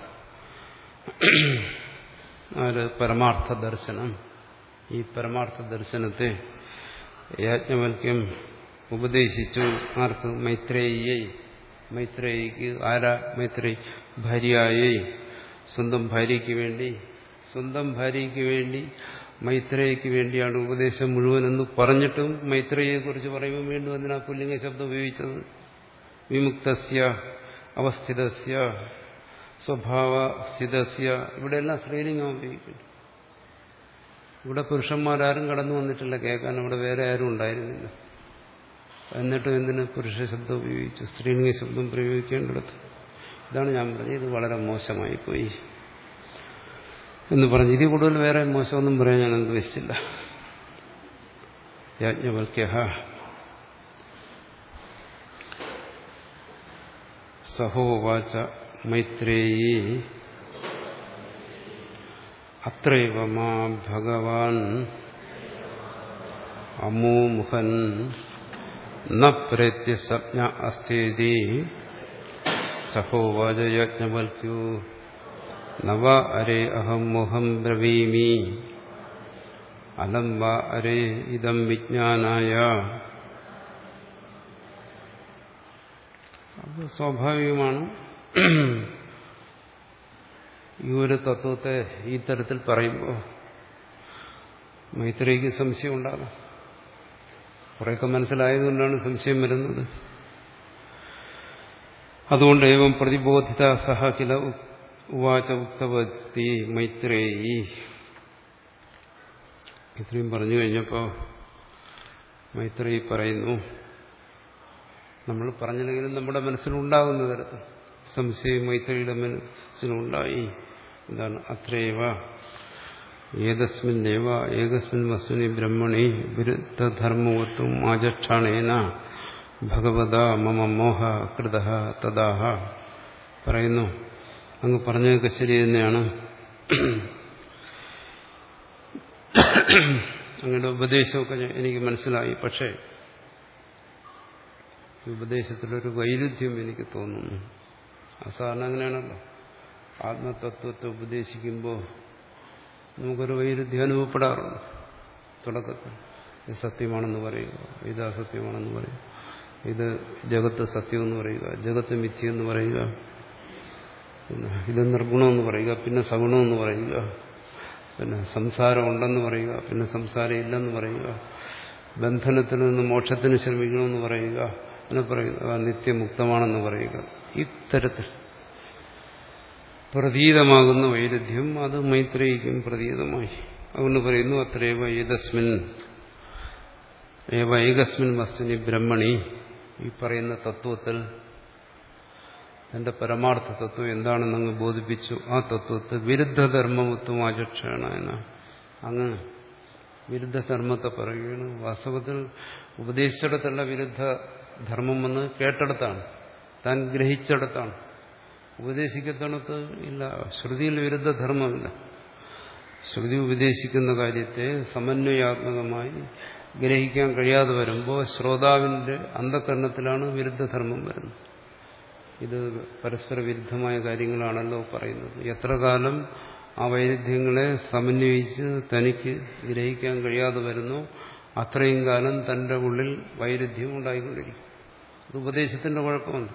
ആര്? പരമാർത്ഥ ദർശനം. ഈ പരമാർത്ഥ ദർശനത്തെ യാജ്ഞവൽക്യം ഉപദേശിച്ചു. ആർക്ക്? മൈത്രേയിയെ. മൈത്രേയിക്ക്. ആരാ മൈത്രേയി? ഭാര്യയായി, സ്വന്തം ഭാര്യയ്ക്ക് വേണ്ടി. സ്വന്തം ഭാര്യയ്ക്ക് വേണ്ടി മൈത്രേയിക്ക് വേണ്ടിയാണ് ഉപദേശം മുഴുവനെന്ന് പറഞ്ഞിട്ടും മൈത്രേയിയെക്കുറിച്ച് പറയുമ്പോൾ വീണ്ടും എന്തിനാ പുല്ലിംഗ ശബ്ദം ഉപയോഗിച്ചത്? വിമുക്തസ്യ അവസ്ഥിതസ്യ സ്വഭാവ സ്ഥിതസ്യ ഇവിടെയെല്ലാം സ്ത്രീലിംഗം ഉപയോഗിക്കുന്നു. ഇവിടെ പുരുഷന്മാരാരും കടന്നു വന്നിട്ടില്ല കേൾക്കാൻ, അവിടെ വേറെ ആരും ഉണ്ടായിരുന്നില്ല. എന്നിട്ടും എന്തിന് പുരുഷ ശബ്ദം ഉപയോഗിച്ചു, സ്ത്രീലിംഗ ശബ്ദം പ്രയോഗിക്കേണ്ടിടത്ത്? ഇതാണ് ഞാൻ പറഞ്ഞത്, ഇത് വളരെ മോശമായി പോയി എന്ന് പറഞ്ഞു. ഇതിൽ കൂടുതൽ വേറെ മോശമൊന്നും പറയാൻ ഞാൻ ഉദ്ദേശിച്ചില്ല. യാജ്ഞവൽക്യഃ സഹോവാച മൈത്രേയീ അത്രൈവ മാ ഭഗവാൻ അമൂമുഖൻ ന പ്രേത്യ സംജ്ഞ അസ്ഥേതി സഹോവാച യാജ്ഞവൽക്യോ നവ അരേ അഹം മോഹം ബ്രവീമി അലം വ അരേ ഇദം വിജ്ഞാനായ. അപ്പോൾ സ്വാഭാവികമാണ് ഈ ഒരു തത്വത്തെ ഈ തരത്തിൽ പറയുമ്പോൾ മൈത്രേയിക്ക് സംശയം ഉണ്ടാകാം. കുറേയൊക്കെ മനസ്സിലായതുകൊണ്ടാണ് സംശയം വരുന്നത്. അതുകൊണ്ട് ഏവം പ്രതിബോധിത സഹ കില ഉവാച ഉക്തവതി മൈത്രേയി. ഇത്രയും പറഞ്ഞു കഴിഞ്ഞപ്പോൾ മൈത്രേയി പറയുന്നു, നമ്മൾ പറഞ്ഞില്ലെങ്കിലും നമ്മുടെ മനസ്സിലുണ്ടാകുന്ന തരത്തിൽ സംശയം മൈത്രേയിയുടെ മനസ്സിലുണ്ടായി. എന്താണ്? അത്രേവ ഏതസ്മിന്നേവ ഏകസ്മിൻ വസ്തുനി ബ്രഹ്മണി വിരുദ്ധധർമ്മവത്വം ആചക്ഷാണേന ഭഗവത മമ മോഹ കൃത തദാഹ. പറയുന്നു, അങ്ങ് പറഞ്ഞതൊക്കെ ശരി തന്നെയാണ്. അങ്ങയുടെ ഉപദേശമൊക്കെ എനിക്ക് മനസ്സിലായി. പക്ഷേ ഈ ഉപദേശത്തിലൊരു വൈരുദ്ധ്യം എനിക്ക് തോന്നുന്നു. അസാധാരണ അങ്ങനെയാണല്ലോ, ആത്മതത്വത്തെ ഉപദേശിക്കുമ്പോൾ നമുക്കൊരു വൈരുദ്ധ്യം അനുഭവപ്പെടാറുണ്ട്. തുടക്കത്തിൽ ഇത് സത്യമാണെന്ന് പറയുക, ഇത് അസത്യമാണെന്ന് പറയുക, ഇത് ജഗത്ത് സത്യമെന്ന് പറയുക, ജഗത്ത് മിഥ്യയെന്ന് പറയുക, പിന്നെ ഇത് നിർഗുണമെന്ന് പറയുക, പിന്നെ സഗുണമെന്ന് പറയുക, പിന്നെ സംസാരം ഉണ്ടെന്ന് പറയുക, പിന്നെ സംസാരം ഇല്ലെന്ന് പറയുക, ബന്ധനത്തിൽ നിന്ന് മോക്ഷത്തിന് ശ്രമിക്കണമെന്ന് പറയുക, അങ്ങനെ പറയുക, നിത്യമുക്തമാണെന്ന് പറയുക. ഇത്തരത്തിൽ പ്രതീതമാകുന്ന വൈരുദ്ധ്യം അത് മൈത്രേയിക്കും പ്രതീതമായി. അതുകൊണ്ട് പറയുന്നു, അത്രേവ ഏതസ്മിൻ ഏവ ഏകസ്മിൻ വസ്തുനി ബ്രഹ്മണി. ഈ പറയുന്ന തത്വത്തിൽ എന്റെ പരമാർത്ഥ തത്വം എന്താണെന്ന് അങ്ങ് ബോധിപ്പിച്ചു. ആ തത്വത്തെ വിരുദ്ധധർമ്മത്വം ആചക്ഷണ എന്ന അങ്ങ് വിരുദ്ധധർമ്മത്തെ പറയുകയാണ്. വാസ്തവത്തിൽ ഉപദേശിച്ചിടത്തുള്ള വിരുദ്ധ ധർമ്മം എന്ന് കേട്ടിടത്താണ്, താൻ ഗ്രഹിച്ചിടത്താണ്. ഉപദേശിക്കത്തിടത്ത് ഇല്ല. ശ്രുതിയിൽ വിരുദ്ധ ധർമ്മമില്ല. ശ്രുതി ഉപദേശിക്കുന്ന കാര്യത്തെ സമന്വയാത്മകമായി ഗ്രഹിക്കാൻ കഴിയാതെ വരുമ്പോൾ ശ്രോതാവിന്റെ അന്ധകരണത്തിലാണ് വിരുദ്ധധർമ്മം വരുന്നത്. ഇത് പരസ്പര വിരുദ്ധമായ കാര്യങ്ങളാണല്ലോ പറയുന്നത്. എത്ര കാലം ആ വൈരുദ്ധ്യങ്ങളെ സമന്വയിച്ച് തനിക്ക് ഗ്രഹിക്കാൻ കഴിയാതെ വരുന്നു, അത്രയും കാലം തന്റെ ഉള്ളിൽ വൈരുദ്ധ്യം ഉണ്ടായിക്കൊണ്ടിരിക്കും. അത് ഉപദേശത്തിന്റെ കുഴപ്പമാണ്.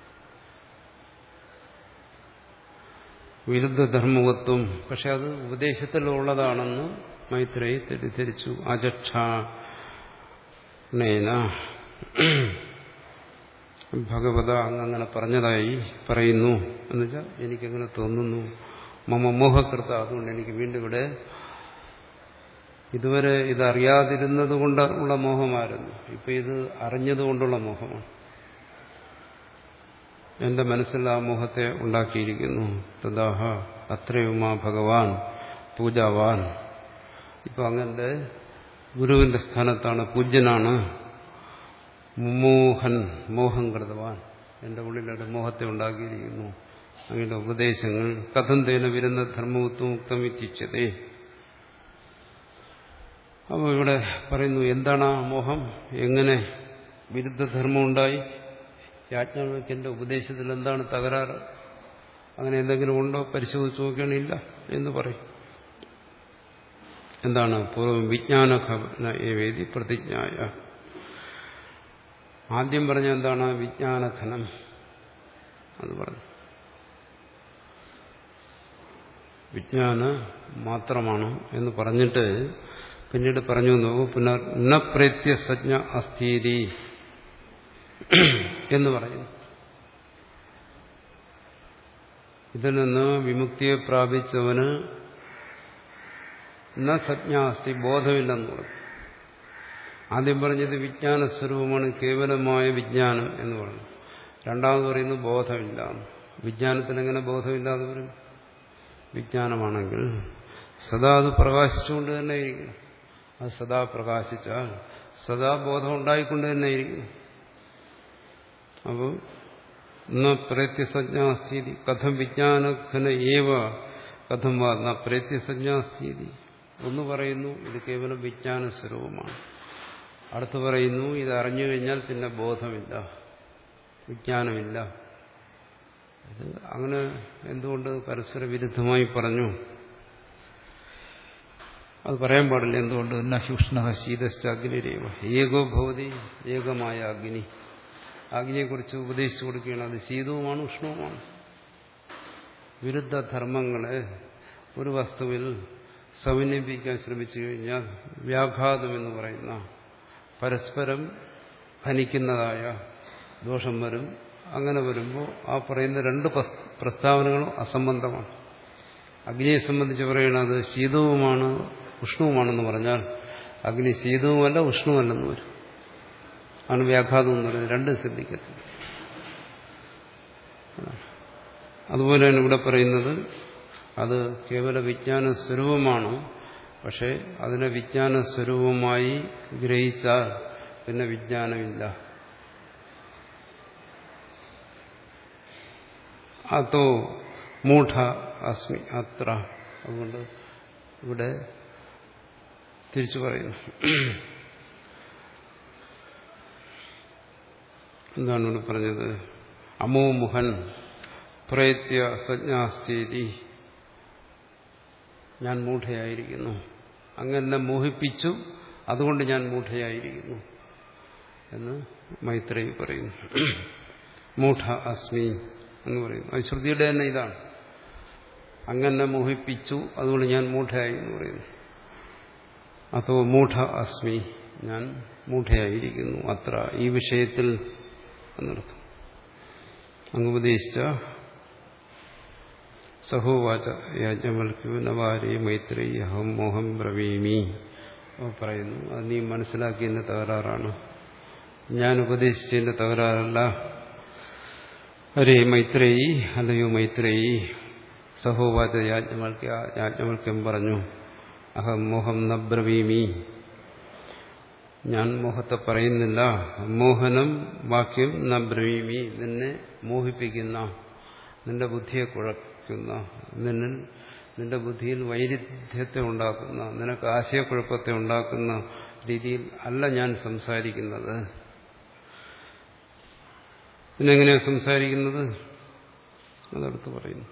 വിരുദ്ധധർമ്മവത്വം പക്ഷെ അത് ഉപദേശത്തിലുള്ളതാണെന്ന് മൈത്രേയി തെറ്റിദ്ധരിച്ചു. അജക്ഷാണേന ഭഗവത അങ്ങനെ പറഞ്ഞതായി പറയുന്നു എന്നുവെച്ചാൽ എനിക്കങ്ങനെ തോന്നുന്നു. മമ മോഹകൃത. അതുകൊണ്ട് എനിക്ക് വീണ്ടും ഇവിടെ ഇതുവരെ ഇതറിയാതിരുന്നത് കൊണ്ട് ഉള്ള മോഹമായിരുന്നു, ഇപ്പൊ ഇത് അറിഞ്ഞതുകൊണ്ടുള്ള മോഹമാണ്. എന്റെ മനസ്സിൽ ആ മോഹത്തെ ഉണ്ടാക്കിയിരിക്കുന്നു. തദാഹ അത്രയുമാ ഭഗവാൻ പൂജാവാൻ. ഇപ്പൊ അങ്ങന്റെ ഗുരുവിന്റെ സ്ഥാനത്താണ്, പൂജ്യനാണ്. മോഹൻ മോഹം കൃതവാൻ, എന്റെ ഉള്ളിലൊരു മോഹത്തെ ഉണ്ടാക്കിയിരിക്കുന്നു. അങ്ങയുടെ ഉപദേശങ്ങൾ കഥം തേന വരുന്ന ധർമ്മത്വം ഉക്തമിച്ഛതേ. അപ്പോൾ ഇവിടെ പറയുന്നു, എന്താണ് ആ മോഹം, എങ്ങനെ വിരുദ്ധധർമ്മം ഉണ്ടായി? യാജ്ഞവൽക്യന്റെ ഉപദേശത്തിൽ എന്താണ് തകരാറ്? അങ്ങനെ എന്തെങ്കിലും ഉണ്ടോ? പരിശോധിച്ച് നോക്കുകയാണില്ല എന്ന് പറയും. എന്താണ്? പൂർവ്വം വിജ്ഞാനഘന ഏവേദി പ്രതിജ്ഞായ. ആദ്യം പറഞ്ഞ എന്താണ്? വിജ്ഞാനഘനം അത് പറഞ്ഞു. വിജ്ഞാന മാത്രമാണ് എന്ന് പറഞ്ഞിട്ട് പിന്നീട് പറഞ്ഞു നോക്കൂ, പുനർ ന പ്രേത്യ സജ്ഞ അസ്ഥീതി എന്ന് പറയുന്നു. ഇതിൽ നിന്ന് വിമുക്തിയെ പ്രാപിച്ചവന് ന സജ്ഞാസ്തി, ബോധമില്ലെന്ന് പറഞ്ഞു. ആദ്യം പറഞ്ഞത് വിജ്ഞാനസ്വരൂപമാണ്, കേവലമായ വിജ്ഞാനം എന്ന് പറഞ്ഞു. രണ്ടാമത് പറയുന്നത് ബോധമില്ല. വിജ്ഞാനത്തിനെങ്ങനെ ബോധമില്ലാതെ പറയും? വിജ്ഞാനമാണെങ്കിൽ സദാ അത് പ്രകാശിച്ചുകൊണ്ട് തന്നെ ഇരിക്കും. അത് സദാ പ്രകാശിച്ചാൽ സദാ ബോധം ഉണ്ടായിക്കൊണ്ട് തന്നെ ഇരിക്കും. അപ്പോൾ ന പ്രേത്യസജ്ഞാസ്ഥിതി കഥം വിജ്ഞാനഘന ഏവ കഥം വാ ന പ്രേത്യസജ്ഞാസ്ഥിതി. ഒന്ന് പറയുന്നു ഇത് കേവലം വിജ്ഞാന സ്വരൂപമാണ്, അടുത്ത് പറയുന്നു ഇത് അറിഞ്ഞു കഴിഞ്ഞാൽ പിന്നെ ബോധമില്ല, വിജ്ഞാനമില്ല. ഇത് അങ്ങനെ എന്തുകൊണ്ട് പരസ്പര വിരുദ്ധമായി പറഞ്ഞു? അത് പറയാൻ പാടില്ല. എന്തുകൊണ്ട്? നഹ്യുഷ്ണ ശീതശ്ച അഗ്നിരേവ ഏകോ ഭവതി, ഏകമായ അഗ്നി. അഗ്നിയെക്കുറിച്ച് ഉപദേശിച്ചു കൊടുക്കുകയാണ്. അത് ശീതവുമാണ് ഉഷ്ണവുമാണ്. വിരുദ്ധ ധർമ്മങ്ങളെ ഒരു വസ്തുവിൽ സമന്വയിപ്പിക്കാൻ ശ്രമിച്ചു കഴിഞ്ഞാൽ വ്യാഘാതം എന്ന് പറയുന്ന പരസ്പരം ഫലിക്കുന്നതായ ദോഷം വരും. അങ്ങനെ വരുമ്പോൾ ആ പറയുന്ന രണ്ട് പ്രസ്താവനകളും അസംബന്ധമാണ്. അഗ്നിയെ സംബന്ധിച്ച് പറയണത് ശീതവുമാണ് ഉഷ്ണവുമാണെന്ന് പറഞ്ഞാൽ അഗ്നി ശീതവുമല്ല ഉഷ്ണവുമല്ലെന്ന് വരും. ആണ് വ്യാഘാതം എന്ന് പറയുന്നത്. രണ്ടും ശ്രദ്ധിക്കത്തില്ല. അതുപോലെയാണ് ഇവിടെ പറയുന്നത് അത് കേവല വിജ്ഞാന സ്വരൂപമാണ്. പക്ഷെ അതിനെ വിജ്ഞാന സ്വരൂപമായി ഗ്രഹിച്ചാൽ പിന്നെ വിജ്ഞാനമില്ല. അതോ മൂഢ അസ്മി അത്ര. അതുകൊണ്ട് ഇവിടെ തിരിച്ചു പറയുന്നു. എന്താണ് ഇവിടെ പറഞ്ഞത്? അമോമുഹൻ പ്രേത്യ സജ്ഞാസ്ഥിതി. ഞാൻ മൂഢയായിരിക്കുന്നു, അങ്ങനെ മോഹിപ്പിച്ചു, അതുകൊണ്ട് ഞാൻ മൂഢയായിരിക്കുന്നു എന്ന് മൈത്രേയി പറയുന്നു. മൂഢ അസ്മി എന്ന് പറയുന്നു. അത് ശ്രുതിയുടെ തന്നെ ഇതാണ്. അങ്ങനെ മോഹിപ്പിച്ചു, അതുകൊണ്ട് ഞാൻ മൂഢയായി എന്ന് പറയുന്നു. അതോ മൂഢ അസ്മി, ഞാൻ മൂഢയായിരിക്കുന്നു അത്ര, ഈ വിഷയത്തിൽ എന്നർത്ഥം. അങ്ങുപദേശിച്ച സഹോവാച യാജ്ഞവൽക്യോ നവാരേ മൈത്രേയി അഹം മോഹം ബ്രവീമി പറയുന്നു. അത് നീ മനസ്സിലാക്കിയതിന്റെ തകരാറാണ്, ഞാൻ ഉപദേശിച്ചതിന്റെ തകരാറല്ല. അരേ മൈത്രേയി, അല്ലയോ മൈത്രേയി. സഹോവാച യാജ്ഞവൽക്യ, യാജ്ഞവൽക്യം പറഞ്ഞു അഹം മോഹം ന ബ്രവീമി, ഞാൻ മോഹത്തെ പറയുന്നില്ല. മോഹനം വാക്യം ന ബ്രവീമി, നിന്നെ മോഹിപ്പിക്കുന്ന, നിന്റെ ബുദ്ധിയെ കുഴക്കുന്ന, നിന്നിൽ നിന്റെ ബുദ്ധിയിൽ വൈരുദ്ധ്യത്തെ ഉണ്ടാക്കുന്ന, നിനക്ക് ആശയക്കുഴപ്പത്തെ ഉണ്ടാക്കുന്ന രീതിയിൽ അല്ല ഞാൻ സംസാരിക്കുന്നത്. പിന്നെങ്ങനെയാണ് സംസാരിക്കുന്നത്? അതടുത്ത് പറയുന്നു.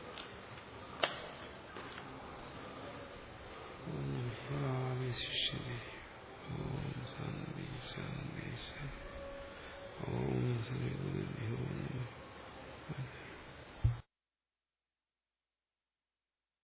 ശരി.